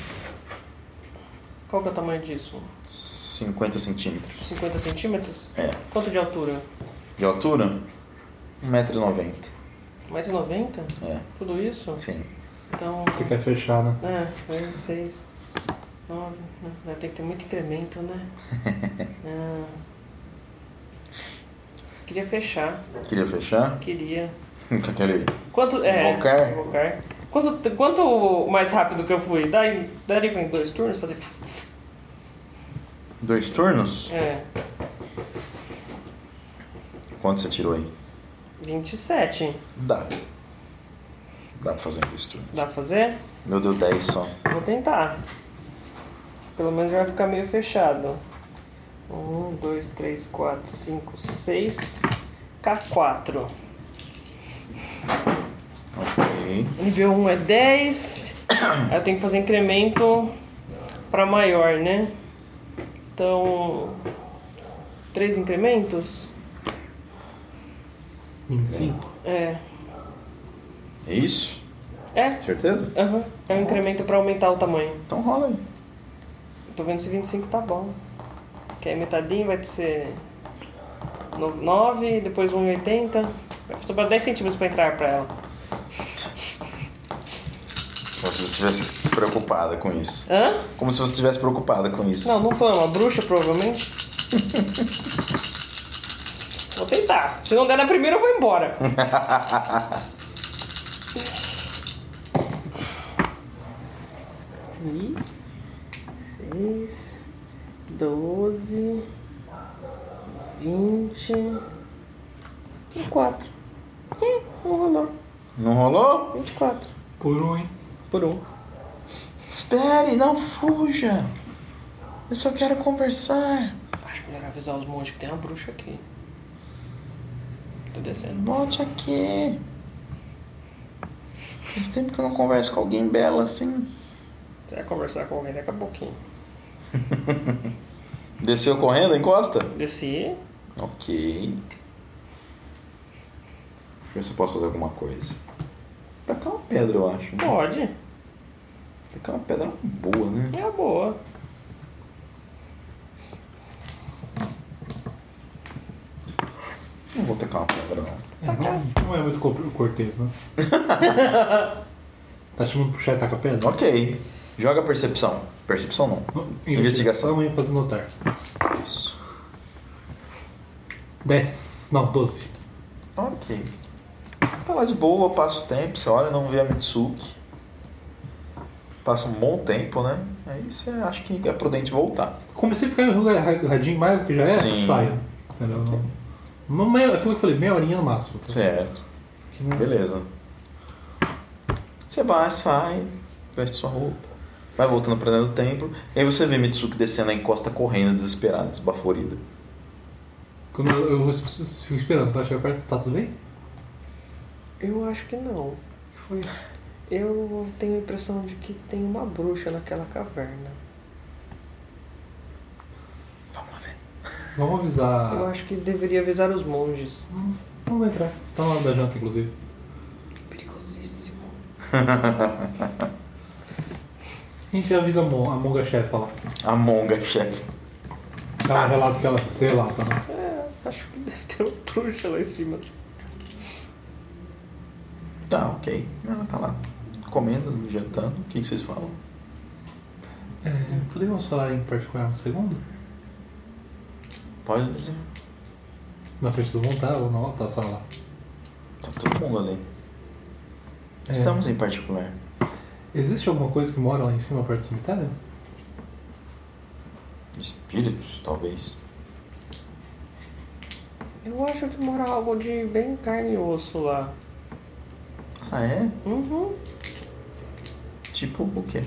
B: qual que é o tamanho disso?
D: 50 centímetros.
B: 50 centímetros?
D: É.
B: Quanto de altura?
D: De altura? 1,90 m.
B: 1,90m?
D: É,
B: Tudo isso?
D: sim.
B: Então,
C: Você quer fechar, né?
B: 6, 9, tem que ter muito incremento, né? Queria fechar,
D: Queria fechar?
B: queria.
D: Com aquele...
B: Quanto,
D: Invocar?
B: invocar. Quanto mais rápido que eu fui? Daria em 2 turnos fazer...
D: 2 turnos?
B: É,
D: Quanto você tirou aí?
B: 27.
D: Dá. Dá pra fazer em 2 turnos.
B: Dá pra fazer?
D: Meu deu 10 só.
B: Vou tentar. Pelo menos já vai ficar meio fechado. 1, 2, 3, 4, 5, 6. K4.
D: Ok.
B: Nível 1 é 10. Aí eu tenho que fazer incremento pra maior, né? Então, 3 incrementos?
C: 25.
B: É.
D: É isso?
B: É,
D: Certeza?
B: aham. É um incremento pra aumentar o tamanho.
D: Então rola aí.
B: Tô vendo se 25 tá bom. Que aí metadinho vai ser 9, depois 1,80. Vai sobrar 10 centímetros pra entrar pra ela.
D: Como se você estivesse preocupada com isso.
B: Hã?
D: Como se você estivesse preocupada com isso.
B: Não, não tô. É uma bruxa, provavelmente. Vou tentar. Se não der na primeira, eu vou embora. E 6, 12, 20 e 4. Não rolou.
D: Não rolou?
B: 24
C: Por um, hein?
B: por 1.
D: Espere, não fuja. Eu só quero conversar.
B: Acho melhor avisar os monges que tem uma bruxa aqui. Tô descendo.
D: Volte aqui. Faz tempo que eu não converso com alguém bela assim.
B: Você vai conversar com alguém daqui a pouquinho.
D: Desceu correndo, encosta?
B: Desci.
D: Ok. Deixa eu ver se eu posso fazer alguma coisa. Tacar uma pedra, eu acho.
B: Pode.
D: Tacar uma pedra boa, né?
B: É boa.
D: Não vou tacar uma pedra, não.
C: Não é muito cortês, né? Tá chamando pro chat taca pedra?
D: Ok. Joga percepção. Percepção não. Investigação.
C: E fazer notar.
D: Isso.
C: 10. Não, 12.
D: Ok. Tá lá de boa, passa o tempo, você olha, não vê a Mitsuki. Passa um bom tempo, né? Aí você acha que é prudente voltar.
C: Comecei a ficar enrugadinho mais do que já é,
D: Sim.
C: saia. Entendeu? Aquilo que eu falei, meia horinha no máximo. Tá?
D: Certo.
C: Não-
D: Beleza. Você vai, sai, veste sua roupa, vai voltando pra dentro do templo. E aí você vê Mitsuki descendo a encosta correndo, desesperada, esbaforida.
C: Quando eu fico esperando pra chegar perto, tá tudo bem?
B: Eu acho que não.
C: Foi.
B: Eu tenho a impressão de que tem uma bruxa naquela caverna.
D: Vamos lá ver.
C: Vamos avisar.
B: Eu acho que deveria avisar os monges.
C: Vamos entrar. Tá na hora da janta, inclusive.
B: Perigosíssimo.
C: A gente avisa a monga chefa lá.
D: A monga, chefe.
C: Ela relata que ela, sei lá, tá.
B: Acho que deve ter uma bruxa lá em cima.
D: Tá, ok. Ela tá lá, comendo, jantando. O que vocês falam?
C: Podemos falar em particular um segundo?
D: Pode dizer.
C: Na frente do mundo, tá? Ou não? Tá só lá.
D: Tá todo mundo ali.
C: É.
D: Estamos em particular.
C: Existe alguma coisa que mora lá em cima, perto do cemitério?
D: De Espíritos, talvez.
B: Eu acho que mora algo de bem carne e osso lá.
D: Ah, é?
B: Uhum.
D: Tipo o quê?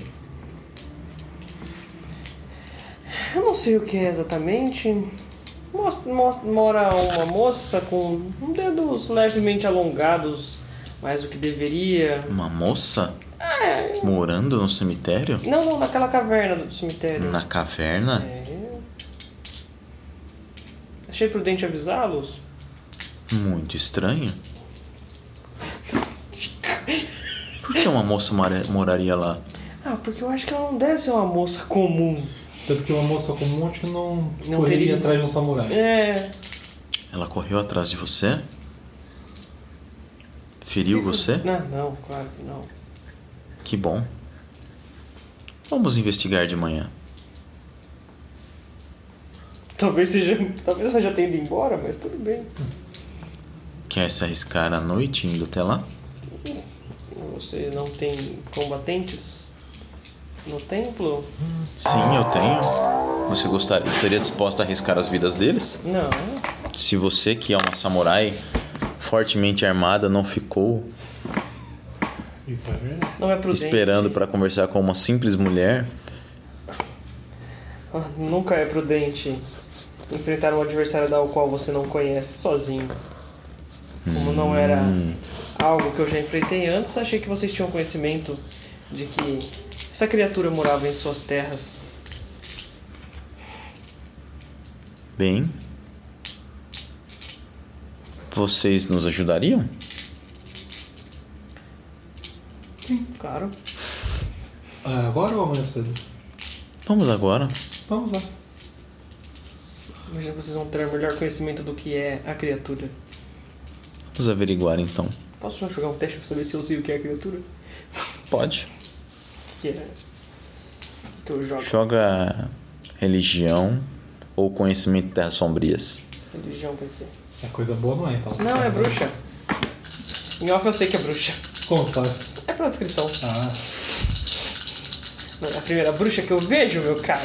B: Eu não sei o que é exatamente. Mora uma moça com dedos levemente alongados, mais do que deveria.
D: Uma moça?
B: É.
D: Morando no cemitério?
B: Não, naquela caverna do cemitério.
D: Na caverna?
B: É. Achei prudente avisá-los.
C: Muito estranho.
D: Por que uma moça moraria lá?
B: Ah, porque eu acho que ela não deve ser uma moça comum.
C: Até porque uma moça comum acho que não correria
B: teria
C: atrás de um samurai.
B: É.
D: Ela correu atrás de você? Feriu você?
B: Não, claro que não.
D: Que bom. Vamos investigar de manhã.
B: Talvez ela já tenha ido embora, mas tudo bem.
D: Quer se arriscar à noite indo até lá?
B: Você não tem combatentes no templo?
D: Sim, eu tenho. Você estaria disposta a arriscar as vidas deles?
B: Não.
D: Se você, que é uma samurai fortemente armada, não ficou
C: Isso é verdade.
B: Não é prudente.
D: esperando para conversar com uma simples mulher,
B: Nunca é prudente enfrentar um adversário ao qual você não conhece sozinho. Como não era algo que eu já enfrentei antes, achei que vocês tinham conhecimento de que essa criatura morava em suas terras.
D: bem, vocês nos ajudariam?
B: Claro.
C: Agora ou amanhã cedo?
D: Vamos agora.
C: Vamos lá.
B: Imagino que vocês vão ter melhor conhecimento do que é a criatura.
D: Vamos averiguar então.
B: Posso já jogar um teste pra saber se eu sei o que é a criatura?
D: Pode.
B: O que é? O que eu jogo?
D: Joga religião ou conhecimento de terras sombrias.
B: Religião vai ser.
C: É coisa boa, não é? Então,
B: Não, é bruxa. Em off eu sei que é bruxa.
C: Como sabe?
B: É pela descrição.
C: Ah,
B: Não é a primeira bruxa que eu vejo, meu caro.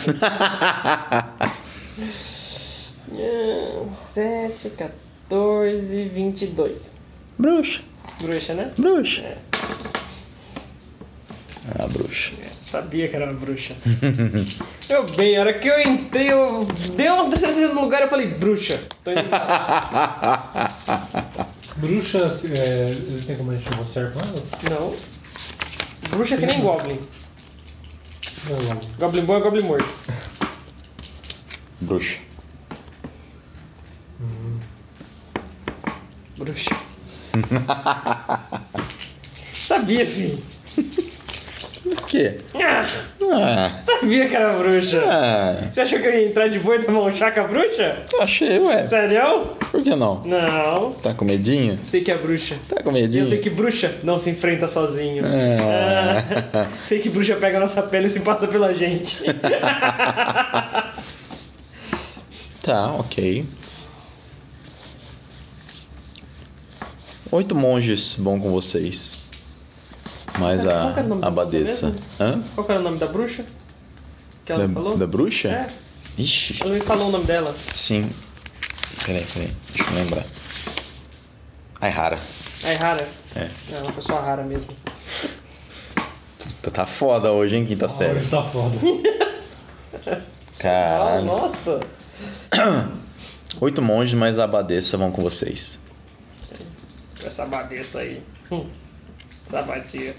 B: 7, 14, 22.
D: Bruxa.
B: Bruxa, né?
D: Bruxa.
B: É,
D: Ah, bruxa.
B: sabia que era uma bruxa. Eu bem, a hora que eu entrei, eu dei uma descida no lugar e eu falei, bruxa. Tô indo embora.
C: bruxas, eles têm como a gente negociar com elas?
B: Não. Bruxa é que nem Goblin.
C: Não.
B: Goblin bom é Goblin morto.
D: Bruxa.
B: Bruxa. Sabia, filho.
D: Por quê?
B: Ah,
D: Ah,
B: sabia que era bruxa. Você achou que eu ia entrar de boa e tomar um chá com a bruxa?
D: achei, ué.
B: Sério?
D: Por que não?
B: Não.
D: Tá com medinho?
B: Sei que é bruxa.
D: Tá com medinho?
B: Eu sei que bruxa não se enfrenta sozinho.
D: Ah.
B: Sei que bruxa pega a nossa pele e se passa pela gente.
D: Tá, ok. 8 monges vão com vocês. Mais
B: Qual que era o nome
D: a
B: da bruxa
D: abadesa.
B: mesmo?
D: Hã?
B: Qual que era o nome da bruxa? Que ela me falou?
D: Da bruxa?
B: É,
D: Ixi,
B: ela me falou o nome dela.
D: sim. Peraí. Deixa eu lembrar. Aihara.
B: É rara.
D: É.
B: É uma pessoa rara mesmo.
D: Tá foda hoje, hein, quinta série.
C: Hoje tá foda.
B: Ah,
D: Caralho.
B: nossa.
D: 8 monges mais a abadesa vão com vocês.
B: Essa abadesa aí. Essa abadia.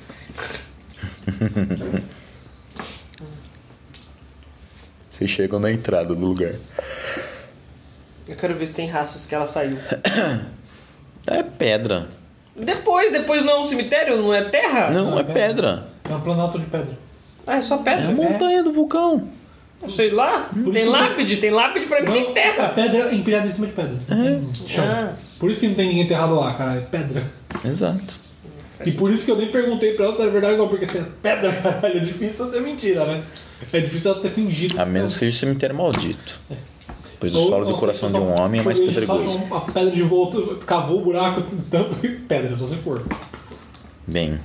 D: Vocês chegam na entrada do lugar.
B: Eu quero ver se tem rastros que ela saiu.
D: É pedra.
B: Depois não é um cemitério? Não é terra?
D: Não, é pedra.
C: É um planalto de pedra.
B: Ah, é só
D: É a
B: pedra?
D: montanha do vulcão.
B: Sei lá. Tem
C: isso
B: lápide. Tem lápide pra mim, tem
C: A
B: terra.
C: pedra é empilhada em cima de pedra. Chão.
B: Ah,
C: Por isso que não tem ninguém enterrado lá, cara. É pedra.
D: Exato.
C: E por isso que eu nem perguntei pra ela se é verdade ou não, porque se é pedra, caralho, é difícil ser mentira, né? É difícil ela ter fingido.
D: A menos que seja cemitério maldito. Pois o
C: Ou,
D: solo do
C: não,
D: coração
C: você
D: de um
C: só
D: homem é mais
C: joguei, só
D: pedregoso.
C: jogou uma pedra de volta, cavou o buraco, tampa e pedra, só se for.
D: Bem.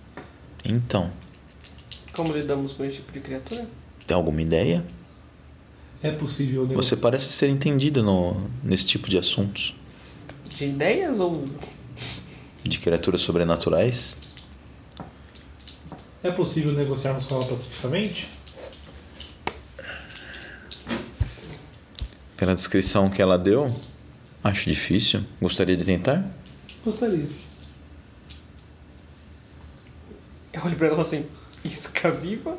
D: Então,
B: como lidamos com esse tipo de criatura?
D: tem alguma ideia?
C: É possível
D: Você
C: negociar.
D: parece ser entendida nesse tipo de assuntos.
B: De ideias ou...
D: De criaturas sobrenaturais.
C: É possível negociarmos com ela pacificamente?
D: Pela descrição que ela deu, acho difícil. Gostaria de tentar?
C: Gostaria.
B: Eu olho pra ela assim, isca viva?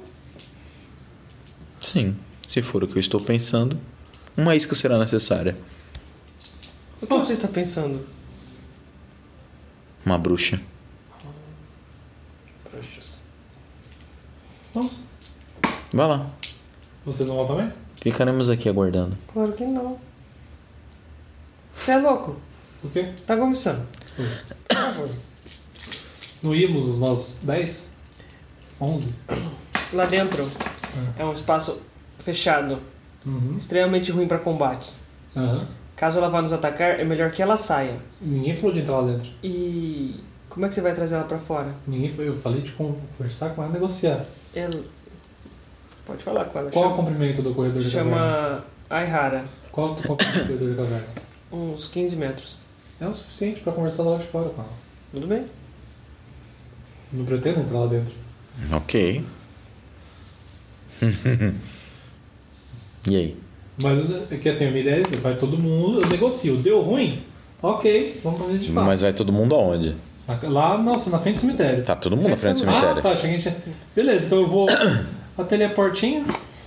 D: Sim. Se for o que eu estou pensando, uma isca será necessária.
B: O que você está pensando?
D: Uma bruxa.
B: Bruxas.
C: Vamos.
D: Vá lá.
C: Vocês vão lá também?
D: Ficaremos aqui aguardando.
B: Claro que não. Você é louco?
C: O quê?
B: Tá começando. Por favor.
C: Não íamos nós 10? 11?
B: Lá dentro é um espaço fechado,
C: Uhum.
B: extremamente ruim para combates.
C: Aham.
B: Caso ela vá nos atacar, é melhor que ela saia.
C: Ninguém falou de entrar lá dentro.
B: E como é que você vai trazer ela pra fora?
C: Eu falei de conversar com ela e negociar.
B: Ela... Pode falar com ela.
C: Qual é o comprimento do corredor de caverna?
B: Chama Aihara.
C: Qual é o comprimento do corredor de caverna?
B: Uns 15 metros.
C: É o suficiente pra conversar lá de fora com ela.
B: Tudo bem?
C: Não pretendo entrar lá dentro.
D: Ok. E aí?
C: Mas é que assim, a minha ideia é vai todo mundo, eu negocio. Deu ruim? Ok, vamos pra mesa de fato.
D: Mas vai todo mundo aonde?
C: Lá, nossa, na frente do cemitério.
D: Tá todo mundo na frente do cemitério.
C: Ah, tá, achei que a gente... Beleza, então eu vou até ali a portinha.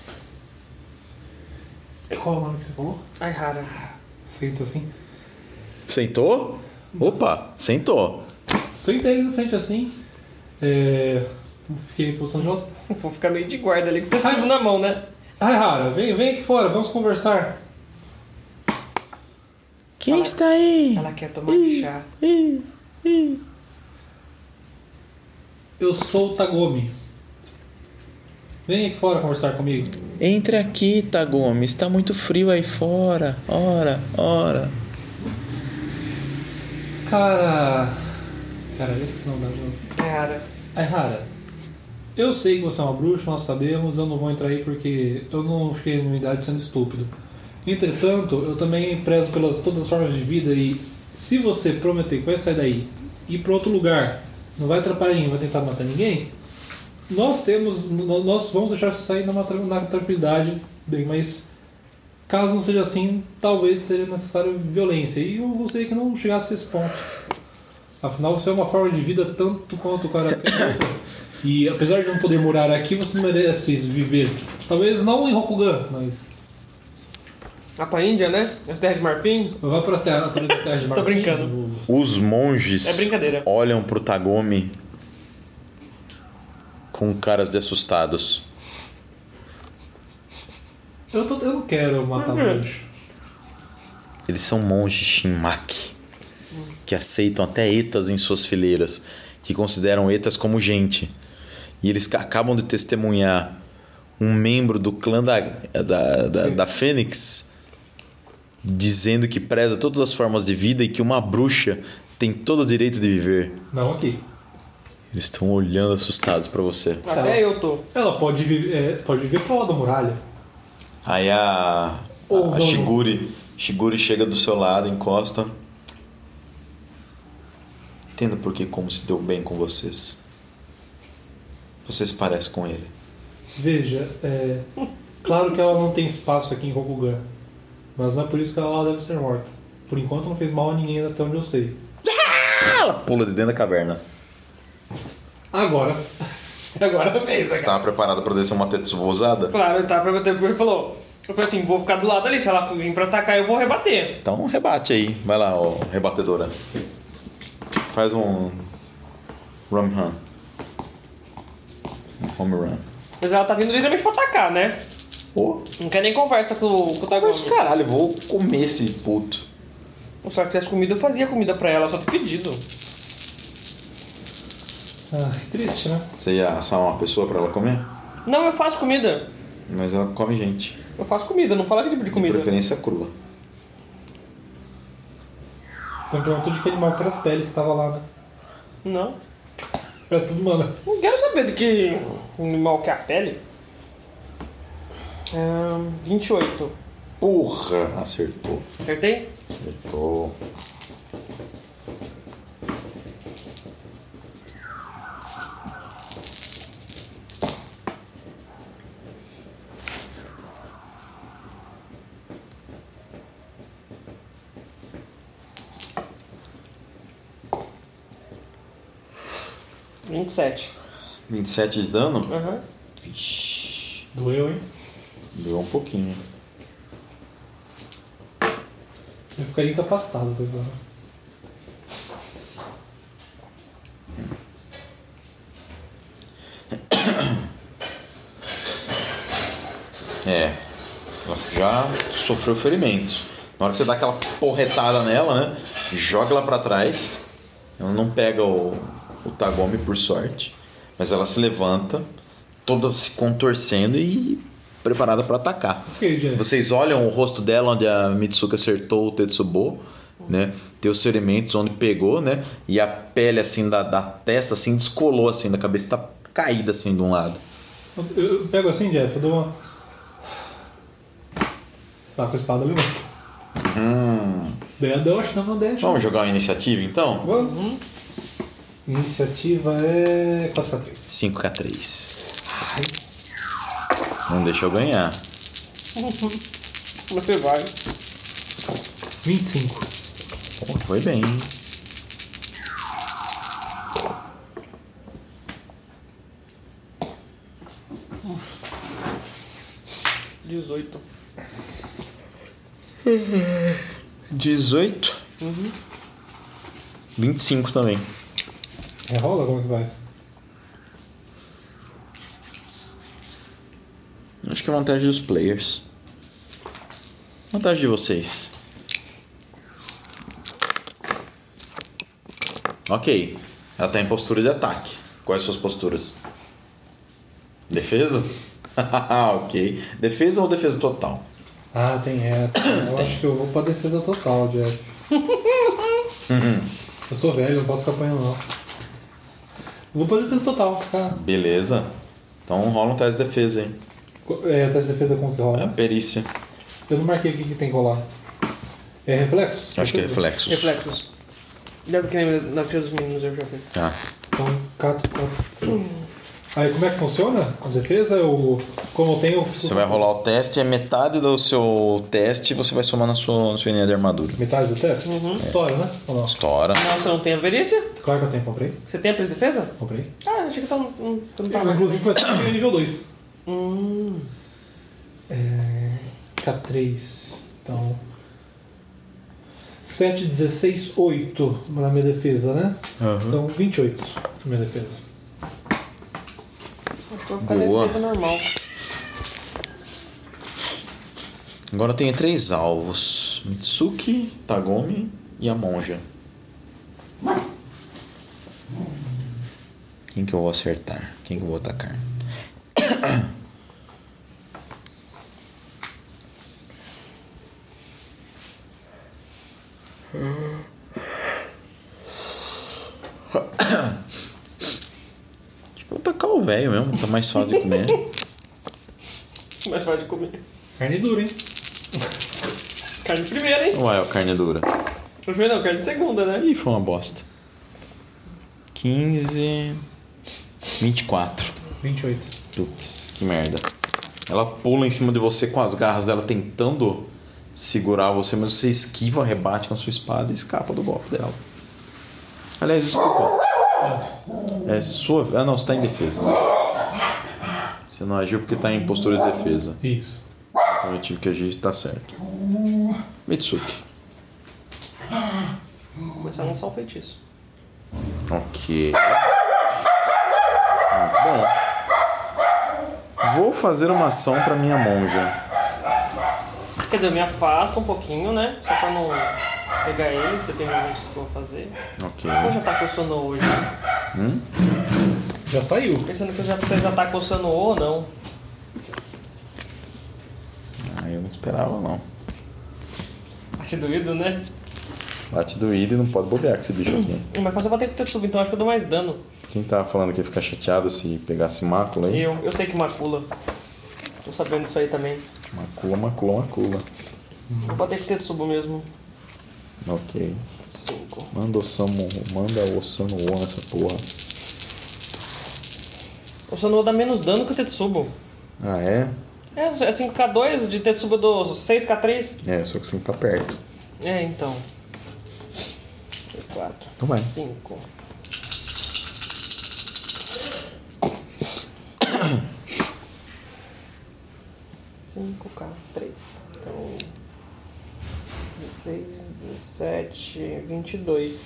C: E qual é o nome que você falou?
B: Aihara.
C: Senta assim.
D: Sentou? Opa, sentou.
C: Sentei ali na frente assim. Fiquei em posição de rosto.
B: Vou ficar meio de guarda ali com o tecido na mão, né?
C: Rara, vem aqui fora, vamos conversar.
D: Quem está aí?
B: Ela quer tomar chá.
C: Eu sou o Tagomi. Vem aqui fora conversar comigo.
D: Entre aqui, Tagomi. Está muito frio aí fora. Ora.
C: Cara, já esqueci o nome dela de novo.
B: Aihara.
C: Rara, eu sei que você é uma bruxa, nós sabemos, eu não vou entrar aí porque eu não fiquei na minha idade sendo estúpido. Entretanto, eu também prezo pelas todas as formas de vida e se você prometer que vai sair daí e ir para outro lugar, não vai atrapalhar ninguém, vai tentar matar ninguém, nós vamos deixar você sair na tranquilidade, bem, mas caso não seja assim, talvez seja necessário violência e eu gostaria que não chegasse a esse ponto. Afinal, você é uma forma de vida tanto quanto o cara e apesar de não poder morar aqui, você merece viver. Talvez não em Rokugan, mas...
B: Lá pra Índia, né? As terras de Marfim.
C: Vai para as terras de Marfim.
B: Tô brincando.
D: Os monges
B: É brincadeira.
D: olham pro Tagomi com caras de assustados.
C: Eu não quero matar monge.
D: Eles são monges Shinmaki, que aceitam até etas em suas fileiras, que consideram etas como gente. E eles acabam de testemunhar um membro do clã da Fênix dizendo que preza todas as formas de vida e que uma bruxa tem todo o direito de viver.
C: Não aqui.
D: Eles estão olhando assustados pra você.
B: Até eu tô.
C: Ela pode viver pro lado da muralha.
D: Aí a
C: Ou não.
D: Shiguri chega do seu lado, encosta. Entendo porque como se deu bem com vocês. Você se parece com ele.
C: Veja, claro que ela não tem espaço aqui em Rokugan, mas não é por isso que ela deve ser morta. Por enquanto não fez mal a ninguém até onde eu sei.
D: Ela pula de dentro da caverna.
C: Agora fez.
D: Você estava preparado para descer uma Tetsubo usada?
B: Claro, ele tava pra bater porque ele falou. Eu falei assim, vou ficar do lado ali, se ela vir pra atacar eu vou rebater.
D: Então rebate aí. Vai lá, ó, rebatedora. Faz um rum run. Um home run.
B: Mas ela tá vindo literalmente pra atacar, né?
D: Pô,
B: Não quer nem conversa com o
D: mas
B: Tagomi.
D: caralho, eu vou comer esse puto.
B: Se ela quisesse comida, eu fazia comida pra ela, só tô pedido.
C: Que triste, né?
D: Você ia assar uma pessoa pra ela comer?
B: Não, eu faço comida.
D: Mas ela come gente.
B: Eu faço comida, não fala que tipo de
D: De
B: comida.
D: preferência crua.
C: Você me perguntou de que animal que era as peles que estava lá, né?
B: Não.
C: É tudo, mano.
B: Não quero saber de que animal que é a pele. 28.
D: Porra, acertou.
B: Acertei?
D: Acertou.
B: — 27.
D: 27 de dano?
B: Aham.
D: Ixi,
C: Doeu, hein?
D: doeu um pouquinho.
C: Eu ficaria incapacitado com isso.
D: É, ela já sofreu ferimentos. Na hora que você dá aquela porretada nela, né? Joga ela pra trás. Ela não pega o Tagome, por sorte. Mas ela se levanta, toda se contorcendo e preparada pra atacar.
C: Ok, Jeff.
D: Vocês olham o rosto dela onde a Mitsuki acertou o Tetsubo, né? Tem os ferimentos onde pegou, né? E a pele assim da testa assim descolou assim da cabeça, tá caída assim de um lado.
C: Eu pego assim, Jeff, eu dou uma. Você tá com a espada, levanta. Daí eu acho que não deixa.
D: Vamos jogar uma iniciativa então?
C: Vamos. Iniciativa é 4x3.
D: 5x3. Não deixa eu ganhar.
B: Como você vai?
C: 25.
D: Pô, foi bem.
B: — 18.
D: 18. 25 também.
C: Rerola? Como é que faz?
D: Acho que é vantagem dos players. Vantagem de vocês. Ok. Ela tá em postura de ataque. Quais suas posturas? Defesa? Ok. Defesa ou defesa total?
C: Ah, tem essa. Eu acho que eu vou pra defesa total, Jeff. Eu sou velho, não posso ficar apanhando não. Vou pra defesa total, tá?
D: Beleza. Então rola um teste de defesa aí.
C: É, teste de defesa como que rola?
D: É a perícia.
C: Eu não marquei o que tem que rolar. É reflexos?
D: Acho que é reflexos.
B: Reflexos. Deve que nem na ficha dos meninos eu já fiz.
D: Tá.
C: Então, 4. Aí como é que funciona a defesa? Como eu tenho.
D: Você vai rolar o teste e a metade do seu teste você vai somar na sua linha de armadura.
C: Metade do teste? Estoura, né? Ou não?
D: Estoura.
B: Não, você não tem a perícia?
C: Claro que eu tenho, comprei.
B: Você tem a defesa?
C: Comprei.
B: Ah, achei que eu não tava.
C: Inclusive foi assim nível 2.
B: Hum.
C: K3. Então. 7, 16, 8 na minha defesa, né? Então 28 na minha defesa.
B: Vou ficar
D: Boa.
B: defesa normal.
D: Agora eu tenho 3 alvos: Mitsuki, Tagome e a monja. Quem que eu vou acertar? Quem que eu vou atacar? Acho que eu vou atacar o velho mesmo, tá mais fácil de comer.
B: Mais fácil de comer.
C: Carne dura, hein?
B: Carne primeira, hein?
D: Ué, a carne dura.
B: Primeira não, carne segunda, né?
D: Ih, foi uma bosta. 15... 24.
C: 28.
D: Putz, que merda. Ela pula em cima de você com as garras dela tentando segurar você, mas você esquiva, rebate com a sua espada e escapa do golpe dela. Aliás, desculpa. É sua... Ah, não, você tá em defesa. Né? Você não agiu porque tá em postura de defesa.
C: Isso.
D: Então eu tive que agir e tá certo. Mitsuki.
B: Vou começar a lançar um feitiço.
D: Ok. Muito bom. Vou fazer uma ação pra minha monja.
B: Quer dizer, eu me afasto um pouquinho, né? Só pra não pegar eles, dependendo disso que eu vou fazer.
D: Ok.
B: Ou já tá coçando hoje?
C: Já saiu.
B: Pensando que você já tá coçando ou não.
D: Ah, eu não esperava não.
B: Bate doído, né?
D: Bate doído e não pode bobear com esse bicho aqui.
B: Mas você bater com o Tetsubo, então acho que eu dou mais dano.
D: Quem tava falando que ia ficar chateado se pegasse mácula aí?
B: Eu sei que macula. Tô sabendo disso aí também.
D: Macula.
B: Vou bater com o Tetsubo mesmo.
D: Ok.
B: 5.
D: Manda o Osamu One nessa porra.
B: O Sanoo dá menos dano que o Tetsubo.
D: Ah, é?
B: É 5k2, de Tetsubo do 6k3.
D: É, só que você tá perto.
B: É, então. 4.
D: Então vai.
B: 5. K, 3. Então. 16, 17, 22.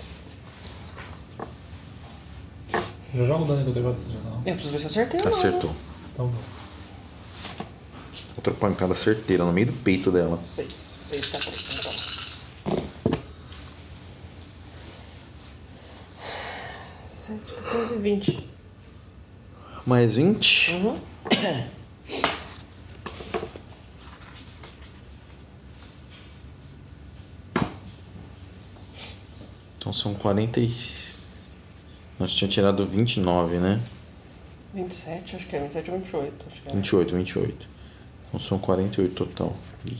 C: Já joga o dano que eu tenho pra acertar.
B: Eu preciso ver se eu acertei ou não.
D: Acertou.
C: Então bom.
D: Outra pancada certeira no meio do peito dela.
B: 6k3, então. 7, 14, 20.
D: Mais 20.
B: Uhum.
D: Então são 40 e... Nós tínhamos tirado 29, né?
B: 27, acho que é 27 ou 28. Acho que é.
D: 28. Então são 48 total.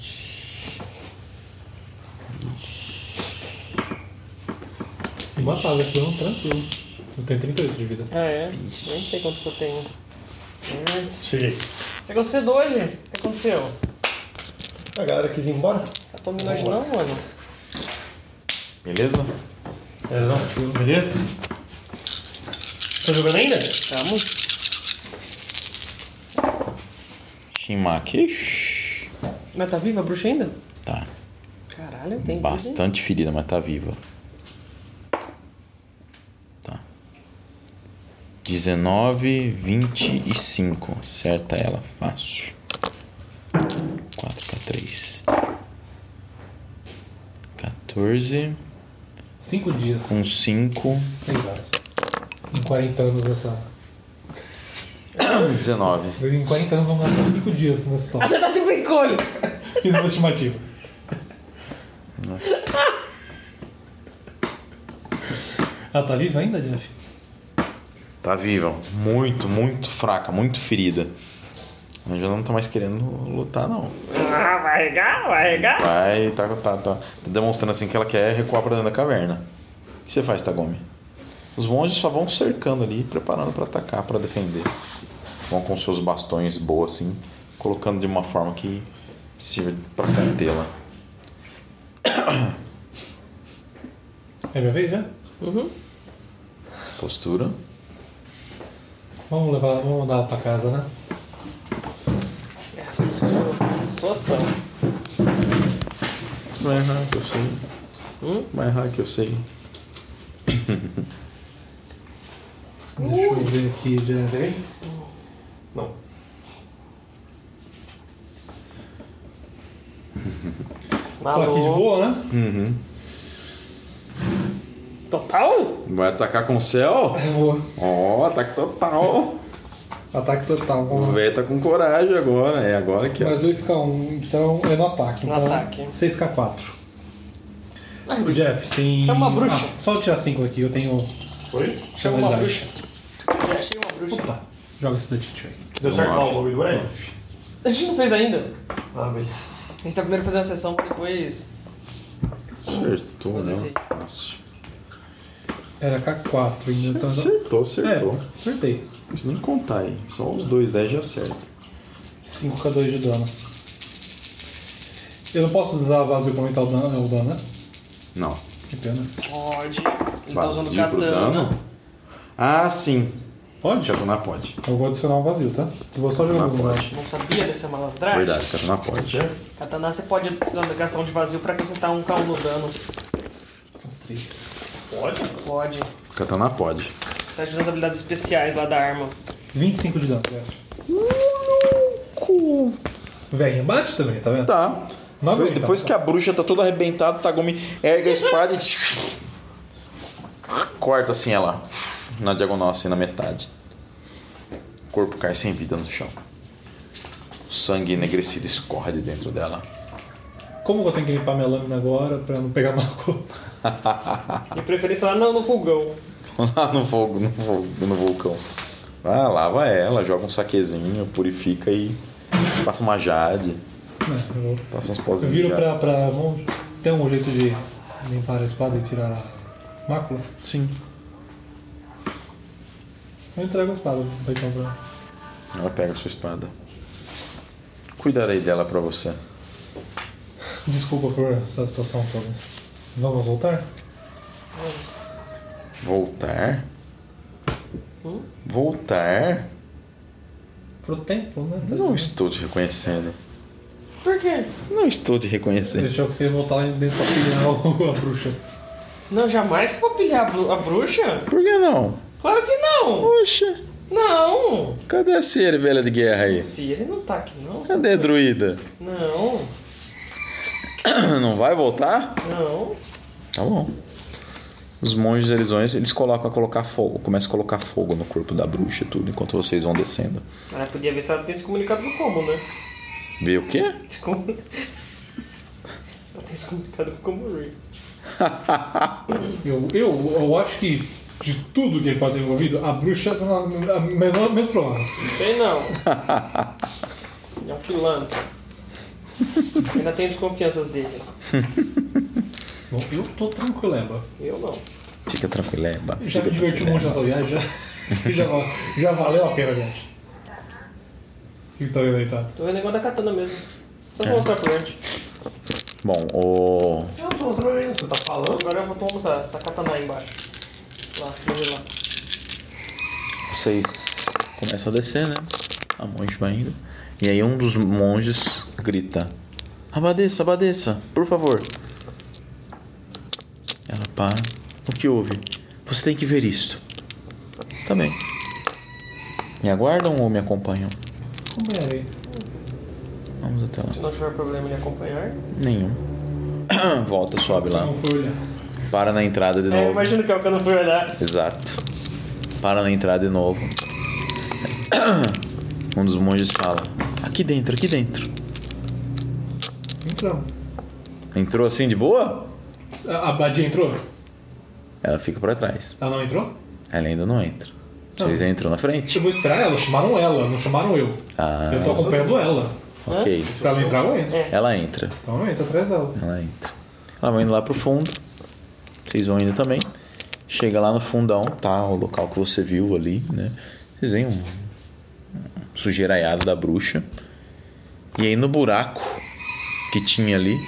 C: E matar, vai ser tranquilo. Eu tenho 38 de vida.
B: Ah, é? Nem sei quanto que eu tenho.
C: Cheguei.
B: Pegou cedo hoje? O que aconteceu?
C: A galera quis ir embora?
B: Tá tomando hoje não, mano?
D: Beleza?
C: É, não, beleza? Tá jogando ainda?
B: Tamo.
D: Shimaki.
B: Mas tá viva a bruxa ainda?
D: Tá.
B: Caralho, tem
D: Bastante ferida, mas tá viva. Tá. 19, 25. Acerta ela, fácil. 4k3. 14.
C: 5 dias.
D: Com 5.
C: 6 horas. Em 40 anos essa.
D: 19.
C: Em 40 anos vão gastar 5 dias nessa
B: Ah,
C: história.
B: você tá tipo encolho!
C: Fiz uma estimativa. Ela tá viva ainda, Jeff?
D: Tá viva. Muito, muito fraca, muito ferida. Ela já não tá mais querendo lutar, não.
B: Ah, vai regar? Vai regar?
D: Vai, tá demonstrando assim que ela quer recuar pra dentro da caverna. O que você faz, Tagome? Os monges só vão cercando ali, preparando pra atacar, pra defender. Vão com seus bastões boas assim, colocando de uma forma que sirva pra contê-la.
C: É minha vez já?
B: Uhum.
D: Postura.
C: Vamos mandar ela pra casa, né?
B: Sua ação.
D: Vai errar que eu sei. Vai errar que eu sei.
C: Deixa eu ver aqui, já veio? Não. Tô aqui de boa, né?
D: Uhum.
B: Total?
D: Vai atacar com o céu?
C: Eu vou.
D: Ó, ataque total.
C: Ataque total.
D: O
C: Vamos lá.
D: velho tá com coragem agora. É agora que
C: Mais 2k1, então é no ataque.
B: No
C: Então,
B: ataque.
C: 6k4. O Jeff tem.
B: Chama uma bruxa.
C: Ah, só tirar 5 aqui, eu tenho.
F: Oi?
B: Chama uma bruxa. Já achei uma bruxa.
C: Opa, joga esse daqui, aí.
F: Deu certo lá o bagulho do Breno?
B: A gente não fez ainda.
F: Ah, beleza.
B: A gente tá primeiro fazendo a sessão pra depois.
D: acertou,
B: Fazer
D: né?
B: isso aí.
D: Fácil.
C: Era K4 ainda. Então...
D: Acertou.
C: É, acertei.
D: Não precisa nem contar aí. Só os 2 10 já acerta.
C: 5k2 de dano. Eu não posso usar vazio pra aumentar o dano, né?
D: Não.
C: Que pena.
B: Pode. Ele tá usando
D: Vazio pro
B: katana.
D: dano? Ah, sim.
C: Pode?
D: Katana pode.
C: Eu vou adicionar um vazio, tá? Eu vou só jogar
D: Katana
C: no
D: pode.
B: Não sabia dessa malandragem?
D: Verdade, katana pode.
B: Katana você pode gastar um de vazio pra acrescentar um K1 no dano.
C: 3.
B: Pode.
D: Katana pode.
B: Tá ajudando as habilidades especiais lá da arma.
C: 25 de dano, Jeff. Velho, bate também, tá vendo?
D: Tá.
C: Não aguenta,
D: Depois
C: tá.
D: que a bruxa tá toda arrebentada, o Tagumi ergue a espada e corta assim ela na diagonal, assim na metade. O corpo cai sem vida no chão. O sangue enegrecido escorre de dentro dela.
C: Como eu tenho que limpar minha lâmina agora pra não pegar mácula?
B: De preferência lá no fogão.
D: Lá no fogo, no vulcão. Ah, lava ela, joga um saquezinho, purifica e Passa uma jade.
C: Eu vou-
D: Passa uns
C: Eu
D: pozinhos
C: viro
D: de jade.
C: pra monge. Tem um jeito de limpar a espada e tirar a mácula?
D: Sim.
C: Eu entrego a espada então pra ela.
D: Ela pega a sua espada. Cuidarei dela pra você.
C: Desculpa por essa situação toda. Vamos voltar?
D: Voltar? Voltar?
C: Pro templo, né?
D: Não estou te reconhecendo.
B: Por quê?
D: Não estou te reconhecendo.
C: Deixa eu você voltar lá dentro pra pilhar a bruxa.
B: Não, jamais que vou pilhar a bruxa.
D: Por que não?
B: Claro que não.
D: Poxa,
B: Não.
D: cadê a Ciri, velha de guerra aí?
B: Se ele não tá aqui, não.
D: Cadê a druida?
B: Não.
D: Não vai voltar?
B: Não.
D: Tá bom. Os monges eles começam a colocar fogo no corpo da bruxa e tudo, enquanto vocês vão descendo.
B: Ah, podia ver se ela tem se comunicado com como, né?
D: Vê o quê?
B: Se ela tem se comunicado com como Ray.
C: Eu acho que de tudo que ele pode ter envolvido, a bruxa tá a menos provável.
B: Sei não. É um pilantra. Ainda tenho desconfianças dele.
C: Bom, eu tô tranquileba.
B: Eu não.
D: Fica tranquileba.
C: Já me diverti muito nessa viagem, já valeu a pena a viagem. O que você tá vendo aí, tá?
B: Tô vendo o negócio da katana mesmo. Só vou mostrar por antes.
D: Bom, o...
F: Eu tô vendo, você tá falando?
B: Agora eu vou mostrar. Tá katana aí embaixo. Lá, vamos lá.
D: vocês começam a descer, né? A monge vai indo. E aí um dos monges grita: Abadesa, abadesa, por favor. Ela para. O que houve? Você tem que ver isto. Tá bem. Me aguardam ou me acompanham?
C: Acompanharei.
D: Vamos até lá.
B: Se não tiver problema em acompanhar.
D: Nenhum. Volta, sobe
C: Se
D: lá.
C: não for olhar.
D: Para na entrada de novo.
B: Imagina que é o que eu não fui olhar.
D: Exato. Para na entrada de novo. Um dos monges fala: Aqui dentro, aqui dentro.
C: Entramos.
D: Entrou assim de boa?
C: A Badia entrou?
D: Ela fica pra trás.
C: Ela não entrou?
D: Ela ainda não entra. Vocês entram na frente?
C: Eu vou esperar ela, chamaram ela, não chamaram eu.
D: Ah,
C: Eu tô acompanhando ela.
D: ok.
C: Se ela entrar, eu entro.
D: Ela entra.
C: Então eu entro atrás dela.
D: Ela entra. Ela vai indo lá pro fundo. Vocês vão indo também. Chega lá no fundão, tá? O local que você viu ali, né? Vocês veem um sujeiraiado da bruxa. E aí no buraco que tinha ali,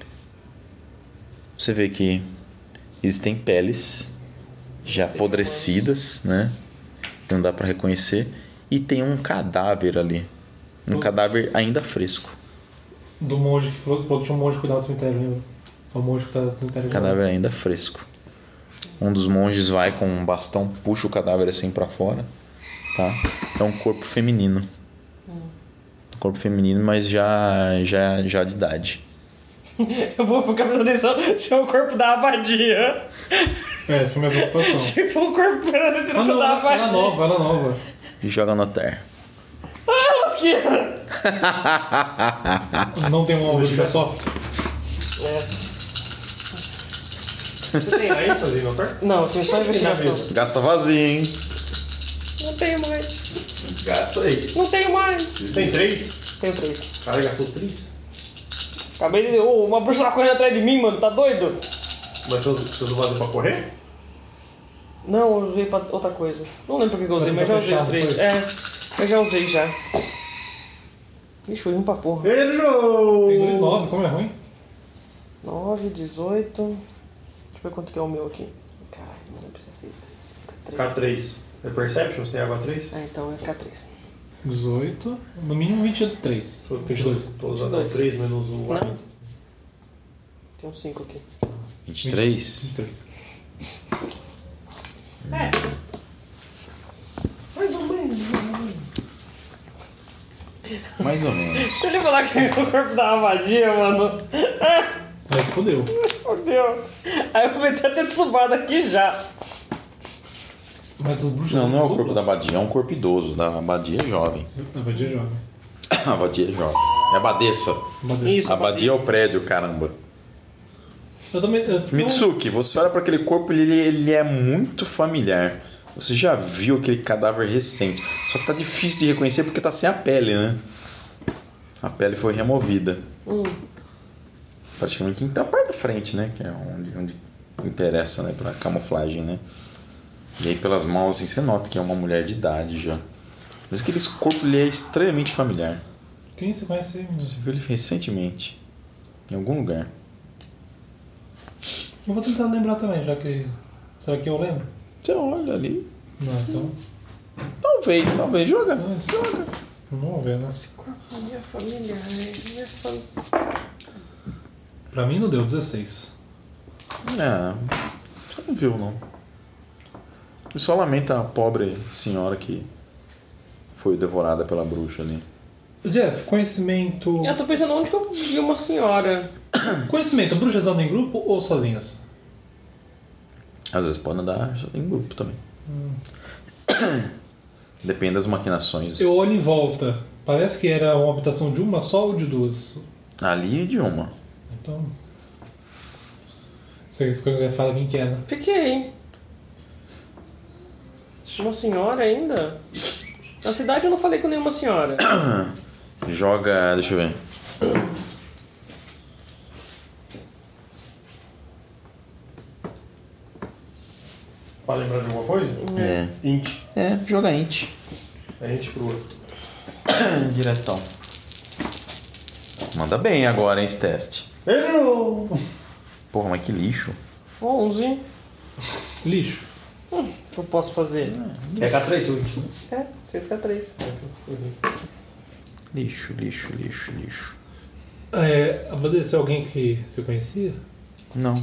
D: você vê que existem peles já apodrecidas, né? Não dá pra reconhecer. E tem um cadáver ali. Um cadáver ainda fresco.
C: Do monge que falou que tinha um monge que cuidava do cemitério, lembra? O monge que cuidava do cemitério.
D: Cadáver ainda fresco. Um dos monges vai com um bastão, puxa o cadáver assim pra fora, tá? É um corpo feminino. Um corpo feminino, mas já de idade.
B: Eu vou ficar prestando atenção se é o corpo da abadia.
C: Essa é a minha preocupação.
B: Se for o corpo parecido com o da abadia.
C: Ela nova, ela nova.
D: E joga no terra.
B: Ah, lasqueira!
C: Não tem uma música só.
B: É.
F: Você tem aí, fazer no par?
B: Não, tem só investigação.
D: Gasta vazio, hein?
B: Não tenho mais.
F: Gasta aí.
B: Não tenho mais.
F: Você tem 3?
B: Tenho 3.
F: O cara gastou 3?
B: Acabei de... Ô, uma bruxa tá correndo atrás de mim, mano. Tá doido?
F: Mas você usou vazio pra correr?
B: Não, eu usei pra outra coisa. Não lembro por que eu usei,
C: Mas
B: mas já
C: tá
B: usei os
C: fechado,
B: 3.
C: foi?
B: É, eu já usei já. Ixi, um pra porra.
F: Errou!
C: Tem 2 9, como é ruim?
B: 9, 18. Deixa eu ver quanto que é o meu aqui. Caralho, não precisa ser. Fica 3.
F: K3. É Perception? Você tem água 3?
B: Ah, então é K3.
C: 18, no mínimo 23. 22.
F: Tô usando
B: 22.
F: 3 menos o
B: Não. Tem uns 5 aqui.
D: 23?
C: 23.
F: Mais ou menos.
D: Mais ou menos.
B: Se ele falar que chegou o corpo da abadia, mano.
C: Aí que fodeu.
B: Fodeu. Aí eu vou meter até de subada aqui já.
C: Mas as bruxas.
D: Não, não é o corpo da abadia, é um corpo idoso. Da abadia é jovem.
C: A Badia é jovem.
D: A abadia é jovem. É abadesa.
B: Isso,
D: A abadia é o prédio, caramba.
C: Eu também.
D: Mitsuki, você olha para aquele corpo, ele é muito familiar. Você já viu aquele cadáver recente. Só que tá difícil de reconhecer porque tá sem a pele, né? A pele foi removida. Praticamente da parte da frente, né? Que é onde interessa, né? Pra camuflagem, né? E aí pelas mãos, assim, você nota que é uma mulher de idade já. Mas aquele corpo ele é extremamente familiar.
C: Quem você conhece?
D: Você viu ele recentemente. Em algum lugar.
C: Eu vou tentar lembrar também, já que... Será que eu lembro?
D: Você olha ali.
C: Não, então...
D: Talvez. Joga.
C: Joga. Vamos ver, né?
B: A minha família,
C: Pra mim não deu 16.
D: Você não viu, não. Ele só lamenta a pobre senhora que foi devorada pela bruxa ali.
C: Jeff, conhecimento...
B: Eu tô pensando onde que eu vi uma senhora.
C: Conhecimento, bruxas andam em grupo ou sozinhas?
D: Às vezes pode andar em grupo também. Depende das maquinações.
C: Eu olho em volta. Parece que era uma habitação de uma só ou de duas?
D: Ali de uma.
C: Então... Você fala quem que é, né?
B: Fiquei. Uma senhora ainda? Na cidade eu não falei com nenhuma senhora.
D: Joga... Deixa eu ver.
F: Pra lembrar de alguma coisa? Int.
D: Joga int.
F: É int crua.
D: Diretão. Manda bem agora, hein, esse teste.
F: Errou!
D: Porra, mas que lixo.
B: 11.
C: Lixo.
B: O que eu posso fazer?
F: É K3 seu int.
B: 6K3.
D: Lixo.
C: Amadece é alguém que você conhecia?
D: Não.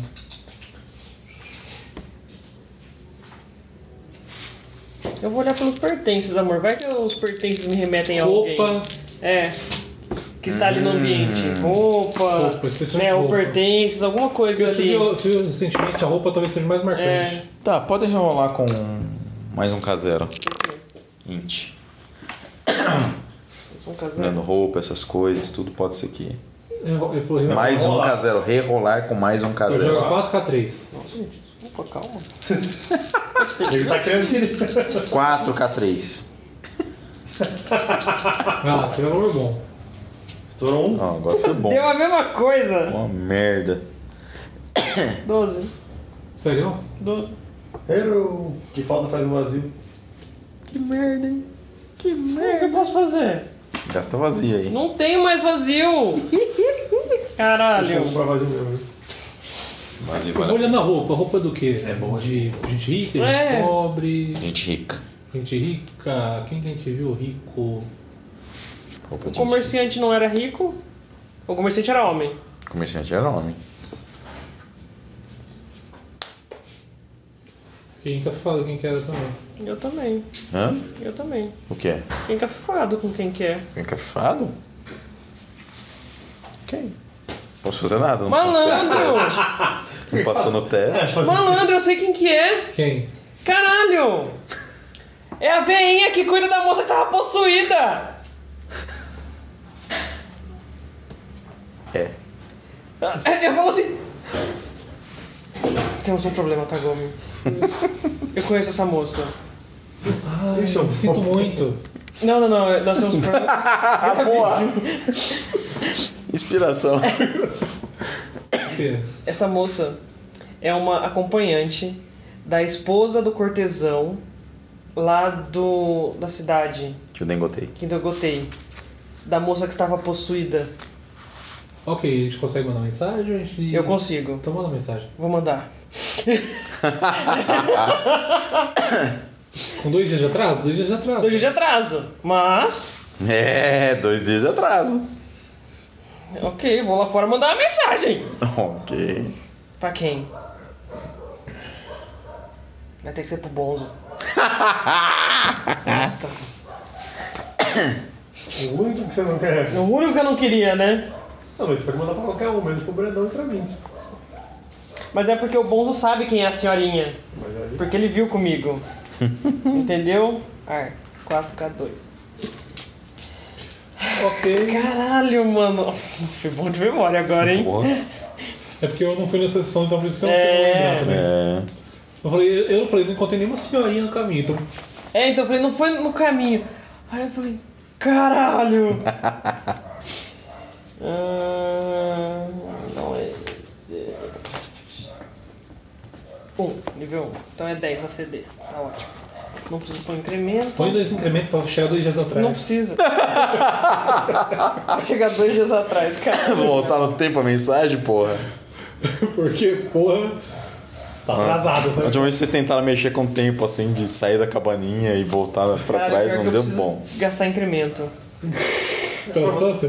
B: Eu vou olhar pelos pertences, amor. Vai que os pertences me remetem a alguém.
C: Roupa.
B: Que está ali no ambiente. Roupa,
C: especialmente
B: né? Ou
C: roupa.
B: pertences, alguma coisa
C: Você
B: ali.
C: viu recentemente a roupa talvez seja mais marcante.
D: Tá, pode rerolar com mais um K0. Int. Olhando roupa, essas coisas, tudo pode ser que...
C: Ele falou
D: Mais um K0. Rerolar com mais um
C: Então
D: K0.
C: joga 4K3.
B: Nossa, gente, desculpa, calma.
F: Ele tá querendo tirar.
D: 4K3.
C: Tem um valor bom.
F: Estourou um.
D: Agora foi bom.
B: Deu a mesma coisa.
D: Uma merda.
B: 12.
C: Sério?
B: 12.
F: Errou! Que falta faz um vazio.
D: Que merda, hein?
B: O que eu posso fazer?
D: Gasta vazio aí.
B: Não tenho mais vazio. Caralho.
F: Deixa eu comprar vazio mesmo.
D: Vazio
C: Eu vou
D: vale.
C: olhando a roupa. A roupa é do quê?
F: É boa.
C: De gente rica, gente
B: É.
C: pobre.
D: Gente rica.
C: Gente rica. Quem que a gente viu rico?
D: Roupa
B: O
D: de
B: comerciante não era rico? O comerciante era homem.
D: gente. Comerciante era homem.
C: Quem fala quem que era também.
B: Eu também.
D: Hã?
B: Eu também.
D: O que é?
B: Quem cafado com quem quer.
D: Encafado? Ok. Posso fazer nada? Não
B: Malandro!
D: Não passou no teste.
B: Malandro, eu sei quem que é.
C: Quem?
B: Caralho! É a veinha que cuida da moça que tava possuída!
D: É.
B: Eu falo assim... Temos um problema, Tagomi. Eu conheço essa moça.
C: Ai, eu sinto muito.
B: Não, nós temos um problema.
D: Boa! Inspiração.
C: O quê?
B: Essa moça é uma acompanhante da esposa do cortesão lá da cidade
D: Que eu nem gotei.
B: que eu gotei. Da moça que estava possuída.
C: Ok, a gente consegue mandar mensagem? Ou a gente...
B: Eu consigo.
C: Então manda mensagem.
B: Vou mandar.
C: Com 2 dias de atraso? 2 dias de atraso.
B: 2 dias de atraso. Mas...
D: 2 dias de atraso.
B: Ok, vou lá fora mandar uma mensagem.
D: Ok.
B: Pra quem? Vai ter que ser pro Bonzo. Basta.
F: O único que você não quer.
B: O único que eu não queria, né?
F: Não, mas você pode mandar pra qualquer um, menos pro Brandão e pra mim.
B: Mas é porque o Bonzo sabe quem é a senhorinha.
F: Mas aí...
B: Porque ele viu comigo. Entendeu? 4K2.
C: Ok.
B: Caralho, mano. Foi bom de memória agora, hein?
D: Porra.
C: É porque eu não fui nessa sessão, então por isso que eu não quero lembrar também. Eu falei, não encontrei nenhuma senhorinha no caminho, então...
B: Então eu falei, não foi no caminho. Aí eu falei, caralho. Não é esse. 1, nível 1. Então é 10 ACD. Tá ótimo. Não precisa pôr incremento.
C: Põe 2 incrementos pra chegar 2 dias atrás.
B: Não precisa. Vai chegar 2 dias atrás, cara.
D: Vou voltar no tempo a mensagem, porra.
C: Porque, porra, tá atrasada,
D: A
C: sabe?
D: última vez que vocês tentaram mexer com o tempo, assim, de sair da cabaninha e voltar pra
B: Cara,
D: trás,
B: pior
D: não
B: que eu
D: deu
B: preciso
D: bom.
B: gastar incremento.
C: Pela distância?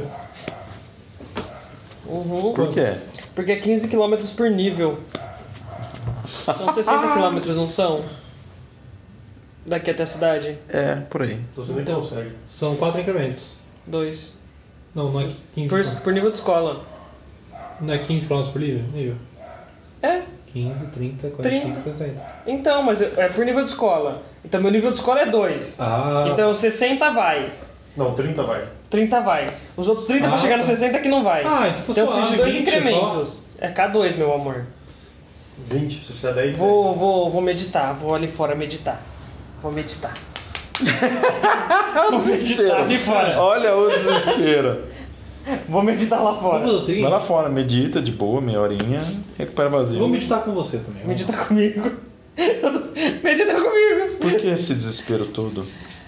B: Uhum.
D: Por quê?
B: Porque é 15 km por nível. São 60 km, não são? Daqui até a cidade?
D: É, por aí.
F: Então você nem
B: Então.
F: consegue.
C: São 4 incrementos.
B: 2.
C: Não é 15.
B: Por nível de escola.
C: Não é 15 km por nível?
B: É.
C: 15, 30, 45,
B: 30.
C: 60.
B: Então, mas é por nível de escola. Então meu nível de escola é 2.
C: Ah,
B: Então 60 vai.
F: Não, 30 vai.
B: 30 vai. Os outros 30 pra chegar no 60 que não vai.
C: Ah, então tá
B: Então eu preciso de 2
C: 20
B: incrementos. É K2, meu amor.
F: 20, se você tiver 10,
B: Vou meditar, vou ali fora meditar. Vou meditar. Vou meditar ali fora.
D: Olha o desespero.
B: Vou meditar lá
C: Vamos fazer
B: fora.
C: o seguinte,
D: Vai lá fora, medita de boa, meia horinha, recupera vazio.
C: vou meditar com você também. vamos
B: Medita comigo. Medita comigo.
D: Por que esse desespero todo?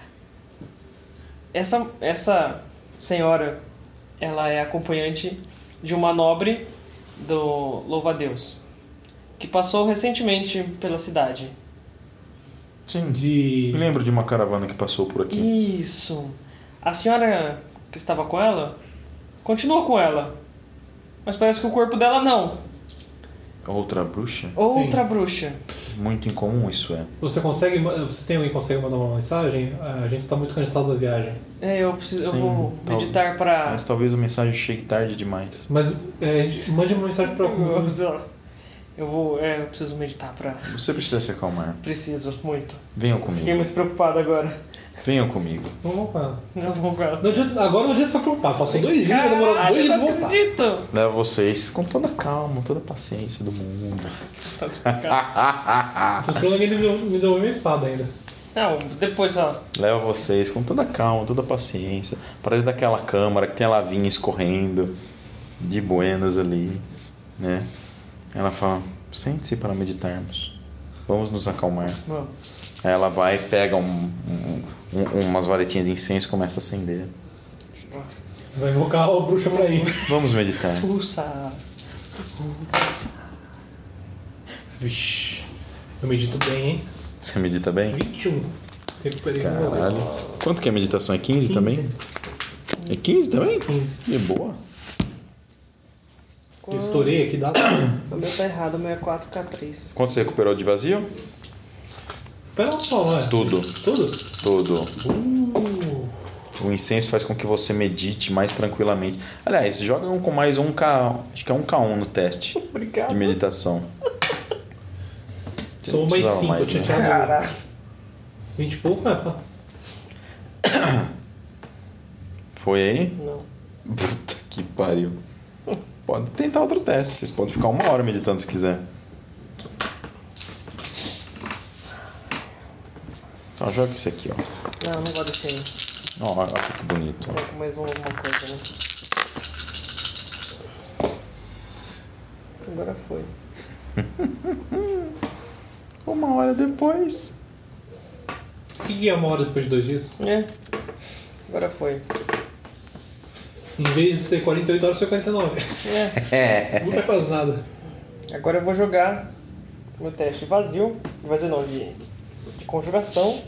B: Essa senhora, ela é acompanhante de uma nobre do Louva-a-Deus, que passou recentemente pela cidade.
D: Sim,
C: De...
D: me lembro de uma caravana que passou por aqui.
B: Isso. A senhora que estava com ela, continua com ela. Mas parece que o corpo dela não.
D: Outra bruxa?
B: Outra bruxa.
D: Muito incomum isso é.
C: Vocês têm alguém que consegue mandar uma mensagem? A gente está muito cansado da viagem.
B: Eu
D: Sim,
B: vou
D: tal-
B: meditar pra...
D: Mas talvez a mensagem chegue tarde demais.
C: Mas mande uma mensagem pra...
B: Eu preciso meditar pra...
D: Você precisa se acalmar.
B: Preciso, muito.
D: Venham
B: Fiquei
D: comigo.
B: muito preocupado agora.
D: Venham comigo.
C: Vamos com ela.
B: Não vou com ela.
C: Agora não adianta ficar preocupado. Passou 2 dias, vai demorar 2
B: eu
C: dias
B: não
C: pra voltar.
B: acredito.
D: Leva vocês com toda a calma, toda a paciência do mundo.
B: Tá explicado.
C: Tô esperando alguém me devolver minha espada ainda.
B: Não, depois só.
D: Leva vocês com toda a calma, toda a paciência. Para dentro daquela câmara que tem a lavinha escorrendo. De buenas ali, né? Ela fala, sente-se para meditarmos. Vamos nos acalmar.
B: Vamos.
D: Aí ela vai, pega umas varetinhas de incenso e começa a acender.
C: Vai invocar a bruxa pra ir.
D: Vamos meditar.
B: Pulsa.
C: Vixe. Eu medito bem, hein?
D: Você medita bem?
C: 21. Recuperei um vazio.
D: Caralho. Quanto que é meditação? É 15 também? É 15 também?
C: 15.
D: Que boa.
C: Eu estourei aqui, dá.
B: O meu tá errado, o meu é 4K3.
D: Quanto você recuperou de vazio?
C: Pera só, não é?
D: Tudo.
C: Tudo?
D: Tudo. O incenso faz com que você medite mais tranquilamente. Aliás, joga com mais 1K. Acho que é 1K1 no teste
B: Obrigado.
D: de meditação.
C: Sou
D: Não
C: mais
D: precisava
C: 5, eu tinha
D: né?
C: tirado
B: Caralho.
C: 20 e pouco, né?
D: Foi aí?
B: Não.
D: Puta que pariu. Pode tentar outro teste. Vocês podem ficar 1 hora meditando se quiser. Então, joga isso aqui, ó.
B: Não vou deixar aí.
D: Ó, olha que bonito.
B: Coloco mais alguma coisa, né? Agora foi.
D: 1 hora depois.
C: O que é 1 hora depois de 2 dias?
B: É. Agora foi.
C: Em vez de ser 48 horas, foi 49. Não tá quase nada.
B: Agora eu vou jogar meu teste vazio. Vazio não, de conjuração.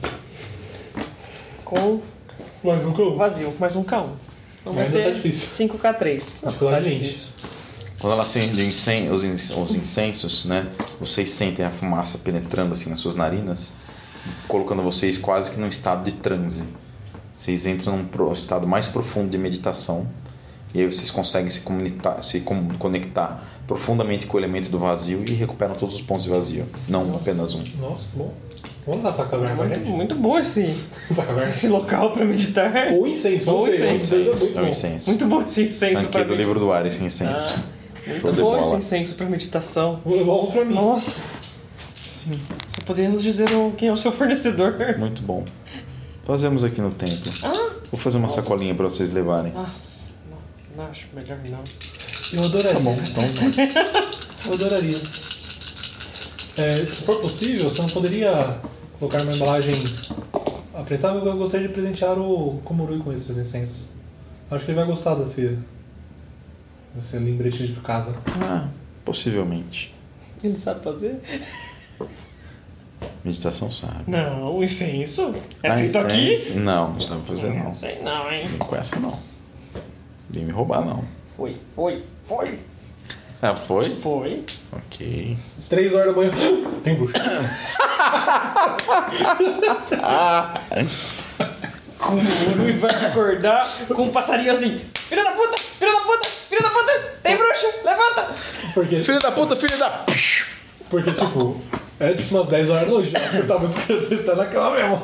B: Com
C: Mais um cão.
B: vazio, mais um K1. Então vai
C: Ainda
B: ser
C: tá difícil.
B: 5K3.
C: Dificuldade 20.
D: Quando ela acende os incensos, né? Vocês sentem a fumaça penetrando assim nas suas narinas, colocando vocês quase que num estado de transe. Vocês entram num estado mais profundo de meditação. E aí vocês conseguem se conectar profundamente com o elemento do vazio e recuperam todos os pontos de vazio. Não apenas um.
C: Nossa, bom. Vamos lá essa caverna com a gente?
B: Muito bom esse
C: Essa
B: local pra meditar.
C: Ou incenso,
B: Ou
C: não sei.
B: incenso.
C: Incenso
D: É o incenso.
B: Muito bom esse incenso
D: Ranqueia
B: pra
D: do livro do ar, esse incenso. Show
B: Muito
D: de
B: bom esse
D: bola.
B: incenso pra meditação.
C: Vou levar um pra mim.
B: Nossa,
D: Sim,
B: você poderia nos dizer quem é o seu fornecedor?
D: muito bom. Fazemos aqui no templo. Vou fazer uma sacolinha pra vocês levarem.
B: Nossa, não acho. melhor não.
C: Eu adoraria.
D: Tá bom, então
C: Eu adoraria. Se for possível, você não poderia colocar uma embalagem aprestável? Eu gostaria de presentear o Komurui com esses incensos. Acho que ele vai gostar desse lembrete de casa.
D: possivelmente.
B: Ele sabe fazer?
D: Meditação sabe.
B: Não, o incenso é feito
D: incenso?
B: aqui?
D: Não sabe fazer não.
B: Não sei não, hein?
D: Vem com essa não. Vem me roubar não.
B: Foi.
D: Ah, foi?
B: Foi.
D: Ok.
C: 3 horas da manhã. Tem bruxa.
B: Komurui vai acordar com um passarinho assim. Filho da puta! Tem bruxa! Levanta!
C: Porque,
D: Filho da puta, filho da...
C: porque tipo, é tipo umas 10 horas da noite. Eu tava esperando estar na cama mesmo.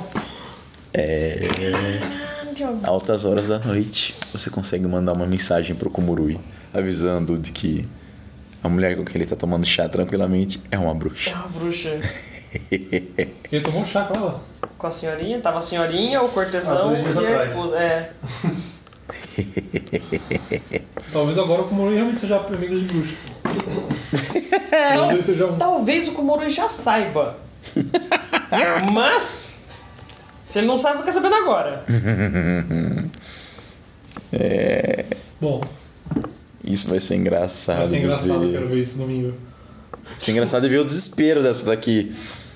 D: Altas horas da noite, você consegue mandar uma mensagem pro Komurui, avisando de que a mulher com quem ele tá tomando chá tranquilamente é uma bruxa.
B: É uma bruxa.
C: Ele tomou um chá com ela.
B: Com a senhorinha? Tava a senhorinha, o cortesão
F: 2 dias
B: e a
F: atrás.
B: esposa. É.
C: Talvez agora o Komurui realmente seja amigo de bruxa. Talvez seja um.
B: Talvez o Komurui já saiba. Mas, se ele não sabe, fica sabendo agora.
C: Bom,
D: Isso vai ser engraçado.
C: vai ser engraçado, eu
D: de ver.
C: quero ver isso domingo.
D: Vai ser engraçado de ver o desespero dessa daqui.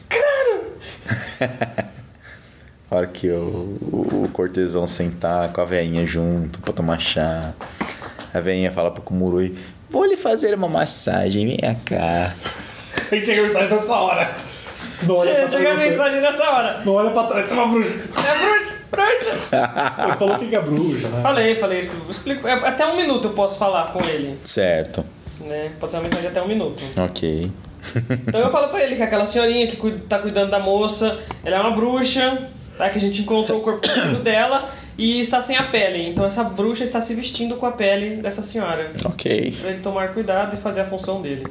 D: A hora que o cortesão sentar com a velhinha junto pra tomar chá. A velhinha fala pro Komurui: vou lhe fazer uma massagem, venha cá.
C: Aí chega a mensagem nessa hora. Não olha pra
B: Chega a
C: trás.
B: mensagem nessa hora.
C: Não olha pra trás, tem uma bruxa.
B: É bruxa!
C: Ele falou que é bruxa, né?
B: Falei. Explico. Até 1 minuto eu posso falar com ele.
D: Certo,
B: Né? Pode ser uma mensagem de até 1 minuto.
D: ok.
B: Então eu falo pra ele que aquela senhorinha que tá cuidando da moça, ela é uma bruxa, tá? Que a gente encontrou o corpo dela e está sem a pele. Então essa bruxa está se vestindo com a pele dessa senhora.
D: Ok.
B: Pra ele tomar cuidado e fazer a função dele.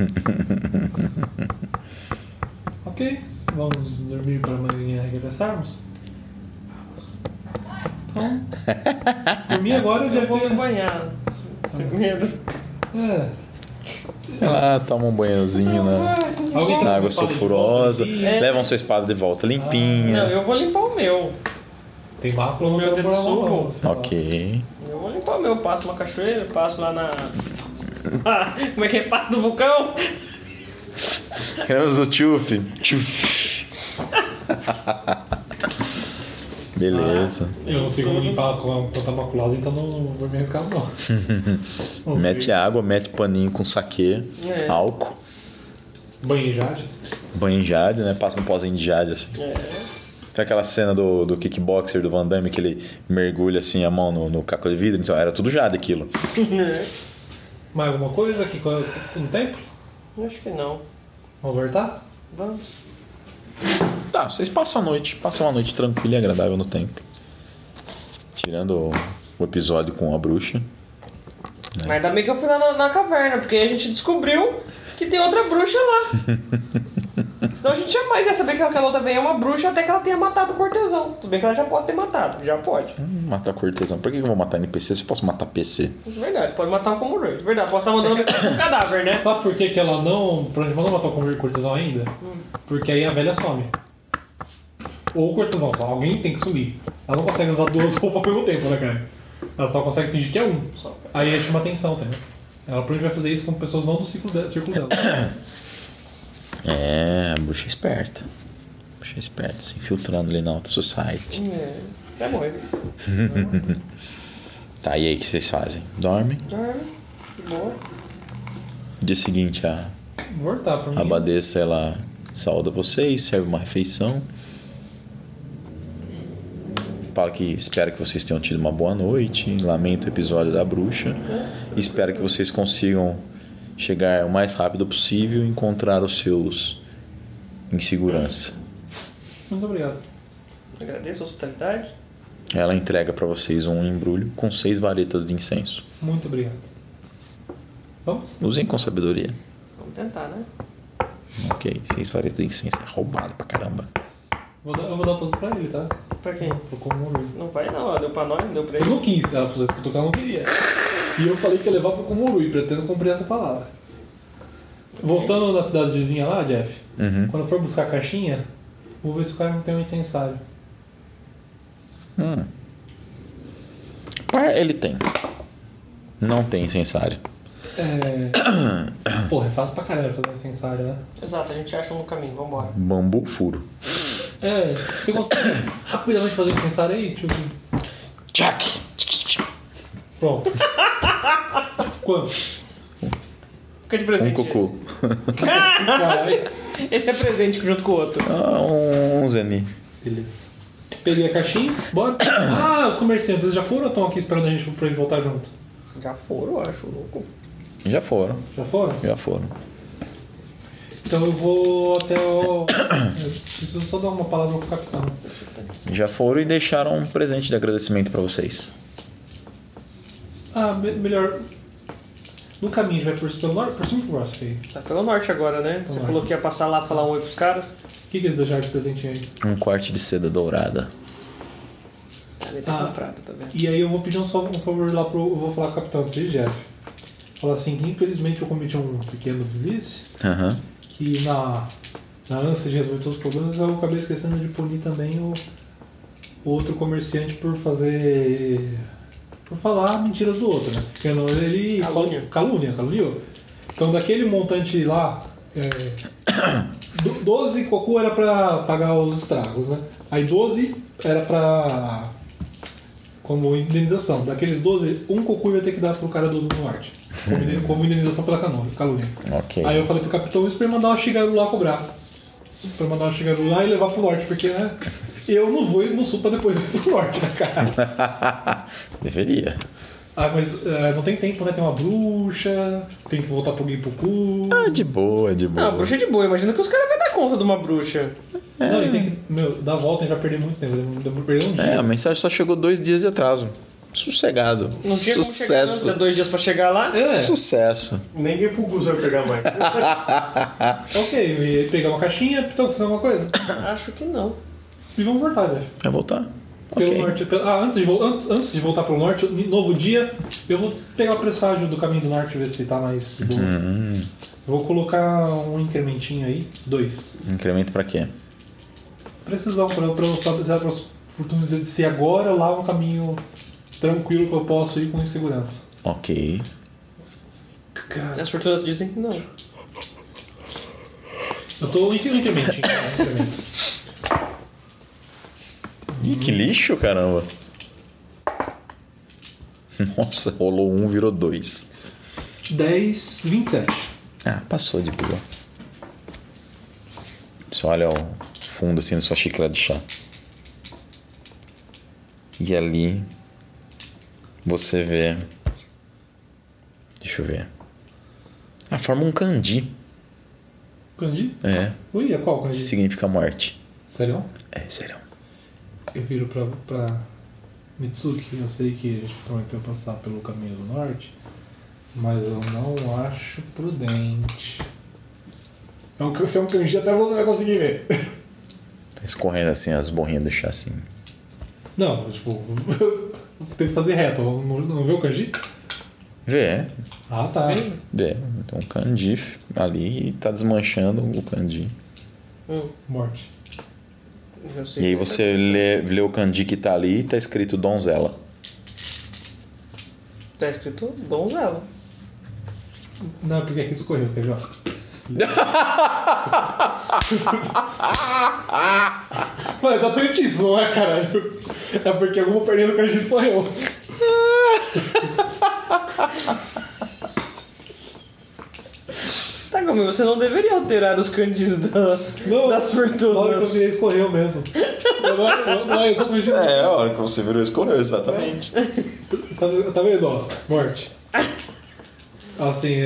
C: Ok, vamos dormir para amanhã regressarmos? Então, dormir agora já
B: Eu vou me
C: foi.
B: banhar. Tenho medo.
D: Ah, toma um banhozinho, né?
C: Alguém tem
D: Na água
C: uma espada de
D: sulfurosa.
C: volta aqui?
B: É.
D: Levam sua espada de volta limpinha.
B: Não, eu vou limpar o meu.
C: Tem mácula no
B: Meu
C: meu
B: Tetsubo.
D: Ok.
B: Eu vou limpar o meu. Passo uma cachoeira, passo lá na... como é que é? Passo do vulcão?
D: Queremos o Tchuf. Tchuf. Beleza.
C: Eu não sei como limpar quando tá maculado, então não vou me arriscar, não. Não
D: Mete
C: sei.
D: água, mete paninho com saquê,
B: É.
D: álcool,
C: Banho em jade.
D: banho em jade, né? Passa um pozinho de jade assim. Tem aquela cena do kickboxer do Van Damme que ele mergulha assim a mão no caco de vidro. Então era tudo jade aquilo.
C: Mais alguma coisa aqui no templo?
B: Acho que não.
C: Vamos voltar?
B: Vamos.
D: Tá, vocês passam uma noite tranquila e agradável no templo. Tirando o episódio com a bruxa.
B: Mas ainda bem que eu fui lá na caverna, porque aí a gente descobriu que tem outra bruxa lá. Senão a gente jamais ia saber que aquela outra velha é uma bruxa até que ela tenha matado o cortesão. Tudo bem que ela já pode ter matado, já pode.
D: Matar cortesão. Por que eu vou matar NPC se eu posso matar PC?
B: Verdade, pode matar um Komurui. Verdade, posso estar mandando mensagem pro cadáver, né?
C: Sabe por que ela não. Pra onde não matou o cortesão ainda? Porque aí a velha some. Ou o cortesão, só alguém tem que sumir. Ela não consegue usar 2 roupas ao mesmo tempo, né, cara? Ela só consegue fingir que é um. Aí chama atenção, entendeu? Ela provavelmente vai fazer isso com pessoas não do círculo dela.
D: É, a bruxa esperta. Bruxa esperta, se infiltrando ali na Alta Society.
B: É bom, ele.
D: Tá, e aí o que vocês fazem? Dormem?
B: Dorme, de boa.
D: Dia seguinte a
C: Voltar pra mim.
D: A abadesa, ela saúda vocês, serve uma refeição. Fala que espera que vocês tenham tido uma boa noite. Lamenta o episódio da bruxa. E espera que vocês consigam chegar o mais rápido possível e encontrar os seus em segurança.
C: Muito obrigado.
B: Agradeço a hospitalidade.
D: Ela entrega para vocês um embrulho com 6 varetas de incenso.
C: Muito obrigado. Vamos?
D: Usem com sabedoria.
B: Vamos tentar, né?
D: Ok, 6 varetas de incenso. É roubado pra caramba.
C: Eu vou dar todos pra ele, tá?
B: Pra quem?
C: Pro Komurui.
B: Não vai não, ela deu pra nós, não deu pra
C: Você
B: ele.
C: não quis, ela falou que ela não queria. E eu falei que ia levar pro Kumuru e pretendo cumprir essa palavra. Voltando na cidadezinha lá, Jeff, quando eu for buscar a caixinha, vou ver se o cara não tem um incensário.
D: Ele tem. Não tem incensário.
C: Porra, é fácil pra caralho fazer um incensário, né?
B: Exato, a gente acha um no caminho, vambora.
D: Bambu furo.
C: Você consegue rapidamente fazer um incensário aí? Deixa eu ver.
D: Tchac!
C: Pronto. Quanto?
B: Fica de presente.
D: Cocô.
C: Caralho.
B: Esse é presente junto com o outro.
D: Um Zeni.
C: Beleza. Peguei a caixinha, bora. Os comerciantes, eles já foram ou estão aqui esperando a gente pra ele voltar junto?
B: Já foram, eu acho, louco.
D: Já foram.
C: Já foram?
D: Já foram.
C: Então eu vou até o... Eu preciso só dar uma palavra pro capitão.
D: Já foram e deixaram um presente de agradecimento pra vocês.
C: Melhor... No caminho, a gente vai pelo norte? Por cima ou por baixo? Aí?
B: Tá pelo norte agora, né? Você
C: norte.
B: falou que ia passar lá, falar um oi pros caras.
C: O que eles deixaram de presentinho aí?
D: Um corte de seda dourada.
B: Ele tá comprado, tá vendo?
C: E aí eu vou pedir um favor lá pro... Eu vou falar com o capitão desse Jeff. Falar assim que infelizmente eu cometi um pequeno deslize. Que na ânsia de resolver todos os problemas eu acabei esquecendo de punir também o outro comerciante por falar mentiras do outro, né? Porque ele caluniou. Então daquele montante lá, 12 cocu era pra pagar os estragos, né? Aí 12 era pra... como indenização. Daqueles 12, um cocu ia ter que dar pro cara do norte. Como indenização pela calúnia.
D: Ok.
C: Aí eu falei pro capitão isso pra ele mandar uma Shigaru lá cobrar. Pra mandar uma Shigaru lá e levar pro norte, porque né, eu não vou ir no sul pra depois ir pro norte, né, cara?
D: Deveria.
C: Mas não tem tempo, né? Tem uma bruxa, tem que voltar pro Gipuku.
D: De boa, de boa.
B: Não, bruxa é de boa. Imagina que os caras vão dar conta de uma bruxa.
C: Não, ele tem que... dar a volta e já perder muito tempo. Perdeu um dia.
D: A mensagem só chegou 2 dias de atraso. Sossegado.
B: Não tinha
D: Sucesso.
B: como chegar 2 dias pra chegar lá.
D: Sucesso.
F: Ninguém pro Gus vai pegar mais.
C: Ok, pegar uma caixinha, então você alguma coisa?
B: Acho que não.
C: E vamos voltar, Jeff.
D: Vai voltar?
C: Pelo
D: Ok.
C: norte. Antes de voltar pro norte, novo dia, eu vou pegar o presságio do caminho do norte e ver se tá mais boa. Vou colocar um incrementinho aí, 2.
D: Incremento pra quê?
C: Precisão pra eu saber para as fortunas de se agora ou lá um caminho tranquilo que eu posso ir com insegurança.
D: Ok.
C: Cara,
B: As fortunas dizem que não.
C: eu tô no incrementinho.
D: Ih, que lixo, caramba. Nossa, rolou 1, virou 2.
C: 10, 27.
D: Passou de boa. Você olha ao fundo assim na sua xícara de chá. E ali você vê... Deixa eu ver. Forma um kanji.
C: Kanji?
D: É.
C: Ui, é qual kanji?
D: Significa morte.
C: Sério?
D: É, sério.
C: Eu viro pra Mitsuki, eu sei que a gente prometeu passar pelo caminho do norte, mas eu não acho prudente. Se é um kanji, até você vai conseguir ver.
D: Tá escorrendo assim as borrinhas do chá assim.
C: Não, tipo, eu tento fazer reto, não vê o kanji?
D: Vê.
C: Ah, tá.
D: Vê. Então o kanji ali tá desmanchando o kanji.
C: Morte.
B: Eu sei
D: E aí
B: que
D: você lê o kanji que tá ali e tá escrito donzela.
B: tá escrito donzela.
C: Não, porque aqui escorreu, quer ver? Mas exatamente isso, não é, caralho? É porque alguma perninha do kanji escorreu.
B: Tá, como você não deveria alterar os kanjis das
C: Na hora que eu
B: fortunas.
C: virei, escorreu mesmo. Não é exatamente isso.
D: a hora que você virou escorreu, exatamente.
C: Tá vendo, ó? Morte. Assim,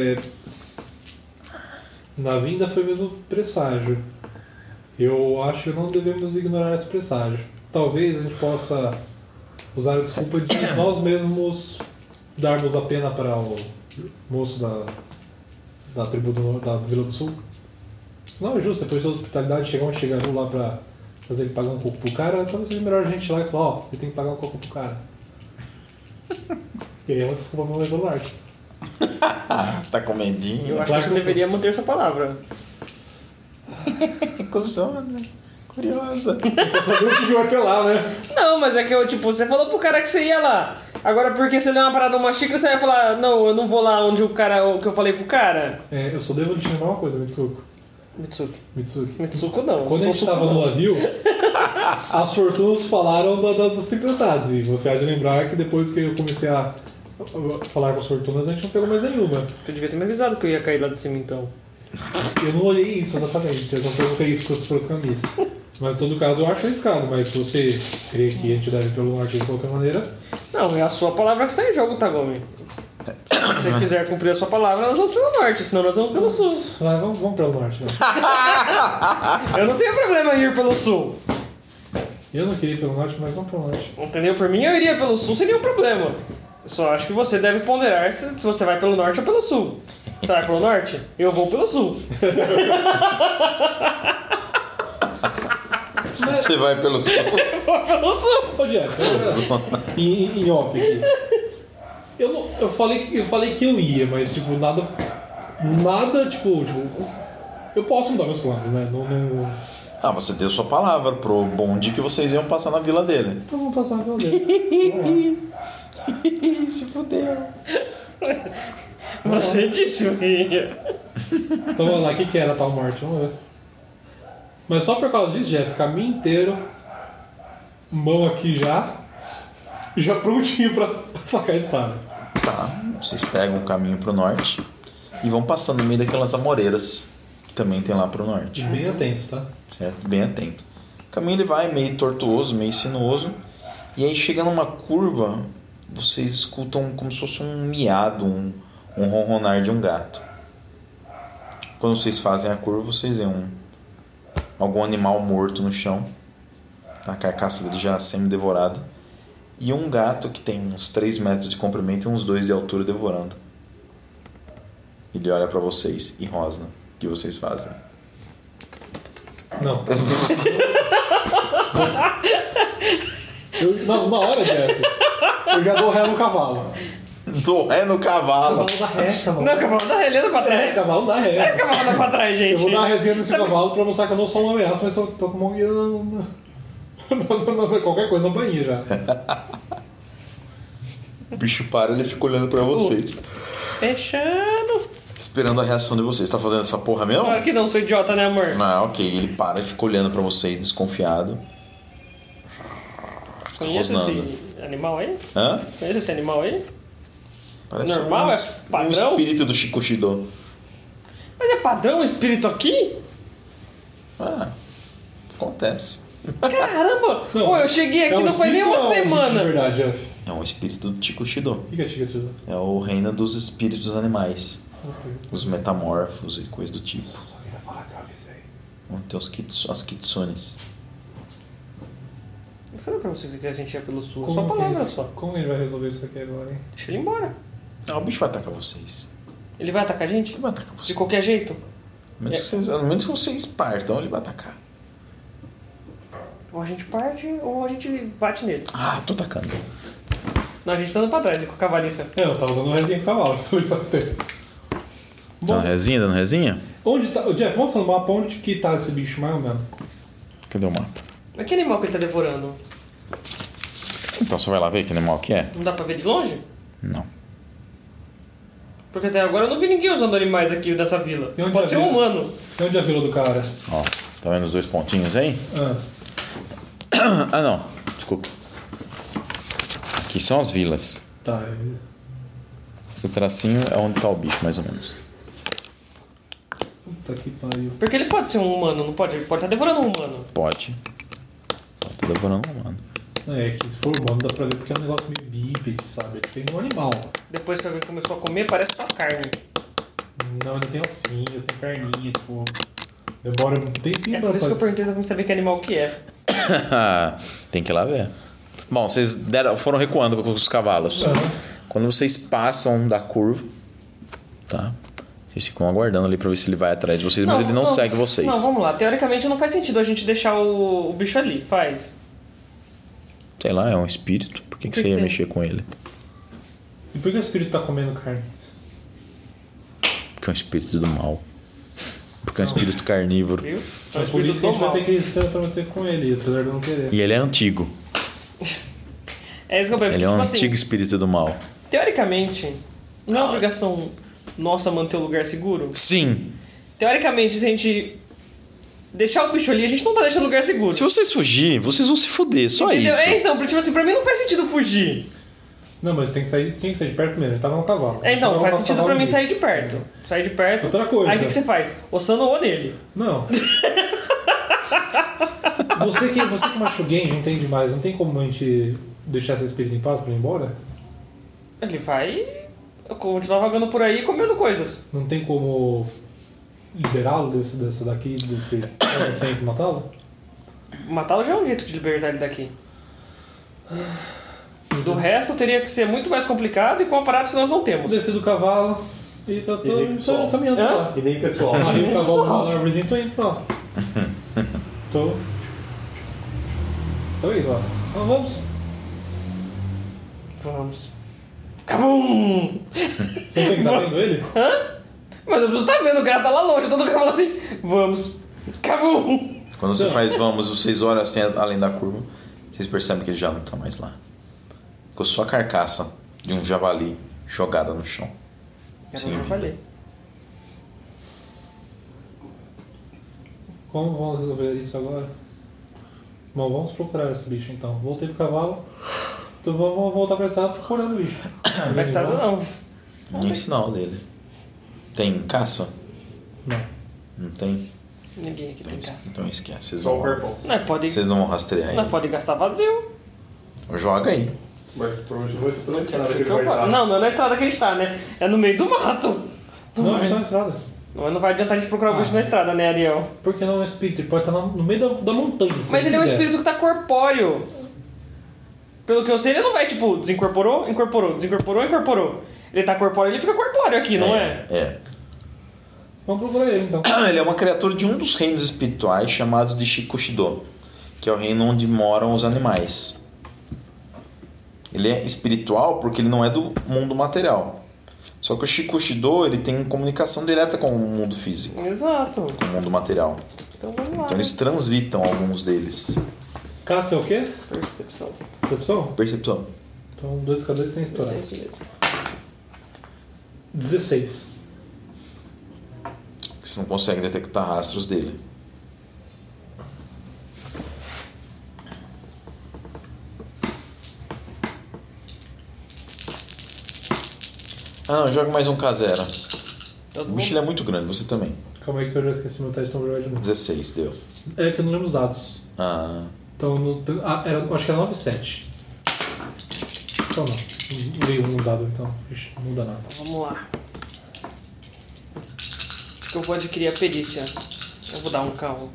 C: na vinda foi mesmo presságio. Eu acho que não devemos ignorar esse presságio. Talvez a gente possa usar a desculpa de nós mesmos darmos a pena para o moço da tribo da Vila do Sul. Não é justo, depois da hospitalidade chegar lá pra fazer ele pagar um coco pro cara, talvez seja melhor a gente ir lá e falar, ó, você tem que pagar um coco pro cara. E aí ela desculpa pelo Pelo Norte.
D: Tá com medinho?
B: Eu acho que
C: Claro
B: você
C: que eu tô.
B: deveria manter sua palavra.
D: Cusona. Curiosa.
C: Pra saber o que vai ter lá, né?
B: Não, mas é que eu, tipo, você falou pro cara que você ia lá. Agora, porque você deu uma parada numa xícara, você vai falar, não, eu não vou lá onde o cara, o que eu falei pro cara.
C: Eu só devo te lembrar uma coisa, Mitsuko.
B: Mitsuki não.
C: Quando a gente tava no navio, as fortunas falaram das tempestades. E você há de lembrar que depois que eu comecei a falar com as fortunas, a gente não pegou mais nenhuma.
B: Tu devia ter me avisado que eu ia cair lá de cima, então.
C: Eu não olhei isso exatamente, eu não perguntei isso para os camisas. Mas em todo caso eu acho arriscado, mas se você crê que a gente deve pelo norte de qualquer maneira.
B: Não, é a sua palavra que está em jogo, Tagome. Se você quiser cumprir a sua palavra, nós vamos pelo norte, senão nós vamos pelo sul.
C: Vamos pelo norte, né?
B: Eu não tenho problema em ir pelo sul.
C: Eu não queria ir pelo norte, mas vamos pelo norte.
B: Entendeu? Por mim, eu iria pelo sul sem nenhum problema. Eu só acho que você deve ponderar se você vai pelo norte ou pelo sul. Você vai pelo norte? Eu vou pelo sul.
D: Você vai pelo sul.
B: Eu vou pelo sul.
C: Ô, Jeff, em off aqui. Eu falei que eu ia, mas tipo, nada, tipo, eu posso mudar meus planos, né? Não...
D: Ah, você deu sua palavra pro bonde que vocês iam passar na vila dele.
C: Então vamos passar pelo dele.
D: Se fudeu.
B: Você disse eu ia.
C: Então vamos lá, o que era a tal morte? Vamos ver. Mas só por causa disso, Jeff, caminho inteiro, mão aqui já prontinho pra sacar a espada.
D: Tá, vocês pegam o caminho pro norte e vão passando no meio daquelas amoreiras que também tem lá pro norte.
C: Bem atento, tá?
D: Certo? Bem atento. O caminho ele vai meio tortuoso, meio sinuoso. E aí chega numa curva, vocês escutam como se fosse um miado, um ronronar de um gato. Quando vocês fazem a curva, vocês veem algum animal morto no chão, a carcaça dele já semi-devorada, e um gato que tem uns 3 metros de comprimento e uns 2 de altura devorando. Ele olha pra vocês e rosna. O que vocês fazem?
C: Não. Não, na hora, Jeff, eu já dou ré no cavalo.
D: Dou ré no cavalo.
C: Cavalo dá ré, cavalo.
B: Não, o cavalo da ré, ele anda pra trás.
C: Cavalo dá ré.
B: O cavalo anda pra trás, gente.
C: Eu vou dar uma resenha nesse cavalo pra mostrar que eu não sou uma ameaça, mas tô com uma guia qualquer coisa na bainha já.
D: O bicho para, ele fica olhando pra vocês,
B: Fechando.
D: esperando a reação de vocês. Tá fazendo essa porra mesmo?
B: Claro que não, sou idiota, né, amor?
D: Ah, ok. Ele para e fica olhando pra vocês, desconfiado.
B: Conhece
D: rosnando.
B: esse animal aí?
D: Hã?
B: Conhece esse animal aí?
D: Parece
B: Normal? É
D: um
B: padrão?
D: espírito do Shikushido.
B: Mas é padrão o espírito aqui?
D: Ah, acontece.
B: Caramba!
C: Não,
B: Pô, eu cheguei aqui
C: um
B: não foi nem uma
C: espírito ou é um bicho
B: semana.
C: de verdade, Jeff.
D: É um espírito do Shikushido.
C: O que é Chica?
D: É o reino dos espíritos animais. Os metamorfos e coisa do tipo.
C: Só queria falar que eu avisei.
D: Tem as kitsunes.
B: Eu falei pra vocês que a gente ia pelo sul.
C: Como
B: Só
C: que
B: palavra
C: ele-
B: só.
C: Como ele vai resolver isso aqui agora, hein?
B: Deixa ele embora.
D: Não, o bicho vai atacar vocês.
B: Ele vai atacar a gente?
D: Ele vai atacar vocês.
B: De qualquer jeito?
D: A menos que vocês partam, ele vai atacar.
B: Ou a gente parte ou a gente bate nele.
D: Ah, tô atacando.
B: Não, a gente tá andando pra trás, com o cavalinho assim.
C: Eu tava dando resinha pro cavalo, falei isso faz tempo. Bom,
D: dando resinha?
C: onde tá. Ô, Jeff, mostra no mapa onde que tá esse bicho mais ou menos.
D: Cadê o mapa?
B: Mas que animal que ele tá devorando?
D: Então você vai lá ver que animal que é?
B: Não dá pra ver de longe?
D: Não.
B: Porque até agora eu não vi ninguém usando animais aqui dessa vila.
C: E onde
B: Pode
C: é
B: ser
C: a
B: um
C: vila?
B: humano.
C: E onde é a vila do cara?
D: Ó, tá vendo os 2 pontinhos aí?
C: Ah,
D: Ah, não. Desculpa. Aqui são as vilas.
C: tá.
D: O tracinho é onde tá o bicho, mais ou menos.
C: Puta que pariu.
B: Porque ele pode ser um humano, não pode? Ele pode estar devorando um humano.
D: Pode. Tá devorando um humano.
C: É, que se for humano dá pra ver porque é um negócio meio bípede, sabe? Ele tem um animal.
B: Depois que alguém começou a comer, parece só carne.
C: Não, ainda tem ossinhos, tem carninha, tipo. Demora um tempinho
B: É
C: pra
B: por isso que eu
C: fazer.
B: perguntei pra saber que animal que é.
D: Tem que ir lá ver. Bom, vocês foram recuando com os cavalos.
C: Aham.
D: Quando vocês passam da curva, tá? Vocês ficam aguardando ali pra ver se ele vai atrás de vocês, mas ele não segue vocês.
B: Não, vamos lá. Teoricamente não faz sentido a gente deixar o bicho ali. Faz.
D: Sei lá, é um espírito. Por que
B: que
D: você ia
B: tem?
D: mexer com ele?
C: E por que o espírito tá comendo carne?
D: Porque é um espírito do mal. Porque é um espírito carnívoro.
B: Viu?
C: É por isso que a gente vai ter que se intrometer com ele, apesar de não querer.
D: E ele é antigo.
B: É isso que eu penso.
D: Ele é um
B: Tipo
D: antigo
B: assim,
D: espírito do mal.
B: teoricamente, não é obrigação nossa manter o lugar seguro?
D: Sim.
B: Teoricamente, se a gente deixar o bicho ali, a gente não tá deixando o lugar seguro.
D: Se vocês fugir, vocês vão se fuder. Só
B: Entendeu?
D: isso.
B: É, então, tipo assim, pra mim não faz sentido fugir.
C: Não, mas tem que sair de perto primeiro. Ele tava no cavalo.
B: É, então,
C: Tava
B: faz
C: no
B: sentido
C: cavalo
B: pra mim
C: ali.
B: sair de perto. Sair de perto.
C: Outra coisa.
B: Aí o que você faz? Ossando ou nele.
C: Não. Você que machuca o Genji entende mais. Não tem como a gente deixar esse espírito em paz pra ir embora?
B: Ele vai continuar vagando por aí comendo coisas.
C: Não tem como liberá-lo desse sem matá-lo?
B: Matá-lo já é um jeito de libertar ele daqui. Do resto, teria que ser muito mais complicado e com aparatos que nós não temos.
C: Desci do cavalo e tá
F: nem pessoal.
C: caminhando pra
B: Hã?
C: lá.
F: E nem pessoal.
C: Aí o cavalo
B: pessoal.
C: na árvorezinha, tô indo pra lá. Tô indo lá. Então vamos.
B: Vamos. Cabum!
C: Você tem que tá vendo ele?
B: Hã? Mas eu preciso estar vendo, o cara tá lá longe, todo cavalo assim. Vamos. Cabum!
D: Quando você faz vamos, vocês olham assim além da curva, vocês percebem que ele já não tá mais lá. Ficou só a carcaça de um javali jogada no chão.
B: Eu
D: Sem
B: não
D: vida.
B: falei.
C: Como vamos resolver isso agora? Bom, vamos procurar esse bicho então. Voltei pro cavalo. Então vamos voltar pra estrada procurando o bicho.
B: Não vai estar não.
D: Nem sinal dele. Tem caça?
C: Não.
D: Não tem?
B: Ninguém aqui tem caça.
D: Então esquece. Vocês
F: Só
D: não,
F: o corpão.
D: vocês não vão rastrear
B: Nós
D: ele.
B: pode gastar vazio.
D: Joga aí.
F: Mas provavelmente vai ser pela
B: Quer
F: estrada que
B: dizer
F: ele
B: que eu
F: vai
B: falo.
F: dar.
B: Não, não é na estrada que a gente tá, né? É no meio do mato.
C: Não, a gente tá na estrada.
B: Não vai adiantar a gente procurar o bicho na estrada, né, Ariel?
C: Porque não é um espírito, ele pode estar no meio da montanha. se
B: Mas ele é um
C: quiser.
B: espírito que tá corpóreo. Pelo que eu sei, ele não vai, tipo, desincorporou, incorporou, desincorporou, incorporou. Ele tá corpóreo, ele fica corpóreo aqui, não é?
D: É.
C: Vamos procurar ele então.
D: Ele é uma criatura de um dos reinos espirituais chamados de Shikushido, que é o reino onde moram os animais. Ele é espiritual porque ele não é do mundo material. Só que o Shikushido, ele tem comunicação direta com o mundo físico,
B: Exato.
D: com o mundo material.
B: Então vamos lá.
D: Então eles transitam, alguns deles.
C: Caça é o quê?
B: Percepção.
C: Percepção?
D: Percepção.
C: Então 2K2 tem estourado. 16.
D: Você não consegue detectar rastros dele. Ah, não, joga mais um K0.
B: Todo
D: O
B: mundo?
D: bicho ele é muito grande, você também.
C: Calma aí que eu já esqueci meu teste, então vou jogar de novo.
D: 16, deu.
C: É que eu não lembro os dados.
D: Ah,
C: Então, acho que era 9,7. Então não. Veio um dado, então. Ixi, não muda nada.
B: Vamos lá. Eu vou adquirir a perícia. Eu vou dar um K1.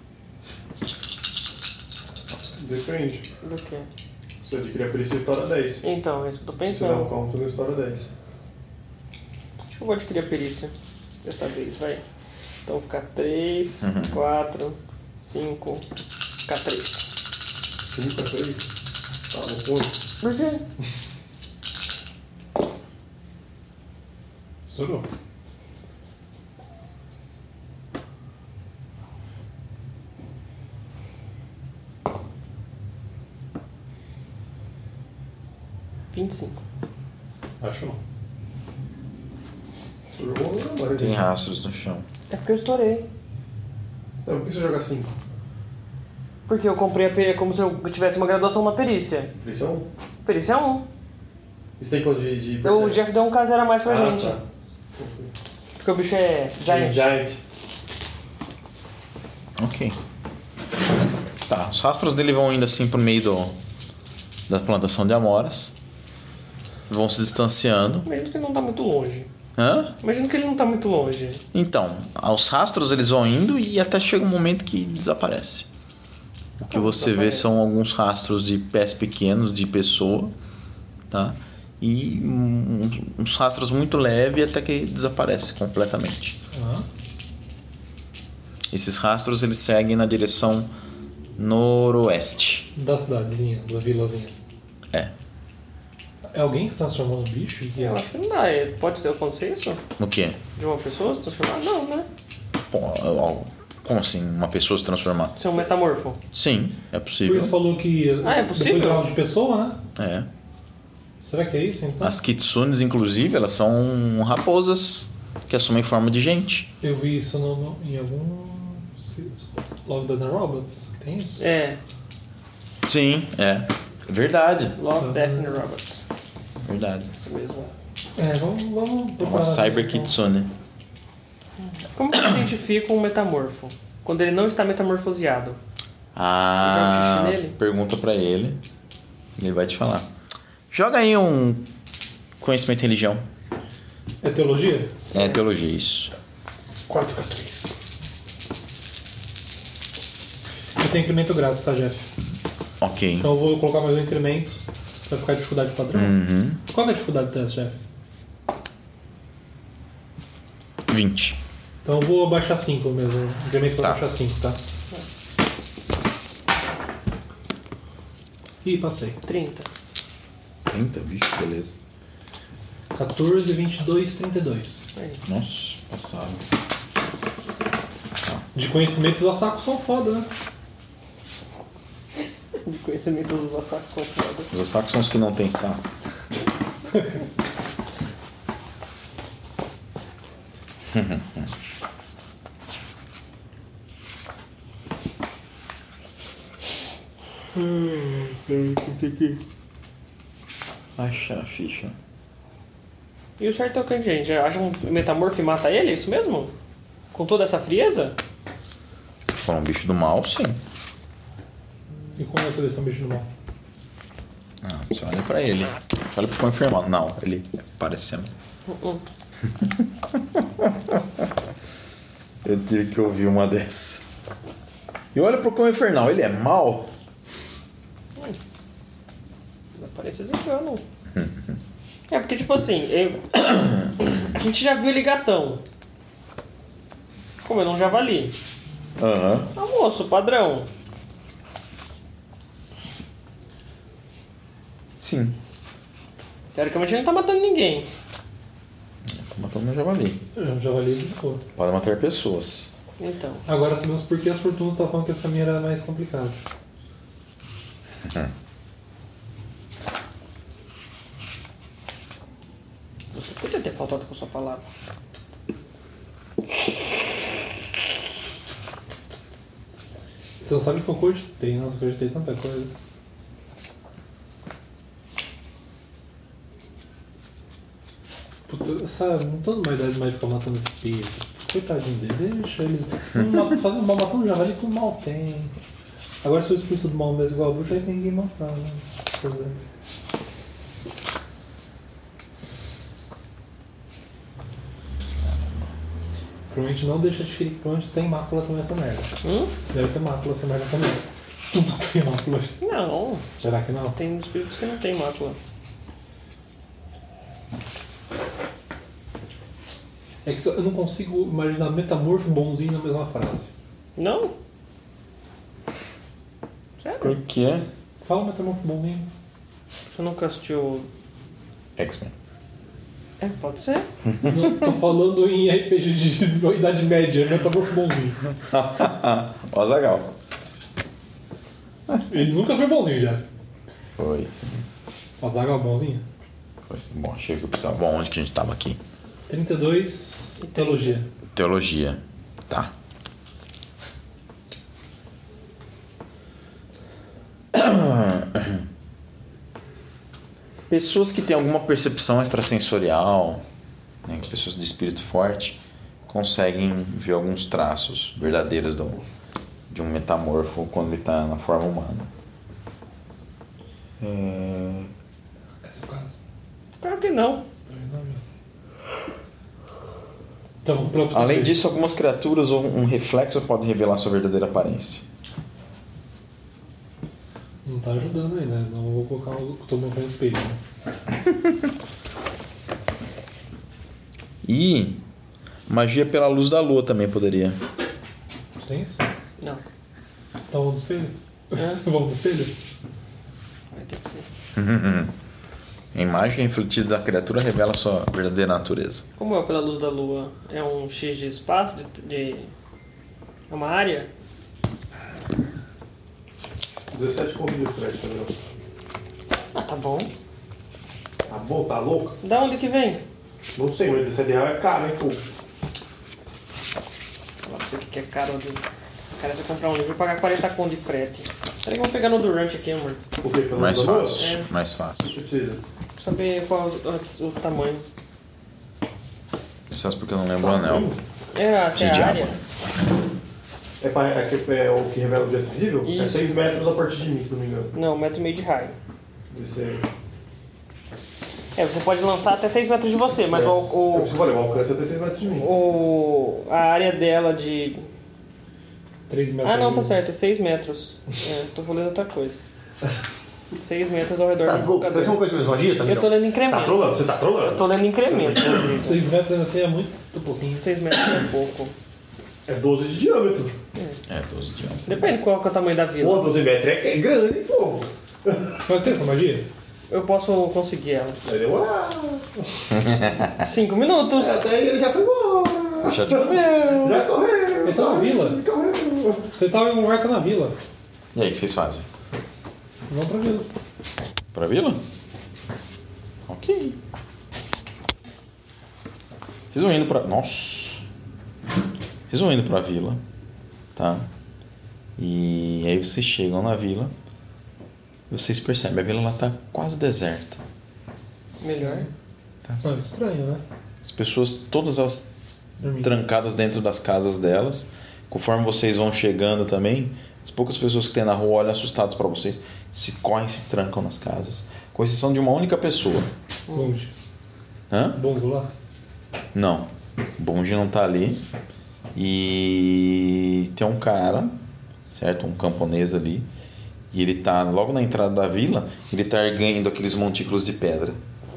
F: Depende.
B: Do quê?
F: Se adquirir a perícia, estoura 10.
B: Então, é isso que eu tô
F: Se não,
B: pensando.
F: calma, tu não estoura 10.
B: Acho que eu vou adquirir a perícia. Dessa vez, vai. Então ficar 3, 4, 5, K3.
F: 5 a 3? Tá, não ruim.
B: Por quê?
C: Estourou.
B: $25.
C: Acho não.
F: Tu jogou agora.
D: tem rastros no chão.
B: É porque eu estourei.
F: Não, por que você joga 5?
B: Porque eu comprei a perícia como se eu tivesse uma graduação na perícia.
F: Perícia 1?
B: Perícia 1.
F: Isso tem quanto de
B: O
F: percepção?
B: Jeff deu um K0 a mais pra gente.
F: Tá.
B: Porque o bicho é giant.
F: Giant.
D: Ok. Tá, os rastros dele vão indo assim pro meio da plantação de amoras. Vão se distanciando.
B: Imagino que ele não tá muito longe.
D: Hã?
B: Imagino que ele não tá muito longe.
D: Então, os rastros eles vão indo e até chega um momento que desaparece. O que você vê são alguns rastros de pés pequenos, de pessoa, tá? E uns rastros muito leves até que desaparece completamente.
C: Ah.
D: Esses rastros eles seguem na direção noroeste.
C: Da cidadezinha, da vilazinha.
D: É.
C: É alguém que se transformou no bicho? Que é?
B: Eu acho que não dá. Pode ser acontecer isso?
D: O quê?
B: De uma pessoa se transformar? Não, né?
D: Como assim? Uma pessoa se transformar?
B: Ser um metamorfo.
D: Sim, é
C: Por
D: possível.
C: isso falou que
B: Ah, é possível?
C: depois virava de pessoa, né?
D: É.
C: Será que é isso então?
D: As kitsunes, inclusive, elas são raposas que assumem forma de gente.
C: Eu vi isso em algum Love, Death and Robots, que tem isso?
B: É.
D: Sim, é. Verdade.
B: Love, Death and Robots.
D: Verdade.
B: Isso mesmo.
C: Vamos
D: É
C: procurar.
D: uma cyber kitsune.
B: Como que identifica um metamorfo? Quando ele não está metamorfoseado.
D: Ah,
B: Joga o xixi nele?
D: pergunta pra ele. Ele vai te falar. Joga aí um conhecimento em religião.
C: É teologia?
D: É teologia, isso.
C: 4K3. Eu tenho incremento grátis, tá, Jeff?
D: Ok.
C: Então eu vou colocar mais um incremento pra ficar a dificuldade padrão.
D: Uhum.
C: Qual que é a dificuldade do teste, Jeff?
D: 20.
C: Então eu vou abaixar 5 mesmo. Incremento pra
D: Tá.
C: baixar 5, tá? Ih, passei.
B: 30.
D: 30, bicho, beleza.
C: 14, 22, 32.
B: Aí.
D: Nossa, passado.
C: De conhecimentos, os sacos são foda, né?
B: De conhecimentos dos assacos são foda.
D: Os assacos são os que não tem saco. Achar a ficha.
B: E o certo é o que, gente? Acha um metamorfo e mata ele? É isso mesmo? Com toda essa frieza?
D: Se for um bicho do mal, sim.
C: E como é a seleção bicho do mal?
D: Não, você olha pra ele. Você olha pro confirmado. Não, ele parecendo. Eu tive que ouvir uma dessa. E olha pro cão infernal, ele é mau?
B: Parece engano. É porque, tipo assim, a gente já viu ele gatão. Comendo um javali.
D: Aham.
B: Almoço, padrão.
D: Sim.
B: Teoricamente ele não tá matando ninguém.
D: Tô matando um javali.
C: Eu já valei de boa.
D: Pode matar pessoas.
B: Então.
C: Agora sabemos por que as fortunas estavam falando que esse caminho era mais complicado.
B: Você podia ter faltado com a sua palavra.
C: Você não sabe que eu cogitei, nossa, eu cogitei tanta coisa. Puta, sabe, não tô numa idade mais de ficar matando espírito. Coitadinho dele, deixa eles. Fazendo mal, matando um javali com mal tem. Agora se o espírito do mal mesmo igual a bruxa, aí tem ninguém matar, né? Quer dizer. Provavelmente não deixa de ferir, provavelmente tem mácula também essa merda. Deve ter mácula essa merda também. Tudo tem mácula.
B: Não.
C: Será que não?
B: Tem espíritos que não tem mácula.
C: É que eu não consigo imaginar metamorfo e bonzinho na mesma frase.
B: Não? Sério?
D: Por quê?
C: Fala metamorfo bonzinho.
B: Você nunca assistiu...
D: X-Men.
B: É, pode ser.
C: Não, tô falando em RPG de Idade Média, metamorfo bonzinho.
D: O Azaghal.
C: Ele nunca foi bonzinho já.
D: Foi sim.
C: O Azaghal é bonzinho?
D: Foi sim. Bom, achei que eu precisava. Bom, onde que a gente tava aqui?
C: 32, teologia.
D: Teologia. Tá. Pessoas que têm alguma percepção extrasensorial, né, pessoas de espírito forte, conseguem ver alguns traços verdadeiros de um metamorfo quando ele está na forma humana.
C: Esse é o caso.
B: Claro que não.
C: Então, pra você
D: Além
C: ver.
D: disso, algumas criaturas ou um reflexo podem revelar sua verdadeira aparência.
C: Não tá ajudando aí, né? Não vou colocar o tomão no espelho. Né?
D: E magia pela luz da lua também poderia.
C: Tem isso?
B: Não.
C: Então vamos do espelho?
B: Hã?
C: Vamos do espelho?
B: Vai ter que ser.
D: A imagem refletida da criatura revela sua verdadeira natureza.
B: Como é pela luz da lua? É um X de espaço? É uma área?
F: 17 corridas pra essa, Gabriel.
B: Ah, tá bom.
F: Tá bom, tá louco?
B: Da onde que vem?
F: Não sei, mas 17 reais é caro, hein, pô.
B: Falar pra você que é caro. Cara, se eu comprar um livro, eu pagar 40 conto de frete. Peraí que eu vou pegar no Durante aqui, amor.
F: Por quê? Pela
D: Mais
F: luz da lua?
D: fácil,
B: É.
D: mais fácil.
F: O que você precisa?
B: Saber qual o tamanho.
D: Isso é porque eu não lembro o anel.
B: Essa é
D: De
B: a
D: água.
B: área?
F: É o que revela o objeto visível? É
B: Isso.
F: 6 metros a partir de mim, se não me engano.
B: Não, 1,5 metro de raio.
F: Isso aí.
B: Você pode lançar até 6 metros de você, mas
F: É
B: o,
F: o que você falou, o alcance é até 6 metros de mim.
B: a área dela de...
C: 3 metros.
B: Ah, não, tá certo, é 6 metros. Tô falando outra coisa. 6 metros ao redor do
F: Você acha
B: computador.
F: uma coisa mesmo magia, tá?
B: Eu tô lendo
F: Tá
B: incremento.
F: trolando? Você tá
B: Eu
F: trolando?
B: tô lendo incremento.
C: 6 metros ainda assim é muito pouquinho.
B: 6 metros é pouco.
F: É 12 de diâmetro.
D: É, 12 de diâmetro.
B: Depende qual que é o tamanho da
F: Pô,
B: vila.
F: 12 metros é grande, hein, pô?
C: Mas tem essa magia?
B: Eu posso conseguir ela.
F: Vai demorar.
B: 5 minutos.
F: Até aí ele já foi embora.
D: Já te comeu.
F: Já correu.
C: Ele tá na vila.
F: Correu.
C: Você tava em um lugar que tá na vila.
D: E aí, o que vocês fazem?
C: Vamos pra vila.
D: Pra vila? Ok. Vocês vão indo pra... Nossa! Vocês vão indo pra vila, tá? E aí vocês chegam na vila e vocês percebem, a vila lá tá quase deserta.
B: Melhor.
D: Tá?
C: Mas estranho, né?
D: As pessoas, todas elas
C: Dormindo.
D: trancadas dentro das casas delas. Conforme vocês vão chegando também, as poucas pessoas que tem na rua olham assustadas pra vocês, se correm, se trancam nas casas. Com exceção de uma única pessoa.
C: Bonde.
D: Hã?
C: Bongo lá.
D: Não, o bonde não tá ali. E tem um cara, certo? Um camponês ali. E ele tá logo na entrada da vila, ele tá erguendo aqueles montículos de pedra.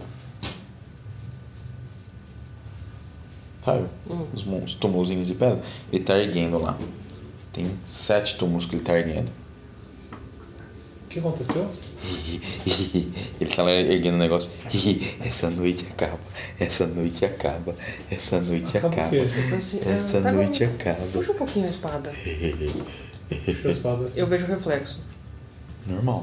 D: Sabe? Os túmulozinhos de pedra. Ele tá erguendo lá. Tem 7 túmulos que ele tá erguendo.
C: O que aconteceu?
D: Ele tá lá erguendo o negócio. Essa noite acaba. Essa noite acaba. Essa noite
C: Acaba o
D: acaba.
C: quê?
B: Assim,
D: Essa
B: pega
D: noite
B: um-
D: acaba.
B: Puxa um pouquinho a espada.
C: Deixa a espada assim.
B: Eu vejo o reflexo.
D: Normal.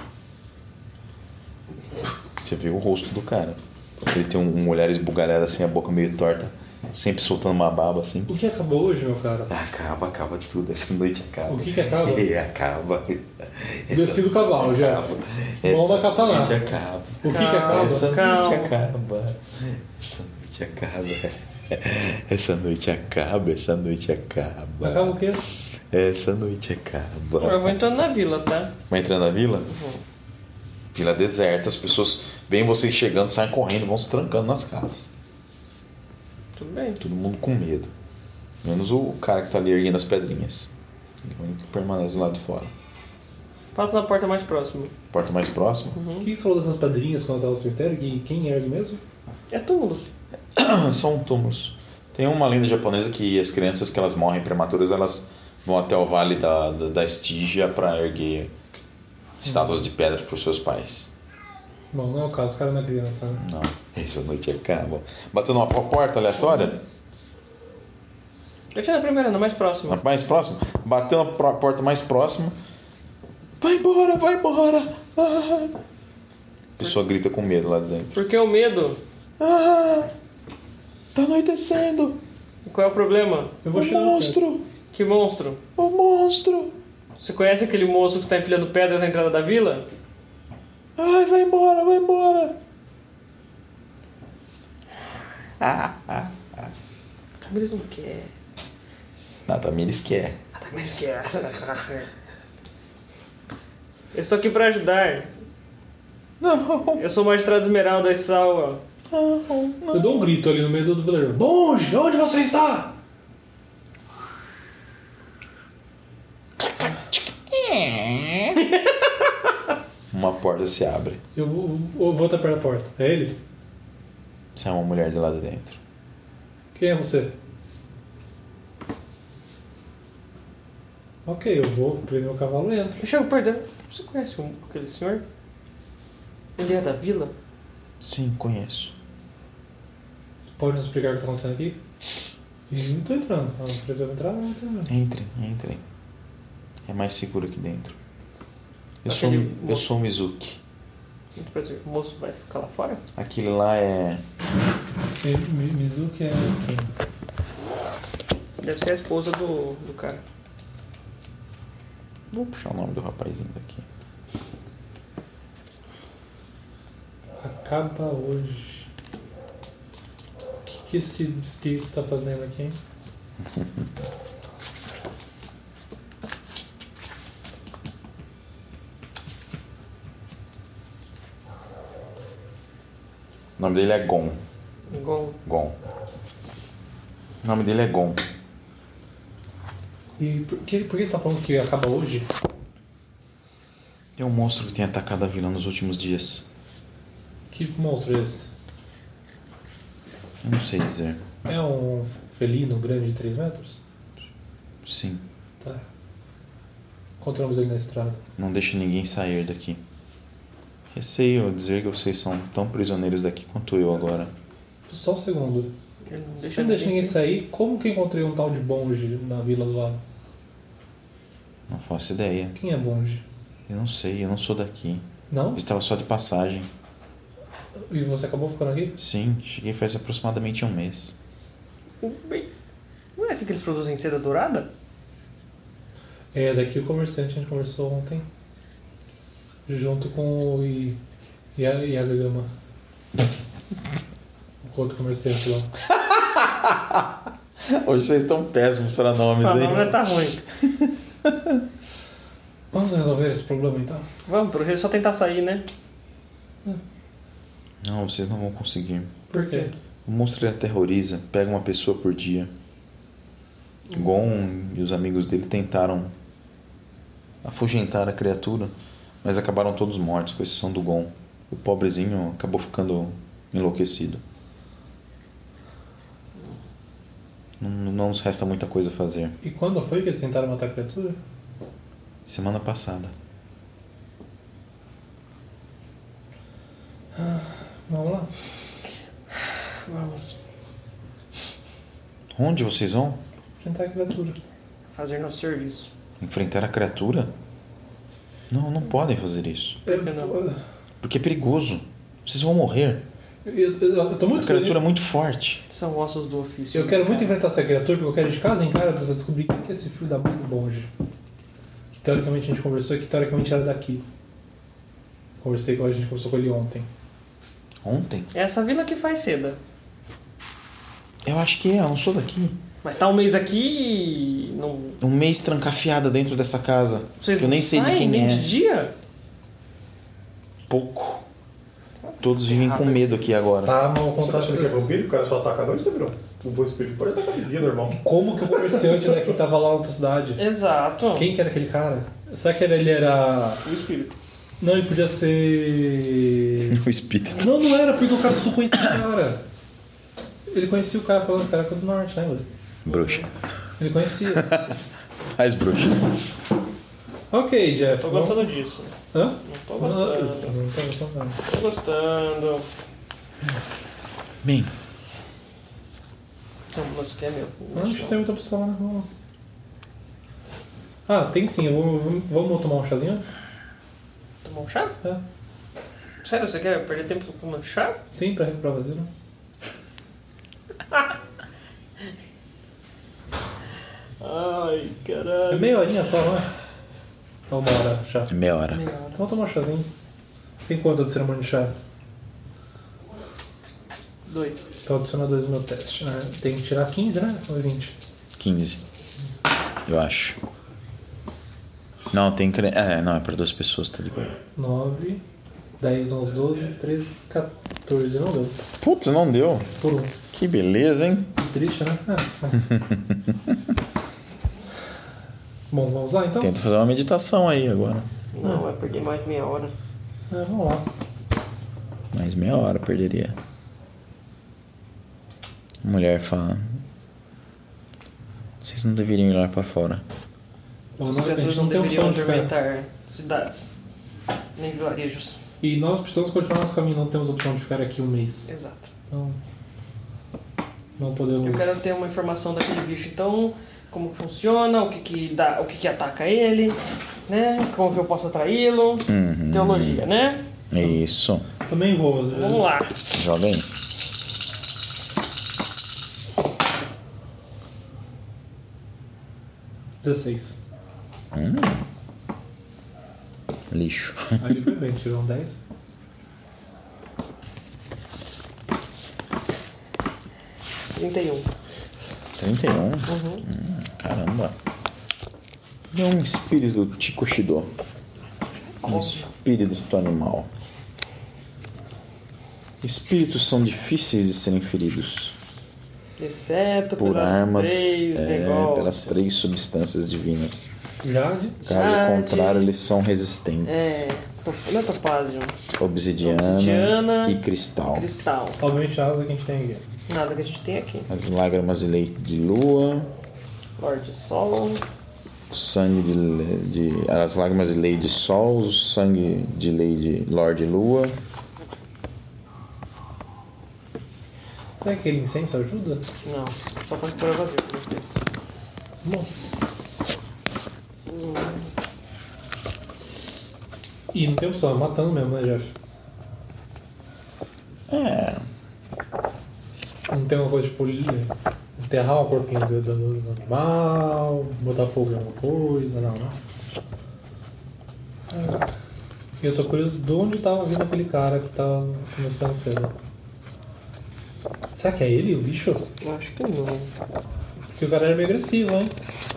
D: Você vê o rosto do cara. Ele tem um olhar esbugalhado assim, a boca meio torta. Sempre soltando uma baba assim.
C: O que acabou hoje, meu cara?
D: Acaba tudo. Essa noite acaba.
C: O que acaba?
D: Acaba.
C: Desci do cavalo, já.
D: Acaba.
C: Mão na katana.
D: noite acaba.
C: O que
B: Calma.
C: acaba?
D: Essa
B: Calma.
D: noite acaba. Essa noite acaba. Essa noite acaba. Essa noite acaba.
C: Acaba o quê?
D: Essa noite acaba.
B: Eu vou entrando na vila, tá?
D: Vai entrando na vila? Vila deserta, as pessoas veem vocês chegando, saem correndo, vão se trancando nas casas.
B: Tudo bem.
D: Todo mundo com medo. Menos o cara que tá ali erguendo as pedrinhas. Ele é o único que permanece do lado de fora.
B: Passa na porta mais próxima.
D: Porta mais próxima.
C: O que você falou dessas pedrinhas quando eu tava no cemitério? E quem ergue mesmo?
B: É túmulos.
D: São túmulos. Tem uma lenda japonesa que as crianças que elas morrem prematuras, elas vão até o vale da Estígia para erguer estátuas de pedra para os seus pais.
C: Bom, não é o caso, o cara não é criança, né?
D: Não, essa noite acaba. Bateu numa porta aleatória?
B: Eu tinha na primeira, na mais próxima.
D: Na mais próxima? Bateu na porta mais próxima. Vai embora, vai embora. Ah. A pessoa grita com medo lá dentro.
B: Porque o medo.
D: Ah, tá anoitecendo.
B: Qual é o problema?
C: Eu vou
D: O
C: chegar no
D: monstro,
B: Que monstro?
D: o monstro.
B: Você conhece aquele moço que está empilhando pedras na entrada da vila?
D: Ai, vai embora, vai embora.
B: Tamires não quer.
D: Não, Tamires quer.
B: A Tamires quer. Eu estou aqui para ajudar.
D: Não,
B: Eu sou o magistrado Esmeralda e Salva.
C: Eu dou um grito ali no meio do vilarejo. Bonge, onde você está?
D: Uma porta se abre.
C: Eu vou até perto da porta. É ele?
D: Você é uma mulher de lá de dentro.
C: Quem é você? Ok, eu vou prender meu cavalo e entro.
B: Eu chego perto dele. Você conhece aquele senhor? Ele é da vila?
D: Sim, conheço.
C: Você pode nos explicar o que está acontecendo aqui? E não tô entrando. Ela não precisa entrar, não tô entrando.
D: Entre. É mais seguro aqui dentro. Eu
B: Aquele
D: sou o Mizuki.
B: Muito prazer. O moço vai ficar lá fora?
D: Aquele lá é...
C: Mizuki é quem?
B: Deve ser a esposa do cara.
D: Vou puxar o nome do rapazinho daqui.
C: Acaba hoje. O que esse espírito está fazendo aqui, hein?
D: O nome dele é Gon.
B: Gon.
D: O nome dele é Gon.
C: E por que você está falando que acaba hoje?
D: Tem um monstro que tem atacado a vila nos últimos dias.
C: Que monstro é esse?
D: Eu não sei dizer.
C: É um felino grande de 3 metros?
D: Sim.
C: Tá. Encontramos ele na estrada.
D: Não deixa ninguém sair daqui. Receio dizer que vocês são tão prisioneiros daqui quanto eu agora.
C: Só um segundo.
B: Ele não
C: Se não deixa ninguém sair, como que eu encontrei um tal de Bonge na vila do lado?
D: Não faço ideia.
C: Quem é Bonge?
D: Eu não sei, eu não sou daqui.
C: Não?
D: Eu estava só de passagem.
C: E você acabou ficando aqui?
D: Sim, cheguei faz aproximadamente 1 mês.
B: Mas não é aqui que eles produzem seda dourada?
C: É, daqui o comerciante, a gente conversou ontem. Junto com o Yagagama. O outro comerciante lá.
D: Hoje vocês estão péssimos para nomes
B: A
D: aí.
B: nome tá ruim.
C: Vamos resolver esse problema então?
B: Vamos, pro jeito só tentar sair, né?
D: Não, vocês não vão conseguir.
C: Por quê?
D: O monstro ele aterroriza, pega uma pessoa por dia. Gon e os amigos dele tentaram afugentar a criatura, mas acabaram todos mortos, com exceção do Gon. O pobrezinho acabou ficando enlouquecido. Não nos resta muita coisa a fazer.
C: E quando foi que eles tentaram matar a criatura?
D: Semana passada.
C: Vamos lá.
B: Vamos
D: Onde vocês vão?
C: Tentar a criatura.
B: fazer nosso serviço.
D: Enfrentar a criatura? Não podem fazer isso.
B: Por que não?
D: Porque é perigoso. Vocês vão morrer.
C: Eu tô muito
D: A criatura é muito forte.
B: São ossos do ofício.
C: Eu quero muito
B: cara.
C: enfrentar essa criatura, porque eu quero de casa em casa descobrir quem que é esse filho da mãe do Bonge. Que teoricamente a gente conversou e que teoricamente era daqui. A gente conversou com ele ontem.
D: Ontem?
B: É essa vila que faz seda.
D: Eu acho que eu não sou daqui.
B: Mas tá um mês aqui e não...
D: 1 mês trancafiada dentro dessa casa.
B: Vocês
D: Que eu nem
B: não
D: sei de
B: saem
D: quem
B: nem
D: é.
B: de dia?
D: Pouco. Todos vivem com medo aqui agora.
C: Tá, mas vou
F: Você tá
C: contar
F: achando que é vampiro? O cara só ataca à noite, tá virando? O bom espírito pode atacar de dia, normal.
C: como que o comerciante daqui tava lá na outra cidade.
B: Exato.
C: Quem que era aquele cara? Será que ele era...
B: O espírito.
C: Não, ele podia ser...
D: O espírito.
C: Não era, porque o cara só conhecia o cara. Ele conhecia o cara, falando, esse cara é do norte, né, mano?
D: Bruxa.
C: Ele conhecia.
D: Faz bruxas.
C: Ok, Jeff.
B: Tô gostando disso.
C: Hã?
B: Não tô gostando.
C: Não tô gostando, não.
B: Tô gostando.
D: Bem,
B: Não, mas o que é meu?
C: Não tem muita opção, né? Vamos lá. Tem sim. Vamos tomar um chazinho antes?
B: Tomar um chá?
C: É.
B: Sério, você quer perder tempo tomando chá?
C: Sim, pra recuperar vazio, né?
B: Ai,
C: É
B: caralho.
C: meia horinha só, não é? Ou 1 hora, chá.
D: meia hora.
C: Então vamos tomar um chazinho. Tem quanto de cerimônia de chá?
B: 2.
C: Então adiciona 2 no meu teste. Tem que tirar 15, né? Ou 20?
D: 15. Eu acho. Não, tem que... não, é para 2 pessoas, tá de boa.
C: 9, 10, 11, 12, 13, 14. Não deu.
D: Putz, não deu.
C: Por 1.
D: Que beleza, hein?
C: Triste, né? Bom, vamos lá então?
D: Tenta fazer uma meditação aí agora.
B: Não, vai perder mais de meia hora.
C: Vamos lá.
D: Mais meia hora perderia. A mulher fala... Vocês não deveriam ir lá pra fora.
C: Bom,
B: As
C: a gente
B: criaturas
C: não
B: não
C: tem
B: deveriam
C: opção de ficar.
B: atormentar cidades, nem vilarejos.
C: E nós precisamos continuar nosso caminho, não temos opção de ficar aqui um mês.
B: Exato.
C: Então, não podemos...
B: Eu quero ter uma informação daquele bicho, então, como que funciona, o que ataca ele, né? Como que eu posso atraí-lo. Teologia, né?
D: Isso.
C: Também vou.
B: Vamos lá.
D: Joga aí.
C: $16.
D: Lixo.
C: Aí ele foi bem, tirou um 10.
B: $31.
D: 31? Caramba. É um espírito Chikushido. Um espírito do animal. Espíritos são difíceis de serem feridos.
B: Exceto
D: Por
B: pelas
D: armas,
B: 3 negócios.
D: pelas 3 substâncias divinas.
C: Jade.
D: Caso
B: Jade.
D: contrário, eles são resistentes.
B: Não é topázio.
D: Obsidiana e cristal.
B: Cristal.
C: Obviamente nada que a gente tem aqui.
B: Nada que a gente tem aqui.
D: As lágrimas de leite de lua.
B: Lorde Sol.
D: O sangue as lágrimas de lei de sol. O sangue de lei de Lorde Lua.
C: Será que aquele incenso ajuda?
B: Não, só faz por vazio pra vocês.
C: Bom. E não tem opção, matando mesmo, né, Jeff? Não tem uma coisa tipo enterrar o corpinho do animal, botar fogo em alguma coisa, não, né? E eu tô curioso de onde tava vindo aquele cara que tá começando cedo. Será que é ele, o bicho?
B: Eu acho que não.
C: Porque o cara era meio agressivo, hein?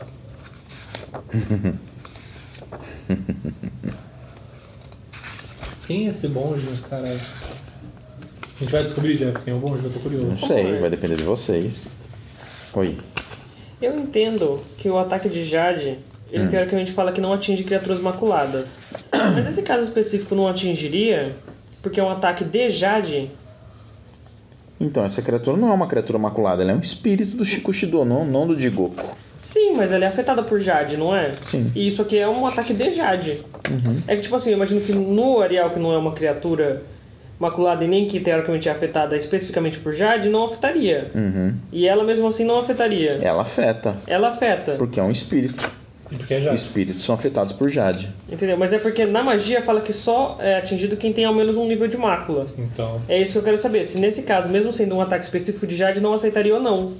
C: Quem é esse monge, caralho? A gente vai descobrir, Jeff, quem é o monge? Eu tô curioso.
D: Não sei, vai depender de vocês. Oi.
B: Eu entendo que o ataque de Jade, ele teoricamente fala que não atinge criaturas maculadas. Mas nesse caso específico não atingiria, porque é um ataque de Jade.
D: Então, essa criatura não é uma criatura maculada, ela é um espírito do Chikushido, não do Jigoku.
B: Sim, mas ela é afetada por Jade, não é?
D: Sim.
B: E isso aqui é um ataque de Jade. É que tipo assim, eu imagino que no Ariel, que não é uma criatura maculada e nem que teoricamente é afetada especificamente por Jade, não afetaria. E ela mesmo assim não afetaria.
D: Ela afeta,
B: Ela afeta.
D: porque é um espírito.
C: E porque é Jade.
D: Espíritos são afetados por Jade.
B: Entendeu? Mas é porque na magia fala que só é atingido quem tem ao menos um nível de mácula.
C: Então,
B: É isso que eu quero saber. Se nesse caso, mesmo sendo um ataque específico de Jade, não aceitaria ou não.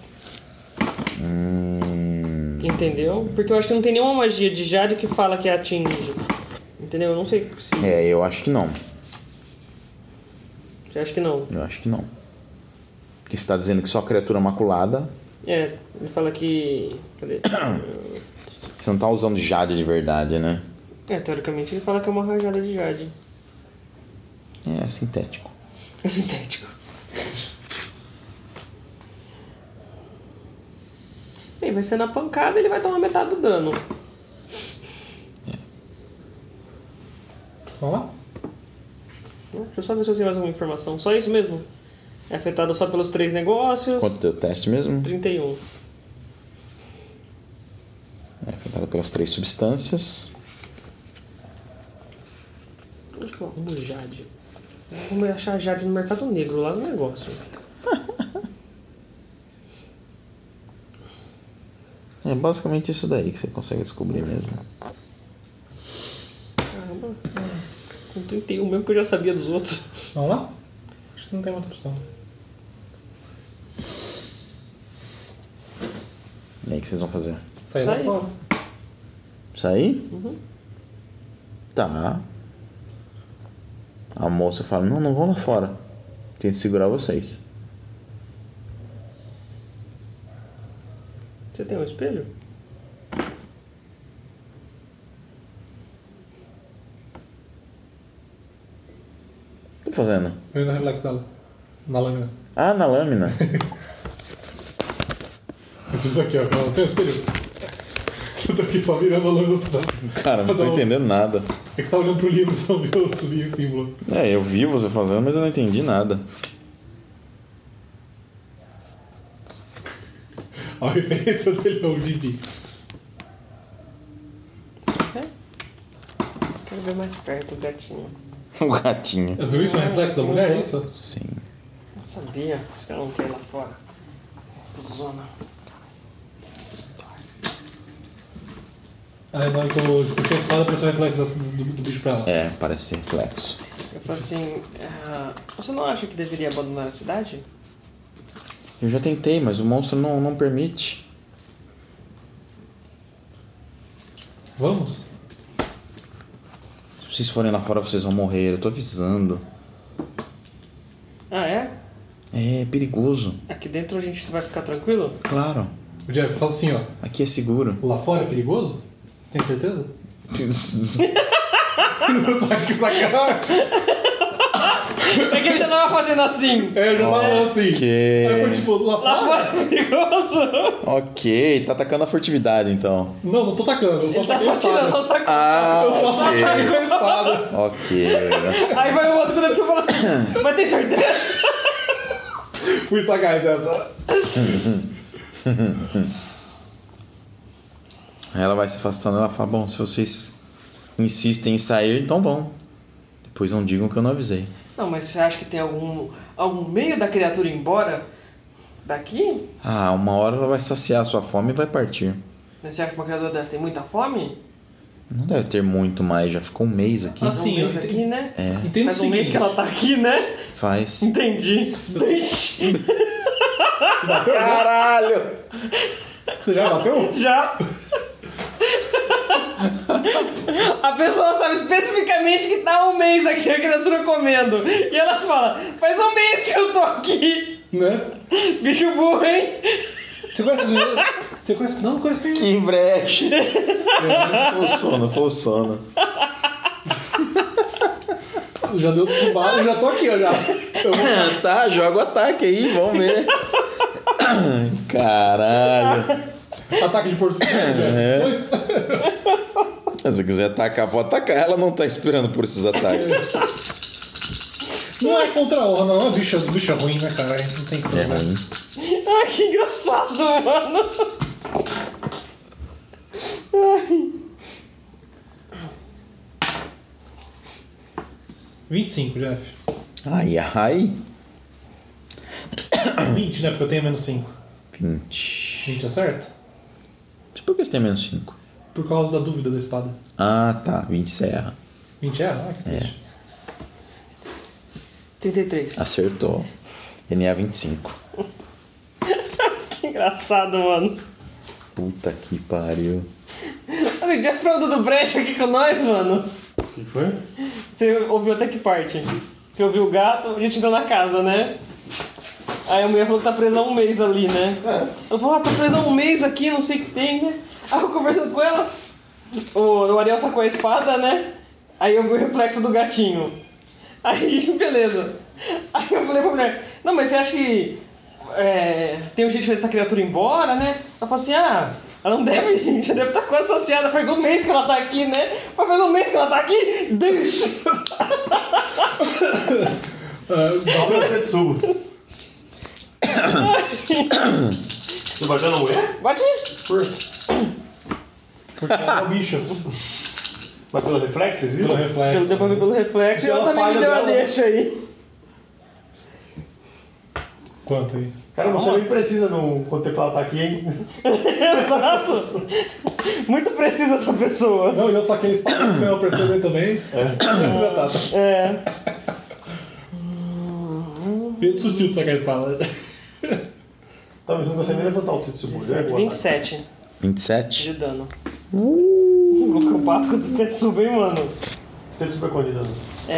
B: Entendeu? Porque eu acho que não tem nenhuma magia de Jade que fala que atinge. Entendeu? Eu não sei se...
D: Eu acho que não.
B: Você acha que não?
D: Eu acho que não. Porque você está dizendo que só criatura maculada.
B: É, ele fala que... Cadê?
D: Você não tá usando Jade de verdade, né?
B: Teoricamente ele fala que é uma rajada de Jade.
D: É sintético.
B: É sintético. Bem, vai ser na pancada, ele vai tomar metade do dano.
C: vamos lá?
B: Deixa eu só ver se eu tenho mais alguma informação. Só isso mesmo? É afetado só pelos 3 negócios.
D: Quanto deu o teste mesmo?
B: 31.
D: É afetado pelas 3 substâncias.
B: Onde que eu arrumo Jade? Vamos achar Jade no mercado negro, lá no negócio.
D: É basicamente isso daí que você consegue descobrir mesmo.
B: Caramba. Com 31 mesmo que eu já sabia dos outros.
C: Vamos lá? Acho que não tem outra opção.
D: E aí o que vocês vão fazer?
C: Sair lá
B: Sai.
C: fora.
D: Sair? Tá. A moça fala, não vão lá fora. Tento segurar vocês.
B: Você tem um espelho?
D: O que eu tô fazendo?
C: Eu no reflexo dela. Na lâmina.
D: Ah, na lâmina.
C: Eu fiz isso aqui, ó. Ela tem um espelho. Eu tô aqui só virando a lâmina do lado.
D: Cara, não tô entendendo nada.
C: É que você tá olhando pro livro, só viu o símbolo.
D: Eu vi você fazendo, mas eu não entendi nada.
C: A referência dele é o Didi.
B: Quero ver mais perto o gatinho.
D: O gatinho.
C: Viu isso? O reflexo da mulher, é isso?
D: Sim.
B: Não sabia. Os caras não querem ir lá fora. Zona.
C: Aí na hora que eu puxei a espada, apareceu o reflexo do bicho pra ela.
D: É, parece ser reflexo.
B: Eu falei assim, você não acha que deveria abandonar a cidade?
D: Eu já tentei, mas o monstro não permite.
C: Vamos?
D: Se vocês forem lá fora, vocês vão morrer. Eu tô avisando.
B: Ah, é?
D: É perigoso.
B: Aqui dentro a gente vai ficar tranquilo?
D: Claro.
C: O Jeff fala assim, ó.
D: Aqui é seguro.
C: Lá fora é perigoso? Você tem certeza? Que sacanagem.
B: É que ele já tava fazendo assim.
C: É, eu já tava assim.
D: Ok.
C: Aí foi tipo, lá
B: Lá
C: fora?
B: fora é perigoso.
D: Ok, tá atacando a furtividade então.
C: Não tô tacando, eu só
B: Ele tá
C: saquei a
B: só tirando,
C: espada.
B: só sacando.
D: Ah,
C: Eu só
D: ok.
C: saquei com a espada.
D: Ok.
B: Aí vai o outro quando você fala assim, mas tem certeza?
C: Fui sagaz dessa.
D: Aí ela vai se afastando, ela fala, bom, se vocês insistem em sair, então vão. Depois não digam que eu não avisei.
B: Não, mas você acha que tem algum meio da criatura ir embora daqui?
D: Ah, uma hora ela vai saciar a sua fome e vai partir.
B: Você acha que uma criatura dessa tem muita fome?
D: Não deve ter muito mais, já ficou um mês aqui.
B: Faz um
C: Assim,
B: mês
C: eu
B: aqui, né?
D: É,
C: Entendo o
B: Faz um mês
C: seguinte.
B: que ela tá aqui, né?
D: faz.
B: Entendi.
C: Bateu?
D: Caralho!
C: Você já bateu?
B: Já. A pessoa sabe especificamente que tá um mês aqui a criatura comendo. E ela fala, faz um mês que eu tô aqui.
C: Né?
B: Bicho burro, hein?
C: Você conhece? Você conhece? Não conhece ninguém.
D: Que breche! Foi o sono.
C: Já deu bala, já tô aqui, ó, já. Eu vou...
D: Tá, joga o ataque aí, vamos ver. Caralho.
C: Ataque de português,
D: É.
C: Dois.
D: Se você quiser atacar, pode atacar. Ela não tá esperando por esses ataques.
C: Não é contra a honra, não. É bicho ruim, né, cara? Não tem como.
D: É ruim.
B: Ai, que engraçado, mano. Ai.
C: 25, Jeff.
D: Ai, ai.
C: 20, né? Porque eu tenho menos 5.
D: 20.
C: 20 é certo?
D: Por que você tem menos 5?
C: Por causa da dúvida da espada.
D: Ah, tá. 20 serra.
C: 20 é? Ah, que triste.
B: 33.
D: Acertou. NA 25.
B: Que engraçado, mano.
D: Puta que pariu.
B: Olha, o Jeff Frodo do Brecht aqui com nós, mano.
F: O que foi?
B: Você ouviu até que parte? Você ouviu o gato, a gente entrou na casa, né? Aí a mulher falou que tá presa há um mês ali, né? Ela falou, tá presa há um mês aqui, não sei o que tem, né? Aí eu conversando com ela, o Ariel sacou a espada, né? Aí eu vi o reflexo do gatinho. Aí, beleza. Aí eu falei pra mulher, não, mas você acha que tem um jeito de fazer essa criatura ir embora, né? Ela falou assim, ela não deve, já deve estar quase saciada, faz um mês que ela tá aqui, né? Faz um mês que ela tá aqui, deixa.
F: Dá pra ter de subo. Você bateu na mulher?
B: Bate.
C: Porque é o bicho.
F: Mas pelo reflexo, vocês viram?
C: Pelo reflexo.
B: Deu pra ver pelo reflexo e ela
C: Pela
B: também me
C: falha
B: deu a
C: dela.
B: deixa aí.
C: Quanto aí?
F: Cara, você nem precisa no contemplar ela tá aqui, hein?
B: Exato. Muito precisa essa pessoa.
C: Não, e eu saquei a espada sem ela perceber também.
B: É.
C: Jeito sutil de sacar a espada.
F: Talvez não consegue nem levantar o Tetsubo.
B: 27
D: 27?
B: de dano. Preocupado com o Tetsubo, hein, mano?
F: Tetsubo é quanto de dano?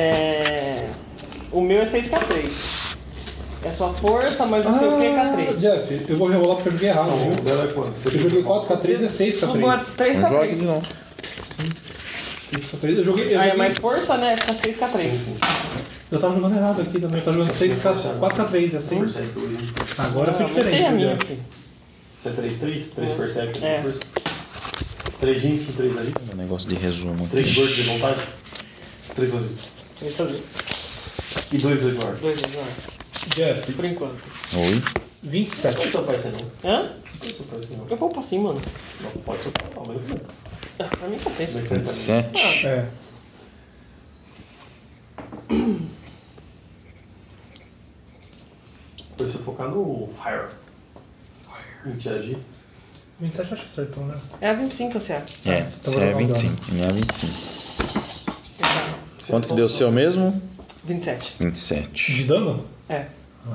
B: O meu é 6k3. É sua força, mas não sei o que é K3.
C: Jeff, eu vou rerolar porque eu joguei errado,
F: O
C: viu?
F: dela é quanto?
C: Eu joguei 4K3 e 6K3.
B: Tudo é 3k3.
D: Não joga de novo.
C: 6K3, eu joguei.
B: Ah, é mais força, né? Fica 6k3.
C: Eu tava jogando errado aqui também. Eu tava jogando 6K, 4K3, é 6. Agora foi
B: Aumentei
C: diferente.
B: a minha,
C: Jeff.
B: filho.
F: Você é 3-3? 3 percebe?
B: É.
F: 3 de info, 3 ali.
D: Um negócio de resumo.
F: 3 de gordo de vontade. 3 vazios.
B: Deixa eu fazer.
F: E 2 de maior.
B: 2 de dano.
C: Jeff,
B: Por enquanto.
D: Oi?
C: 27.
F: Não pode ser não.
B: Hã?
F: Não pode ser não.
B: Eu vou pra cima, mano.
F: Não pode ser não, mas não.
B: Pra mim compensa.
D: 27?
C: É.
F: Depois você focar no Fire. 20 agir.
C: 27 acho que acertou, né?
B: É a 25, você acha?
D: É,
C: Então
D: é
C: vou dar
D: 25. É 25.
B: Exato.
D: Quanto que deu o seu mesmo?
B: 27.
D: 27.
C: De dano?
B: É.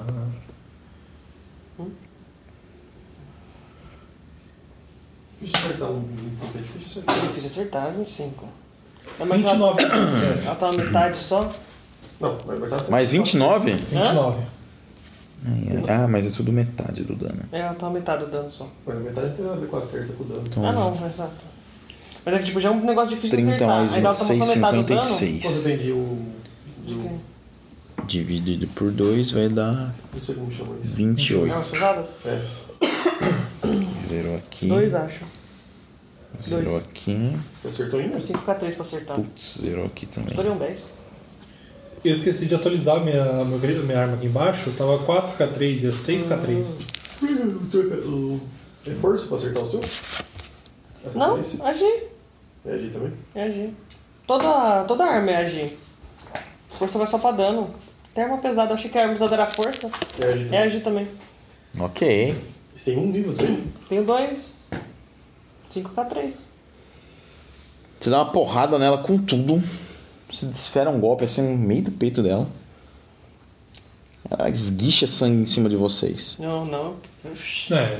F: Deixa eu acertar um 25, é difícil acertar.
B: Difícil acertar, 25. É, mas
C: 29.
B: Ela tá na metade só?
F: Não, vai botar...
D: Mais 29?
C: 29.
D: Ah, mas é tudo metade do dano.
B: É, ela tá na metade do dano só.
F: Mas a metade não tem nada a ver com acerto com o dano.
D: Então,
B: Ah, não, exato. Mas é que tipo, já é um negócio difícil de
D: 30
B: acertar.
D: mais
B: Aí ela tá mostrando metade do dano.
D: 6,56.
F: Quando eu vendi o...
D: Dividido por 2 vai dar
F: Não sei como chama isso.
D: 28.
B: Armas pesadas?
F: É.
D: Zero aqui.
B: 2, acho.
D: Zero
B: dois.
D: aqui.
F: Você acertou ainda?
B: 5k3 pra acertar.
D: Putz, zero aqui também.
B: Estourei um 10.
C: Eu esqueci de atualizar minha arma aqui embaixo. Tava 4k3 e é 6k3.
F: É força pra acertar o seu?
B: Não, agir.
F: É agir também?
B: É agir. Toda arma é agir. Força vai só pra dano. Até arma pesada, eu achei que a arma pesada era força.
F: É agir também.
B: É agir também.
D: Ok.
F: Você tem um nível disso aí?
B: Tenho 2. 5k3.
D: Você dá uma porrada nela com tudo. Você desfera um golpe assim no meio do peito dela. Ela esguicha sangue em cima de vocês.
B: Não.
C: É.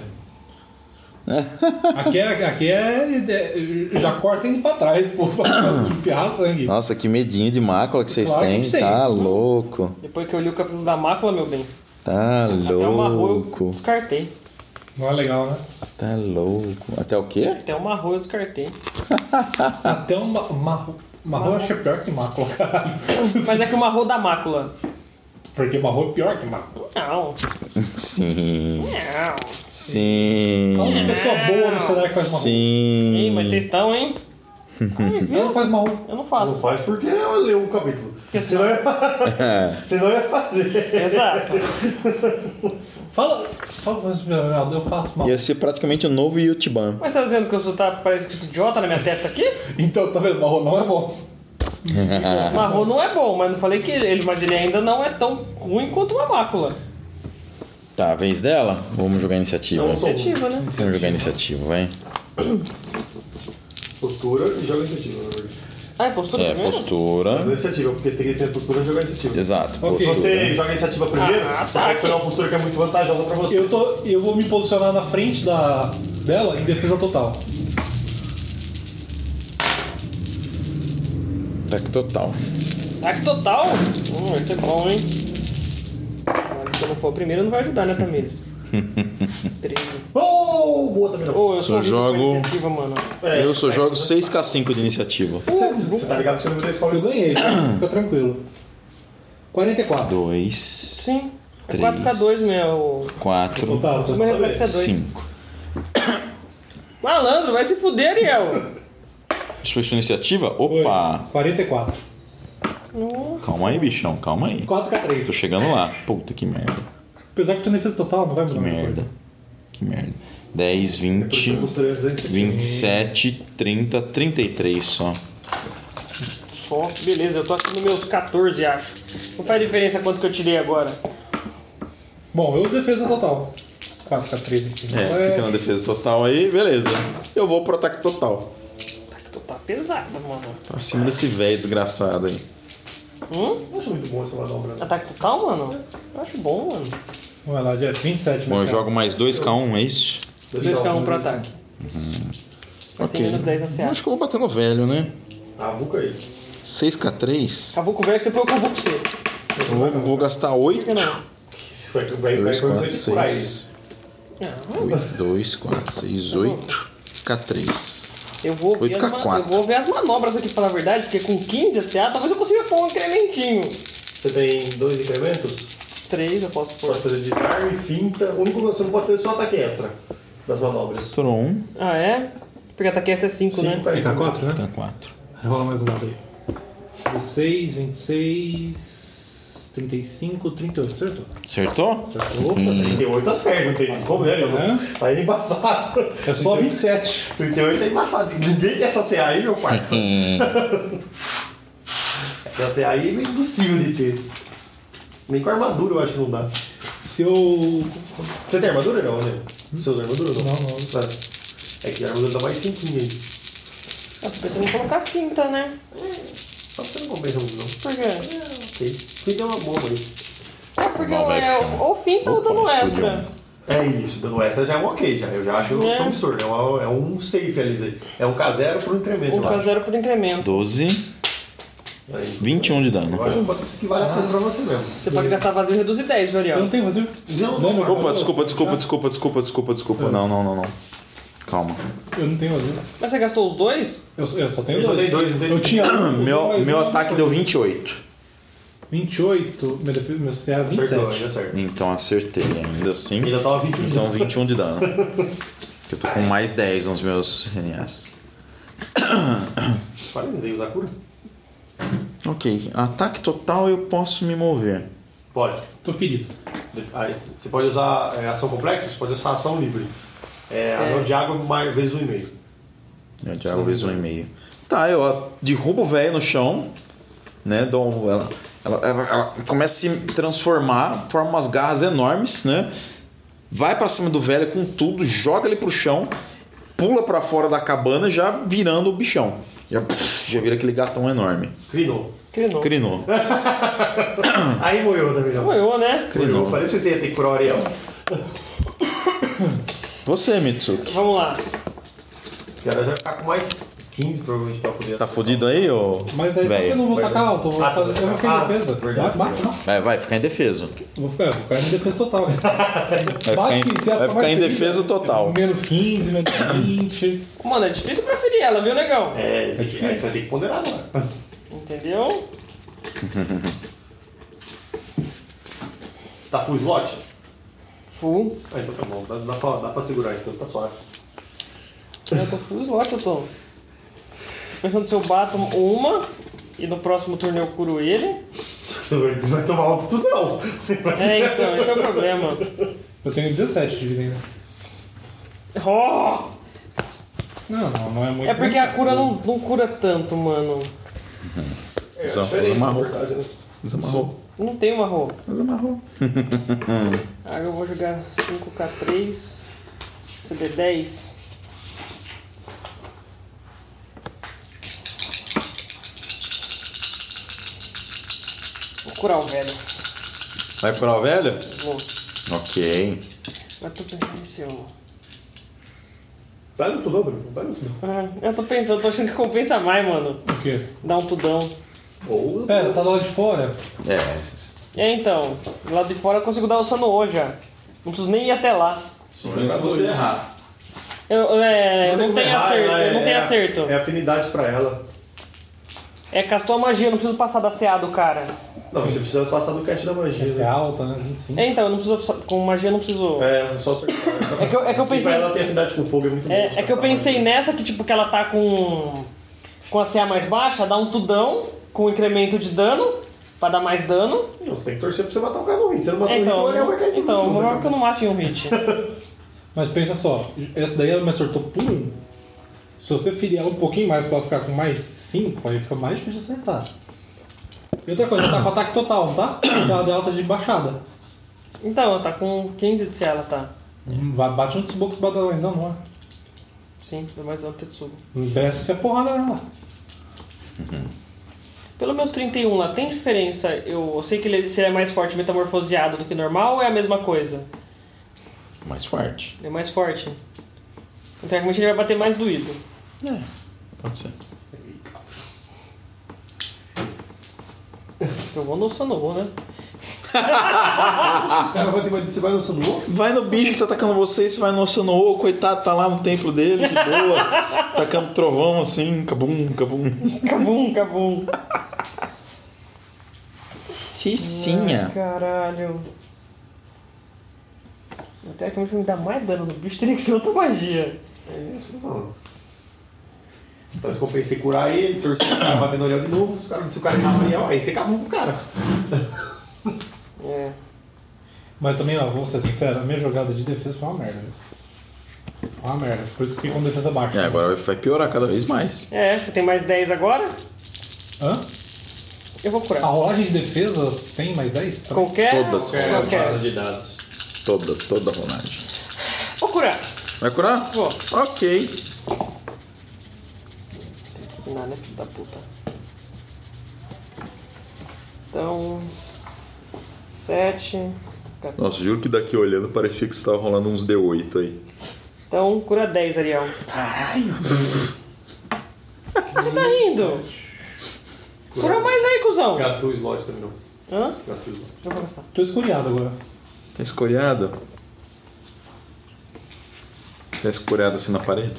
C: Aqui já corta indo pra trás, pô, pra espirrar sangue.
D: Nossa, que medinho de mácula que vocês
C: Claro que a
D: têm.
C: gente tem.
D: Tá louco.
B: Depois que eu li o capítulo da mácula, meu bem.
D: Tá
B: Até o marro eu
D: louco.
B: descartei.
C: Não é legal, né?
D: Tá louco. Até o quê?
B: Até o marro eu descartei.
C: Até um marrom acho que é pior que mácula, caralho.
B: Mas é que o marro da mácula.
C: Porque marrom é pior que mácula.
B: Não.
D: Sim.
B: Não.
D: Sim.
C: Fala uma pessoa boa no cenário que faz marrom.
D: Sim.
B: Ih, mas vocês estão, hein? Aí,
C: Ela
B: viu?
C: não faz marrom.
B: Eu não
F: Não
B: faço.
F: faz porque eu leio o capítulo.
B: Porque
F: Senão
B: senão...
F: eu ia fazer.
B: Exato.
C: Fala, Ronaldo, eu faço marrom.
D: Ia ser praticamente o novo Yutiban.
B: Mas tá dizendo que eu sou parece escrito idiota na minha testa aqui?
C: Então, tá vendo? Marrom não é bom.
B: Marrom não é bom, mas não falei que mas ele ainda não é tão ruim quanto uma mácula.
D: Tá, vez dela? Vamos jogar iniciativa.
B: É iniciativa, né?
D: Vamos jogar iniciativa, vai.
F: Postura e joga iniciativa, na verdade.
B: Ah, é postura
D: É,
B: primeiro?
D: postura.
F: Mas iniciativa, porque você tem que ter postura e jogar iniciativa.
D: Exato,
C: Ok.
F: Se
D: postura.
F: você joga iniciativa primeiro,
B: Ah,
F: você
B: tá,
F: vai escolher
B: ok.
F: uma postura que é muito vantajosa pra você.
C: Eu vou me posicionar na frente dela em defesa total.
D: Ataque total.
B: Ataque total? Vai ser bom, hein? Agora, se eu não for o primeiro, não vai ajudar, né, Tamires? 13.
F: Oh, boa também não.
B: Ô, eu
D: Só
B: sou horrível com
D: jogo-
B: iniciativa, mano.
D: Eu só jogo 6k5 de iniciativa.
F: Você tá ligado que você não tem escola?
C: Eu ganhei, fica tranquilo. 44.
D: 2,
B: Sim. É
D: Três.
B: 4k2, meu.
D: 4,
C: Tá,
B: O meu reflexo é 2.
D: 5.
B: Malandro, vai se fuder, Ariel.
D: Isso foi sua iniciativa?
C: Foi.
D: Opa!
C: 44.
D: Calma aí, bichão, calma aí.
C: 4k3.
D: Tô chegando lá. Puta que merda.
C: Apesar que tu defesa total, não vai mudar
D: Que
C: muita
D: merda.
C: coisa.
D: Que merda. 10, 20, 27, 30, 33 só.
B: Só, beleza, eu tô aqui nos meus 14, acho. Não faz diferença quanto que eu tirei agora.
C: Bom, eu defesa total. 4k3 aqui.
D: É, fica na defesa total aí, beleza. Eu vou pro ataque total.
B: Tu tá pesado, mano.
D: Pra cima desse velho desgraçado aí.
F: Eu acho muito bom essa manobra.
B: Ataque total, mano? Eu acho bom, mano.
C: Vai lá, Jeff. 27.
D: Bom, eu
C: Marcelo.
D: jogo mais 2k1, é isso?
B: 2k1 pro ataque. Vai ter menos 10 na
D: Eu
B: CA.
D: acho que eu vou bater no velho, né?
F: Ah, VUCA aí.
D: 6k3.
B: Cavuco velho que depois eu convoco você.
D: Eu vou gastar
B: Por
D: 8.
B: que não?
F: Se foi que o velho
D: 2,
F: vai
D: 4,
F: você curar ele.
D: 6.
B: Não,
D: 8, 2, 4, 6, 8. K3.
B: eu vou ver
D: 8k4.
B: eu vou ver as manobras aqui, pra falar a verdade, porque com 15 a CA talvez eu consiga pôr um incrementinho.
F: Você tem 2 incrementos?
B: 3 eu posso pôr.
F: Pode fazer desarme, finta. O único que você não pode fazer é só ataque extra das manobras.
D: Tron.
B: Ah, é? Porque ataque extra é 5, né?
F: 5 aí.
C: K4, né?
D: K4.
C: Rola mais um dado aí. 16, 26, 35, 38, certo?
D: Acertou?
C: Acertou.
F: 38 tá certo, não tem como, né?
C: É.
F: Tá aí embaçado.
C: É só 27.
F: 38 é embaçado. Ninguém quer essa CA aí, meu parça. Essa aí é meio impossível de ter. Nem com armadura eu acho que não dá.
C: Se eu.
F: Você tem armadura não, né? Seus armadura não?
C: Não.
F: É que a armadura dá mais 5 aí.
B: Eu tô pensando em colocar finta, né?
F: Só que você não compensa muito não.
B: Por quê?
F: Ok. Fica uma boa aí.
B: É porque
A: Nova
B: é
A: action.
B: ou finta ou
A: Opa,
B: dano
A: explodiu.
B: extra.
F: É isso, dando extra já é um ok, já. Eu já acho promissor. É um safe ali. É um K0 por incremento.
B: Um K0 por incremento.
D: 12,
F: Aí.
D: 21 de dano.
F: Eu acho que vale a pena pra você mesmo.
B: Você pode gastar vazio e reduzir 10, viu,
C: Eu
B: Ariel?
C: não tenho vazio.
F: Não.
D: Opa, desculpa. Não. Calma.
C: Eu não tenho vazio.
B: Mas você gastou os dois?
C: Eu só tenho
F: Eu só
C: dois.
F: dei dois, não tem?
C: Eu tinha um.
D: Meu ataque deu 28.
C: 28, meu defesa, meu CA era 27.
F: Acertou, já acertou.
D: Então acertei ainda assim.
F: Ainda tava 21 de
D: Então
F: dano.
D: 21 de dano. Eu tô com mais 10 nos meus RNS.
F: Falei, não dei usar cura?
D: Ok, ataque total eu posso me mover.
F: Pode.
C: Tô ferido.
F: Aí, você pode usar ação complexa, você pode usar ação livre. Anel de água mais vezes 1,5.
D: Eu de água vezes 1,5. Tá, eu derrubo o velho no chão, né? Ela começa a se transformar, forma umas garras enormes, né? Vai pra cima do velho com tudo, joga ele pro chão, pula pra fora da cabana, já virando o bichão. Já vira aquele gatão enorme.
F: Crinou.
D: Crinou.
F: Aí moeu também, não.
B: Moeu, né?
F: Crinou. Falei pra você ia ter que curar o Ariel.
D: Você, Mitsuki.
B: Vamos lá.
F: E agora vai ficar com mais 15 provavelmente pra poder.
D: Tá fudido aí, ô
C: Mas daí só que eu não vou tacar alto, eu vou ficar em defesa.
F: verdade.
C: Bate, não.
D: Vai ficar em defesa.
C: Eu vou ficar em defesa total.
D: Vai ficar em defesa total.
C: Menos 15, menos 20.
B: Mano, é difícil preferir ela, viu, negão?
F: É difícil. Aí você vai ter que ponderar agora.
B: Entendeu?
F: Você tá full slot?
B: Full.
F: Então tá bom. Dá pra segurar, então tá suave.
B: Eu tô full slot, eu tô. Pensando se eu bato uma e no próximo turno eu curo ele.
F: Você não vai tomar alto tudo não.
B: É, então, esse é o problema.
C: Eu tenho 17 de vida ainda.
B: Oh!
C: Não é muito.
B: É porque a cura não cura tanto, mano.
D: Desamarrou.
B: Não tem uma roupa.
D: Desamarrou.
B: Ah, eu vou jogar 5K3, CD10. Vou curar o velho.
D: Vai curar o velho?
B: Vou.
D: Ok.
B: Mas tô pensando se eu...
F: Vai no tudão, Bruno. Vai no tudão.
B: Eu tô pensando, tô achando que compensa mais, mano.
C: O quê?
B: Dar um tudão.
F: Ou
C: Pera, tá do lado de fora?
B: É, então, do lado de fora eu consigo dar o Sanoo já. Não preciso nem ir até lá.
D: Se você errar.
B: Eu não tenho acerto. Eu não tenho acerto.
F: É afinidade pra ela.
B: É, castou a magia, eu não preciso passar da CA do cara.
F: Não, você precisa passar do cast da magia.
C: Essa é alta, né? 25.
B: É, então, eu não preciso. Com magia eu não preciso.
F: Só acertar.
B: É que eu pensei.
F: Pra ela ter afinidade com fogo é muito bom.
B: É que eu pensei nessa que, tipo, que ela tá com a CA mais baixa, dá um tudão com incremento de dano, pra dar mais dano.
F: Não, você tem que torcer pra você matar o cara no hit. Você não matou
B: Então,
F: o hit, o Ariel vai cair
B: então,
F: no
B: melhor que eu não mate em um hit.
C: Mas pensa só, essa daí ela me acertou por 1. Se você ferir ela um pouquinho mais pra ela ficar com mais 5, aí fica mais difícil de acertar. E outra coisa, ela tá com ataque total, não tá? Ela dela tá de baixada.
B: Então, ela tá com 15 de CA, ela tá.
C: Bate no Tsubou que você bate mais dano, não é?
B: Sim, deu mais dano Tetsugo.
C: Desce a porrada nela.
B: Pelo menos 31 lá, tem diferença? Eu sei que ele é mais forte metamorfoseado do que normal ou é a mesma coisa?
D: Mais forte.
B: Ele é mais forte. Então, teoricamente ele vai bater mais doído.
D: Pode ser.
B: Eu vou no Sanoo, né?
F: Os caras vão ter mais. Você vai no Sanoo?
D: Vai no bicho que tá atacando você, você vai no Sanoo, coitado, tá lá no templo dele, de boa, tacando trovão assim, cabum.
B: Cabum.
D: Cicinha.
B: Ai, caralho. Até que me dá mais dano no bicho, teria que ser outra magia.
F: É isso que eu tô falando. Então, se eu pensei em curar ele, torcer o cara bater no Ariel de novo, se o cara errar o Ariel, aí você cavou pro cara.
B: É.
C: Mas também, ó, vou ser sincero, a minha jogada de defesa foi uma merda. Viu? Uma merda, por isso que fiquei com defesa baixa.
D: Agora vai piorar cada vez mais.
B: É, você tem mais 10 agora?
C: Hã?
B: Eu vou
C: A
B: curar.
C: rolagem de defesa tem mais 10?
B: Qualquer?
D: Todas.
B: Qualquer.
F: de dados.
D: Toda rolagem.
B: Vou curar.
D: Vai curar?
B: Vou.
D: Ok.
B: Não, né, filho da puta. Então... 7...
D: Nossa, juro que daqui olhando parecia que você tava rolando uns D8 aí.
B: Então, cura 10, Ariel.
D: Caralho!
B: Você tá rindo? Cura mais aí, cuzão.
F: Gastou o slot também, não.
B: Hã?
F: Gastou o slot.
B: Eu vou gastar.
C: Tô escuriado agora.
D: Tá escoriado? Tá escoriado assim na parede?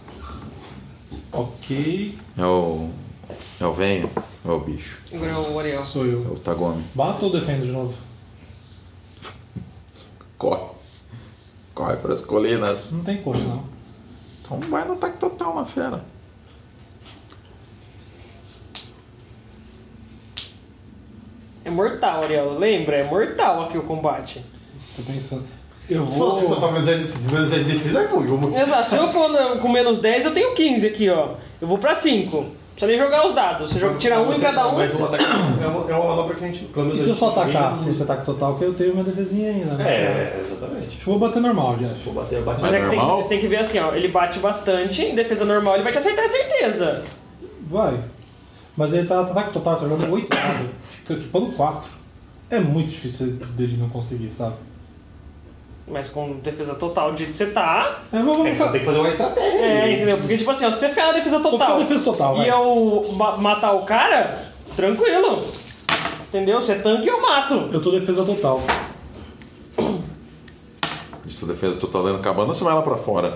C: Ok.
D: É o velho? Ou é o bicho?
B: Agora é o Ariel.
C: Sou
D: É
C: eu.
D: o Tagome.
C: Bato ou defendo de novo?
D: Corre. Corre pras colinas.
C: Não tem como, não.
D: Então vai no ataque total na fera.
B: É mortal, Ariel. Lembra? É mortal aqui o combate.
C: Tô pensando. Eu
F: Só
C: vou.
F: tá menos 10 de defesa é ruim.
B: Exato. Se eu for com menos 10, eu tenho 15 aqui, ó. Eu vou pra 5. Não precisa nem jogar os dados. Você tira um em cada um.
F: Mas um ataque é uma manobra que a gente... pelo menos
C: E se eu só
F: a gente-
C: atacar? Se esse ataque total, que eu tenho minha defesinha ainda. Né?
F: É, exatamente.
C: Acho que eu vou bater normal, Jeff.
F: Vou bater a batida.
B: Mas é que
D: normal?
B: você tem que ver assim, ó. Ele bate bastante. Em defesa normal, ele vai te acertar, é certeza.
C: Vai. Mas ele tá ataque total, tá jogando 8 dados. Fica equipando 4. É muito difícil dele não conseguir, sabe?
B: Mas com defesa total de você tá.
C: Vamos
F: É, só tem que fazer uma estratégia.
B: Entendeu? Porque, tipo assim, ó, se você ficar na defesa
C: Vou ficar
B: total
C: na defesa total, vai.
B: e eu matar o cara, tranquilo. Entendeu? Você tanque e eu mato.
C: Eu tô defesa total.
D: Isso, defesa total dentro da cabana ou você vai lá pra fora?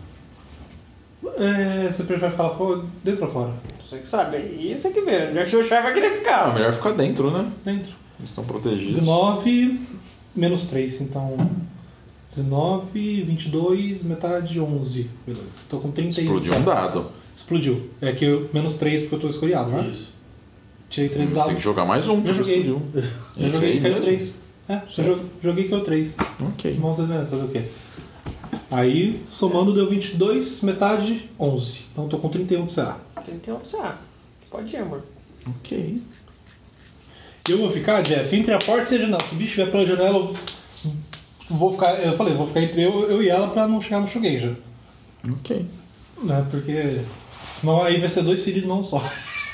C: Você prefere ficar lá dentro ou fora?
B: Você que sabe, aí você que vê. Onde é que seu chefe vai querer ficar?
D: Ah, melhor ficar dentro, né?
C: Dentro.
D: Eles estão protegidos.
C: 19 menos 3, então. 19, 22, metade 11. Beleza. Tô com 31.
D: Explodiu um dado.
C: Explodiu. É que eu, menos 3 porque eu tô escoriado, né?
F: Isso.
C: Tirei 3
D: Você
C: dados.
D: tem que jogar mais um,
C: Já
D: já
C: joguei.
D: explodiu.
C: Já
D: Esse
C: joguei
D: aí
C: e caiu
D: mesmo?
C: 3. Joguei e caiu 3.
D: Ok.
C: Vamos fazer o quê? Aí, somando, deu 22, metade 11. Então tô com 31 de CA.
B: 31 CA. Pode ir, amor.
D: Ok.
C: Eu vou ficar, Jeff, entre a porta e a janela. Se o bicho vier pela janela, eu vou ficar. Eu falei, vou ficar entre eu e ela pra não chegar no Shugeisha.
D: Ok.
C: Né? Porque. Senão aí vai ser 2 feridos, não só.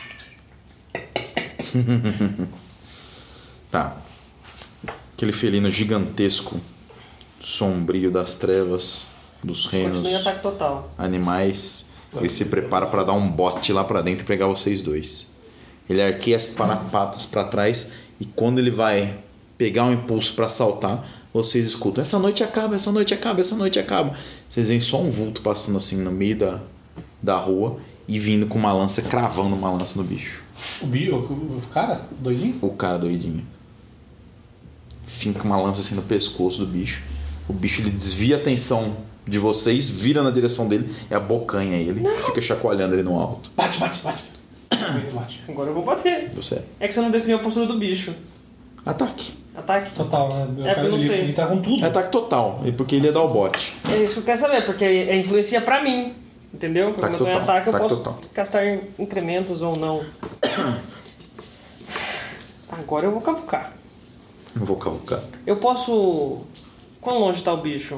D: Tá. Aquele felino gigantesco, sombrio das trevas, dos reinos,
B: Continua em ataque total.
D: animais. Ele se prepara pra dar um bote lá pra dentro e pegar vocês dois. Ele arqueia as patas pra trás e quando ele vai pegar um impulso pra saltar, vocês escutam: essa noite acaba, essa noite acaba, essa noite acaba. Vocês veem só um vulto passando assim no meio da rua e vindo com uma lança, cravando uma lança no bicho.
C: O cara? Doidinho?
D: O cara doidinho. Finca uma lança assim no pescoço do bicho. O bicho ele desvia a atenção de vocês, vira na direção dele e abocanha ele. Fica chacoalhando ele no alto.
C: Bate.
B: Agora eu vou bater.
D: Você.
B: É que você não definiu a postura do bicho.
D: Ataque.
B: Ataque?
C: Total, né? O
B: É,
C: cara,
B: eu não sei.
C: ele tá com tudo.
D: É ataque total. É porque ele ia dar o bote.
B: É isso que eu quero saber, porque influencia pra mim. Entendeu? Porque
D: Ataque
B: quando eu tô em
D: total,
B: ataque, eu
D: ataque
B: posso
D: total.
B: castar incrementos ou não. Agora eu vou cavucar.
D: Não vou cavucar.
B: Eu posso... Quão longe tá o bicho?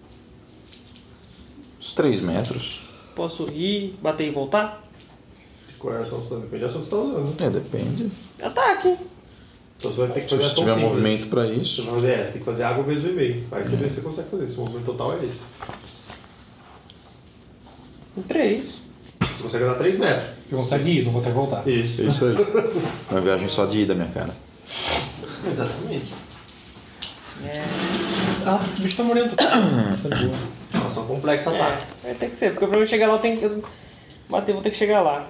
D: Uns 3 metros.
B: Posso ir, bater e voltar?
F: Qual é a ação que você tá? Depende da ação que você tá usando.
D: É, depende.
B: Ataque.
F: Então você vai ter que
D: Se
F: fazer
D: você
F: ação
D: tiver
F: simples.
D: movimento pra
F: Você
D: isso.
F: vai fazer essa, tem que fazer água vezes 1,5. Aí você vê se você consegue fazer. Esse movimento total é esse.
B: Em 3.
F: Você consegue andar 3 metros.
C: Você consegue ir, não consegue voltar.
F: Isso.
D: É isso aí. Uma viagem só de ida, minha cara.
F: Exatamente.
C: Ah, o bicho tá morrendo. Tá de boa.
F: É uma ação complexa, tá?
B: Vai ter que ser, porque pra eu chegar lá eu tenho que... Bater, vou ter que chegar lá.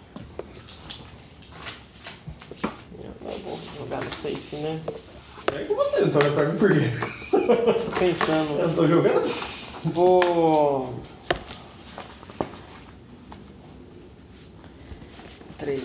B: Eu vou jogar no safe, né?
F: É com você, não tá olhando pra mim por quê?
B: Tô pensando.
F: Eu não tô jogando?
B: Vou... 3.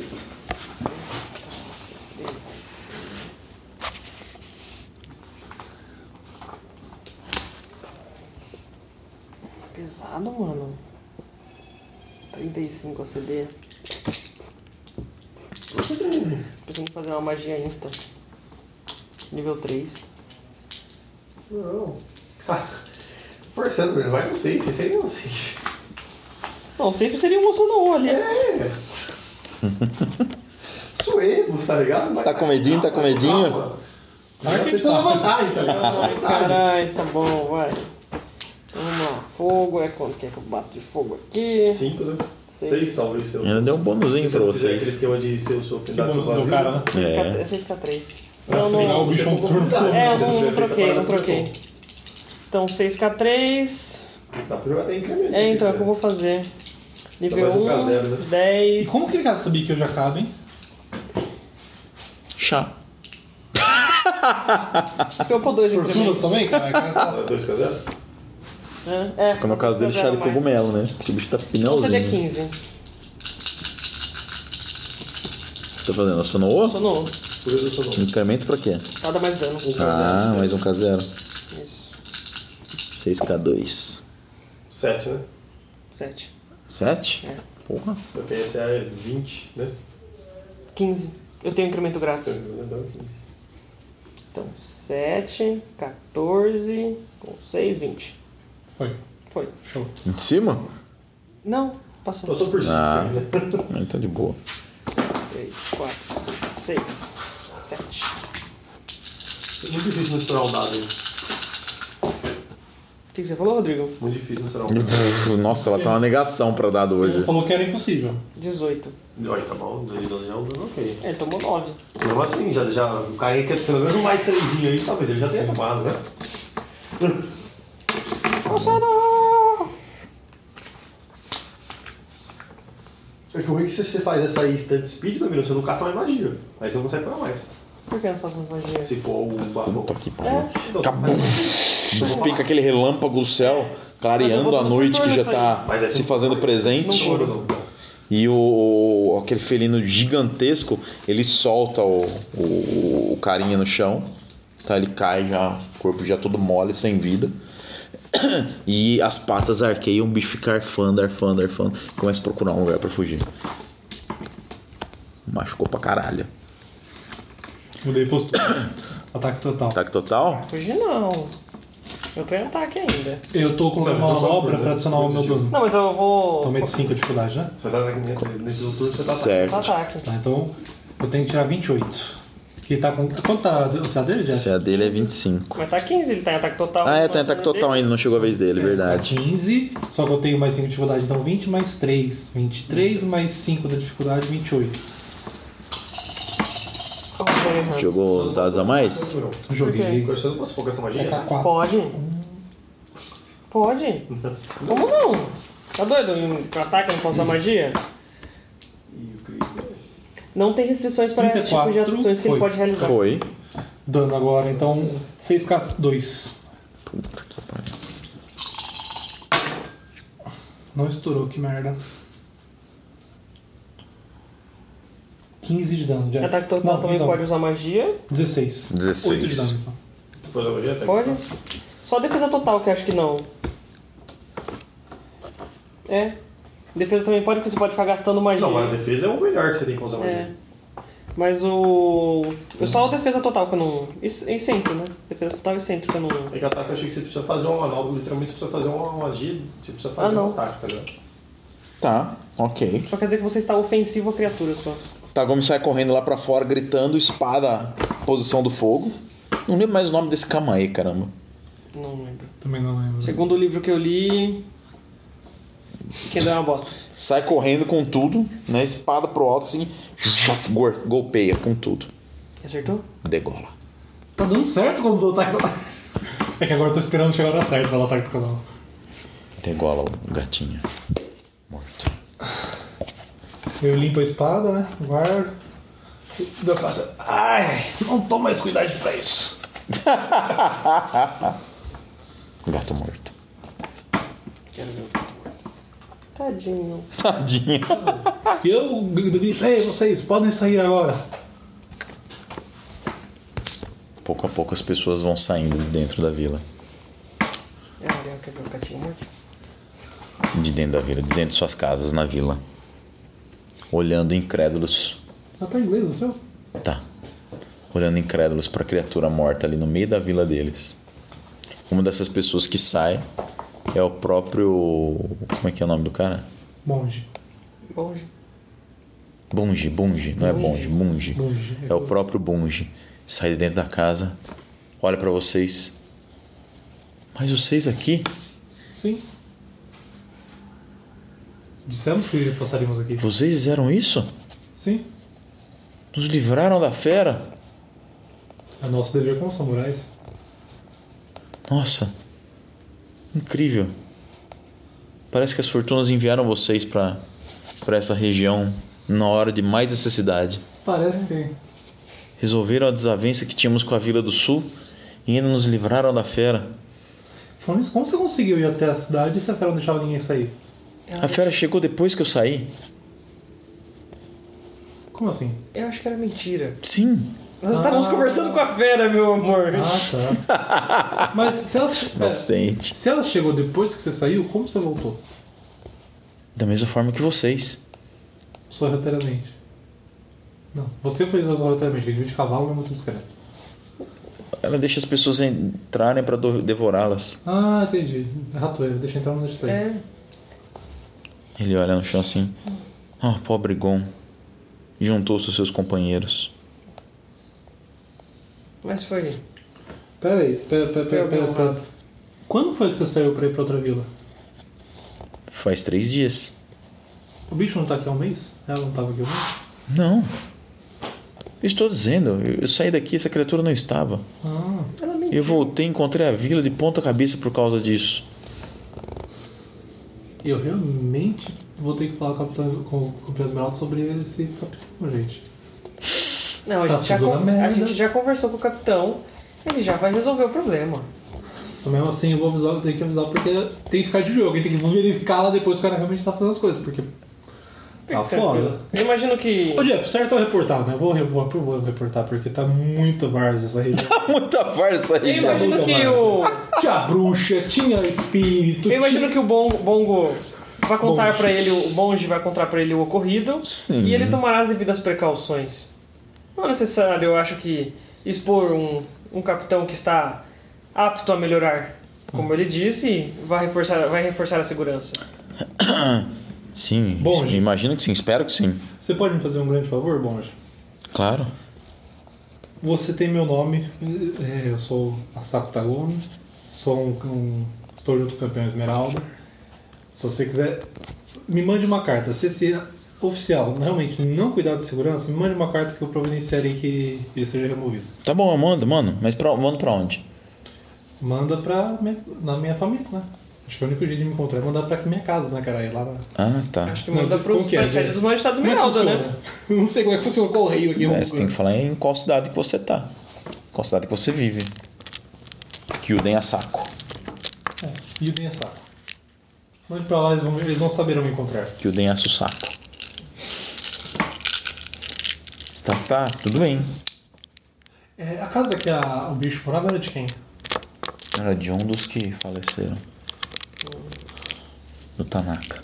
B: Pesado, mano. 35 ACD.
F: Você treina
B: Pensando em fazer uma magia insta. Nível 3.
F: Não. Forçando, velho. Vai no safe. Seria no safe.
B: Não, safe seria um moço não ali.
F: É. Suebos, tá ligado? Vai,
D: Tá com medinho, tá com medinho?
F: Calma. Vocês estão na vantagem, tá ligado? Na vantagem.
B: Caralho, tá bom, vai. Então vamos lá. Fogo é quanto que é que eu bato de fogo aqui?
F: 5, né?
B: Seis.
F: 6 talvez. Seu.
D: Ainda deu um bônusinho
F: Se
D: pra
F: você fizer aquele
D: vocês.
F: esquema de ser o seu
C: Que
F: pedaço
C: bom
F: vazio.
C: do cara, né?
B: 6k3.
C: Pra
B: Não,
C: pegar
B: não.
C: o bicho um turno.
B: É, eu não troquei, não troquei. Então 6k3.
F: Dá pra jogar até incremento.
B: É, então é o que eu vou fazer. Nível
F: mais um
B: 1,
F: K0, né?
B: 10.
C: E como que ele cara sabia que eu já acabo, hein?
D: Chá.
B: Ficou por 2
C: Fortunas
B: incrementos.
C: também, cara? Cara, tá-
F: 2K0?
B: É,
D: No caso dele, chá de
B: mais.
D: cogumelo, né? Porque o bicho tá
B: Então seria
D: pinãozinho.
B: 15.
D: O que tá fazendo? Sonoou?
B: Sonou.
F: Por isso eu sou
D: Incremento pra quê?
B: Nada mais dano.
D: Ah, mais um K0.
B: Isso.
D: 6K2.
F: 7, né?
B: 7.
D: 7?
B: É.
D: Porra.
F: Porque esse é 20, né?
B: 15. Eu tenho incremento grátis.
F: Então, 15.
B: Então 7, 14, com 6, 20.
C: Foi.
B: Foi.
C: Show.
D: Em cima?
B: Não, passou.
F: Passou por cima,
D: Ah.
F: né?
D: Então de boa.
B: 3, 4, 5, 6, 7.
F: É muito difícil misturar um dado aí.
B: O que você falou, Rodrigo?
F: Muito difícil misturar um dado.
D: Nossa, ela tá uma negação pra dado
C: Ele
D: hoje.
C: falou que era impossível.
B: 18.
F: Olha, tá bom, 2 já é um dano ok.
B: Ele tomou 9.
F: Mesmo assim, já, o carinha quer pelo menos um mais 3 aí, talvez ele já tenha tomado, né? É que o ruim é que se você faz essa instant speed, Danilo, você não casta mais magia. Aí você não consegue pegar mais.
B: Por que não faz mais magia?
F: Se for o bafo.
D: Puta que pariu.
F: Então,
D: Acabou. Despica aquele relâmpago do céu, clareando a noite que já tá
F: Mas é
D: se fazendo
F: Não
D: presente.
F: foram, não.
D: E aquele felino gigantesco, ele solta o carinha no chão. Tá, ele cai já, o corpo já todo mole, sem vida. E as patas arqueiam, o bicho fica arfando. Começa a procurar um lugar pra fugir. Machucou pra caralho.
C: Mudei postura. Ataque total.
D: Ataque total?
B: Fugir não. Eu tô em ataque ainda.
C: Eu tô colocando uma manobra pra adicionar o meu dano.
B: Não, mas eu vou.
C: Tomei de 5 de dificuldade, né?
F: Você tá nesse turno, você tá
D: Certo.
B: Ataque.
C: Tá, então eu tenho que tirar 28. Que tá com. Quanto tá a CA dele, Jeff?
D: Se a dele é 25.
B: Mas tá 15, ele tá em ataque total.
D: Ah, é, tem ataque total ainda, não chegou a vez dele, verdade.
C: 15, só que eu tenho mais 5 de dificuldade, então 20 mais 3. 23 mais 5 da dificuldade, 28.
D: Jogou os dados a mais?
C: Joguei.
F: Você não posso focar essa magia?
C: É K4.
B: Pode. Pode. Como não? Tá doido? Em ataque eu não posso usar magia?
F: E o Cris, né?
B: Não tem restrições para
C: 34,
B: tipos de ações que ele
C: foi.
B: pode realizar.
D: Foi.
C: Dano agora, então 6K2.
D: Puta que pariu.
C: Não estourou, que merda. 15 de dano, Jeff.
B: Ataque total
C: Não,
B: também
C: então,
B: pode usar magia.
C: 16.
D: 16.
C: 8 de dano, então.
F: Depois da magia, tá?
B: Pode. Só defesa total que eu acho que não. É. Defesa também pode, porque você pode ficar gastando magia.
F: Não, mas a defesa é o melhor que você tem que usar
B: É.
F: magia.
B: Mas o. Só a defesa total que eu não. E centro, né? Defesa total e centro que eu não.
F: É que ataque eu achei que você precisa fazer uma manobra, literalmente você precisa fazer uma magia, você precisa fazer
B: não.
F: um ataque, tá ligado?
D: Tá, ok.
B: Só quer dizer que você está ofensivo à criatura só.
D: Tagome sai correndo lá pra fora, gritando, espada, posição do fogo. Não lembro mais o nome desse cama aí, caramba.
B: Não lembro.
C: Também não lembro.
B: Segundo o livro que eu li. Que deu uma bosta.
D: Sai correndo com tudo, né? Espada pro alto, assim. Golpeia com tudo.
B: Acertou?
D: Degola.
C: Tá dando certo quando o ataque. É que agora eu tô esperando chegar a hora certa pra dar o ataque do canal.
D: Degola o gatinho. Morto.
C: Eu limpo a espada, né? Guardo. Eu faço. Ai, não tô mais cuidado pra isso.
D: Gato morto.
B: Quero ver o gato. Tadinho.
D: Tadinho.
C: E eu grito, ei, vocês, podem sair agora.
D: Pouco a pouco as pessoas vão saindo de dentro da vila.
B: É, Ariel, quer ver o gatinho morto?
D: De dentro da vila, de dentro de suas casas na vila. Olhando incrédulos
C: Ah, tá em inglês o seu?
D: Tá. Olhando incrédulos pra criatura morta ali no meio da vila deles. Uma dessas pessoas que sai é o próprio... Como é que é o nome do cara?
C: Monge.
D: Bunge. Não é Bunge.
C: Bunge.
D: É o próprio Bunge. Sai de dentro da casa, olha pra vocês. Mas vocês aqui?
C: Sim. Dissemos que passaríamos aqui.
D: Vocês fizeram isso?
C: Sim.
D: Nos livraram da fera?
C: É nosso dever como samurais.
D: Nossa. Incrível. Parece que as fortunas enviaram vocês pra essa região na hora de mais necessidade.
C: Parece sim.
D: Resolveram a desavença que tínhamos com a Vila do Sul e ainda nos livraram da fera.
C: Falando isso, como você conseguiu ir até a cidade se a fera não deixava ninguém sair?
D: A fera chegou depois que eu saí?
C: Como assim?
B: Eu acho que era mentira.
D: Sim.
B: Nós estávamos conversando com a fera, meu amor.
C: Tá. Mas se ela,
D: Inocente.
C: se ela chegou depois que você saiu, como você voltou?
D: Da mesma forma que vocês.
C: Sorrateiramente. Não, você foi sorrateiramente, ele de cavalo não é muito discreto.
D: Ela deixa as pessoas entrarem pra devorá-las.
C: Ah, entendi. Ratoeiro, deixa eu entrar no deixa sair.
B: É.
D: Ele olha no chão assim. Ah, pobre Gon. Juntou-se aos seus companheiros.
B: Mas foi.
C: Pera. Quando foi que você saiu pra ir pra outra vila?
D: Faz 3 dias.
C: O bicho não tá aqui há um mês? Ela não tava aqui há um mês?
D: Não. Eu estou dizendo, eu saí daqui, essa criatura não estava.
C: Ah,
D: Eu voltei e encontrei a vila de ponta cabeça por causa disso.
C: eu realmente vou ter que falar com o Capitão Esmeralda sobre esse capitão, gente.
B: Não,
C: Tá tudo na merda.
B: a gente já conversou com o capitão. Ele já vai resolver o problema.
C: Só mesmo assim eu vou avisar, eu tenho que avisar porque tem que ficar de jogo. Alguém tem que verificar lá depois que o cara realmente tá fazendo as coisas, porque tá foda.
B: Eu imagino que.
C: Ô Jeff, certo é eu reportar, né? Eu vou reportar porque tá muito várzea essa região.
D: Muita farsa
B: Eu
D: aí.
B: imagino que o.
C: Tinha bruxa, tinha espírito.
B: Eu imagino que o Bongo vai contar
C: Monge.
B: pra ele, o Monge vai contar pra ele o ocorrido.
D: Sim.
B: E ele tomará as devidas precauções. Não é necessário, eu acho que expor um capitão que está apto a melhorar, como ele disse, vai reforçar a segurança.
D: Sim,
C: Bom,
D: imagino que sim, espero que sim.
C: Você pode me fazer um grande favor, Bonge?
D: Claro.
C: Você tem meu nome, eu sou Asako Tagome, sou estou junto com o campeão Esmeralda. Se você quiser, me mande uma carta. Se esse oficial realmente não cuidar de segurança, me mande uma carta que eu providenciarei que ele seja removido.
D: Tá bom, eu mando, mano. Mas mando pra onde?
C: Manda na minha família, né? Acho que é o único jeito de me encontrar é mandar pra minha casa, né, cara? Lá na...
D: Ah, tá.
B: Acho que manda
C: Como que é,
B: pra sede
C: gente?
B: dos Magistrados
C: Como é que
B: Esmeralda,
C: funciona?
B: né?
C: Eu não sei como é que funciona o correio aqui.
D: Você tem que falar em qual cidade que você tá. Qual cidade que você vive. Kyuden Asako.
C: E o Denha Saco. Mande pra lá, eles não saberão me encontrar.
D: Kyuden Asusako. Tá, tudo bem.
C: A casa que o bicho morava era de quem?
D: Era de um dos que faleceram. Do Tanaka.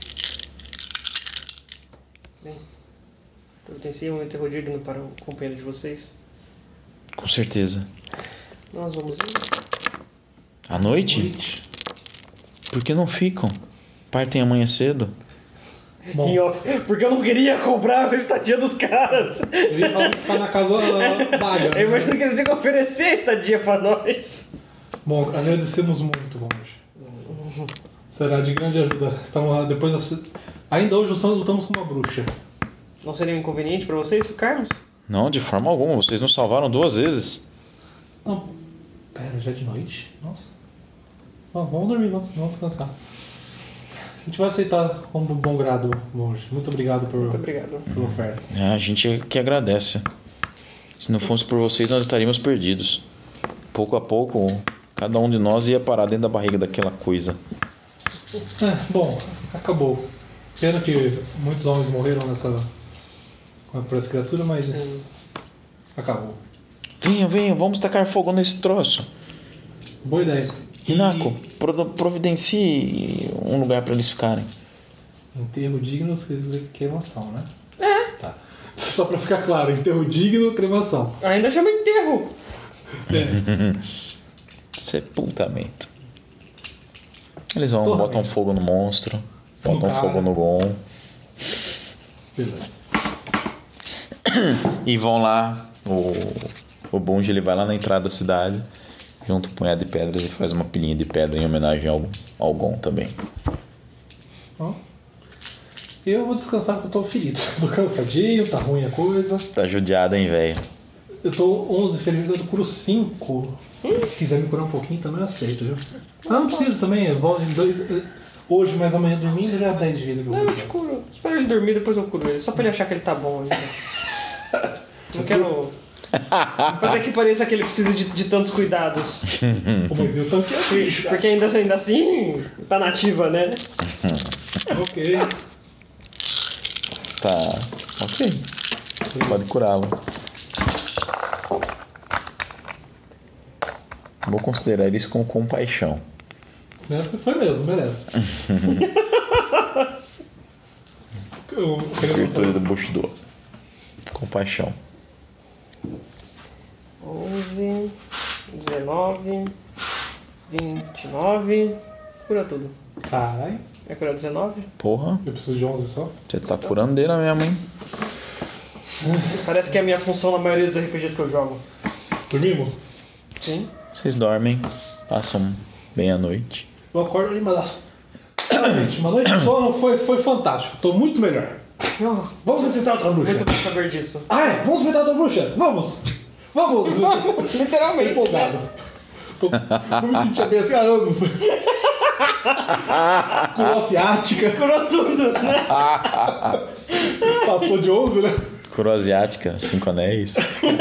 B: Bem, providenciei um enterro digno para o companheiro de vocês.
D: Com certeza.
B: Nós vamos ir.
D: À noite? Por que não ficam? Partem amanhã cedo?
C: Bom,
B: Em off, porque eu não queria cobrar a estadia dos caras.
C: eu ia falar de ficar na casa vaga.
B: Eu imagino que eles têm que oferecer a estadia pra nós.
C: Bom, agradecemos muito, Monge. Será de grande ajuda. Estamos lá depois ainda hoje lutamos com uma bruxa.
B: Não seria um inconveniente pra vocês ficarmos?
D: Não, de forma alguma. Vocês nos salvaram 2 vezes.
C: Não, pera, já é de noite? Nossa. Bom, vamos dormir, vamos descansar. A gente vai aceitar com bom grado, Monge. Muito obrigado
B: Muito obrigado.
C: pela oferta.
D: A gente é que agradece. Se não fosse por vocês, nós estaríamos perdidos. Pouco a pouco, cada um de nós ia parar dentro da barriga daquela coisa.
C: Bom, acabou. Pena que muitos homens morreram por essa criatura, mas acabou.
D: Venham, vamos tacar fogo nesse troço.
C: Boa ideia.
D: Hinako, providencie um lugar para eles ficarem.
C: Enterro digno, vocês queimação, né? Tá. Só pra ficar claro, enterro digno, cremação.
B: Ainda chama enterro.
D: Sepultamento. Eles vão,
C: Torramento.
D: botam fogo no monstro, botam
C: cara.
D: fogo no Gon
C: Beleza.
D: e vão lá. O Bunge ele vai lá na entrada da cidade, junta um punhado de pedras e faz uma pilhinha de pedra em homenagem ao Gon também.
C: Ó. Eu vou descansar porque eu tô ferido. Tô cansadinho, tá ruim a coisa.
D: Tá judiada, hein, velho?
C: Eu tô 11 ferido, eu curo 5. Se quiser me curar um pouquinho também eu aceito, viu? Ah, não precisa também. Hoje, mas amanhã dormindo, já 10 de vida que eu
B: Não,
C: vou
B: eu te curo. Espera ele dormir, depois eu curo ele. Só pra ele achar que ele tá bom ainda. Não quero fazer que pareça que ele precisa de tantos cuidados.
C: Pô, mas eu tanque é bicho, cara.
B: Porque ainda assim, tá nativa, né?
C: Ok.
D: Tá. Ok. Pode curá-lo. Vou considerar isso com compaixão.
C: Foi mesmo, merece.
D: Virtude do Bushido. Compaixão.
B: 11, 19, 29. Cura tudo.
C: Caralho,
B: É curar 19?
D: Porra,
C: eu preciso de 11 só.
D: você tá curandeira mesmo, hein?
B: Parece que é a minha função na maioria dos RPGs que eu jogo.
C: Dormimos?
B: Sim.
D: Vocês dormem, passam bem a noite.
C: Eu acordo animadaço. Gente, uma noite de sono foi fantástico. Tô muito melhor.
B: Oh,
C: Vamos enfrentar outra bruxa.
B: muito bom saber disso.
C: Ah, é? Vamos enfrentar outra bruxa? Vamos! Vamos!
B: Vamos,
C: Tô
B: literalmente.
C: empolgado. Não me sentia bem assim há anos. Curou a ciática.
B: Curou tudo, né?
C: Passou de 11, né?
D: Coroa asiática, 5 anéis.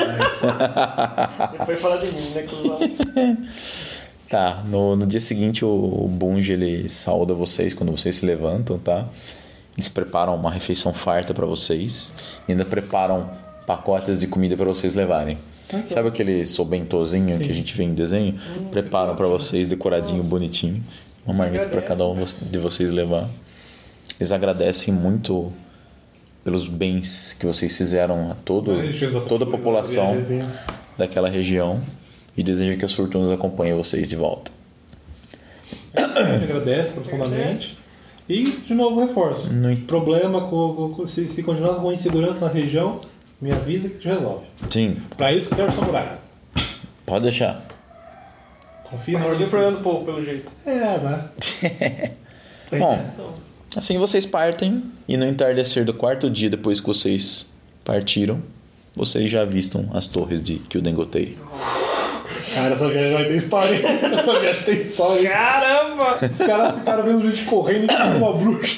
B: Depois fala de mim, né, cuzão?
D: Tá, no dia seguinte o Bunge ele sauda vocês quando vocês se levantam, tá? Eles preparam uma refeição farta pra vocês e ainda preparam pacotes de comida pra vocês levarem. Sabe aquele sobentozinho que a gente vê em desenho? Preparam pra vocês decoradinho, bonitinho. Uma marmita pra cada um de vocês levar. Eles agradecem muito pelos bens que vocês fizeram a toda a população daquela região e desejam que as fortunas acompanhem vocês de volta.
C: A gente agradece profundamente. E, de novo, reforço. Problema se continuar com insegurança na região, me avisa que te resolve.
D: Sim,
C: Pra isso que serve o samurai.
D: pode deixar.
C: Confia na
B: Mas
C: ordem.
B: o problema do povo, pelo jeito.
C: É, né?
D: Bom, assim vocês partem e no entardecer do quarto dia depois que vocês partiram, vocês já avistam as torres de Kyudengotei.
C: Cara, essa viagem vai ter história. Essa viagem tem história.
B: Caramba!
C: Os caras ficaram vendo gente correndo e com uma bruxa.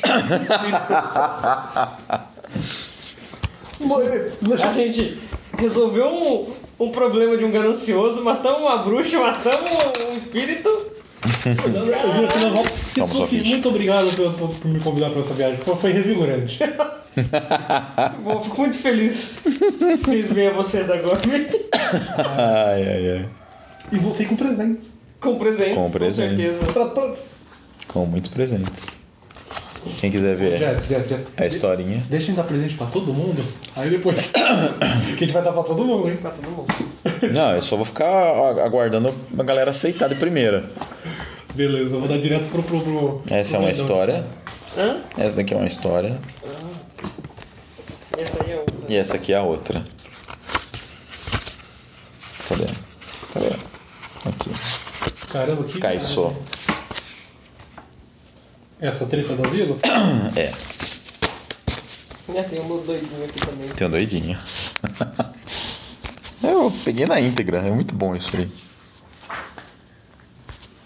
B: A gente resolveu um problema de um ganancioso, matamos uma bruxa, matamos um espírito.
C: Eu vi assim na volta.
D: Toma sua ficha.
C: Muito obrigado por me convidar para essa viagem. Foi revigorante.
B: Bom, fico muito feliz. Fiz bem a você da agora.
D: Ai, ai, ai.
C: E voltei com presentes.
B: Com presentes,
D: Com presente.
B: certeza.
C: Pra todos.
D: Com muitos presentes. Quem quiser ver
C: Jeff.
D: a historinha.
C: Deixa eu dar presente pra todo mundo. Aí depois. Que a gente vai dar pra todo mundo, hein?
B: Pra todo mundo.
D: Não, eu só vou ficar aguardando a galera aceitar de primeira.
C: Beleza, eu vou dar direto pro
D: Essa é uma história.
B: Hã?
D: Essa daqui é uma história.
B: Essa aí é outra.
D: E essa aqui é a outra. Cadê? Aqui.
C: Caramba, que.
D: Kaiso.
C: Essa treta das ilhas?
D: É,
B: Tem um doidinho aqui também.
D: tem um doidinho. Eu peguei na íntegra, é muito bom isso aí.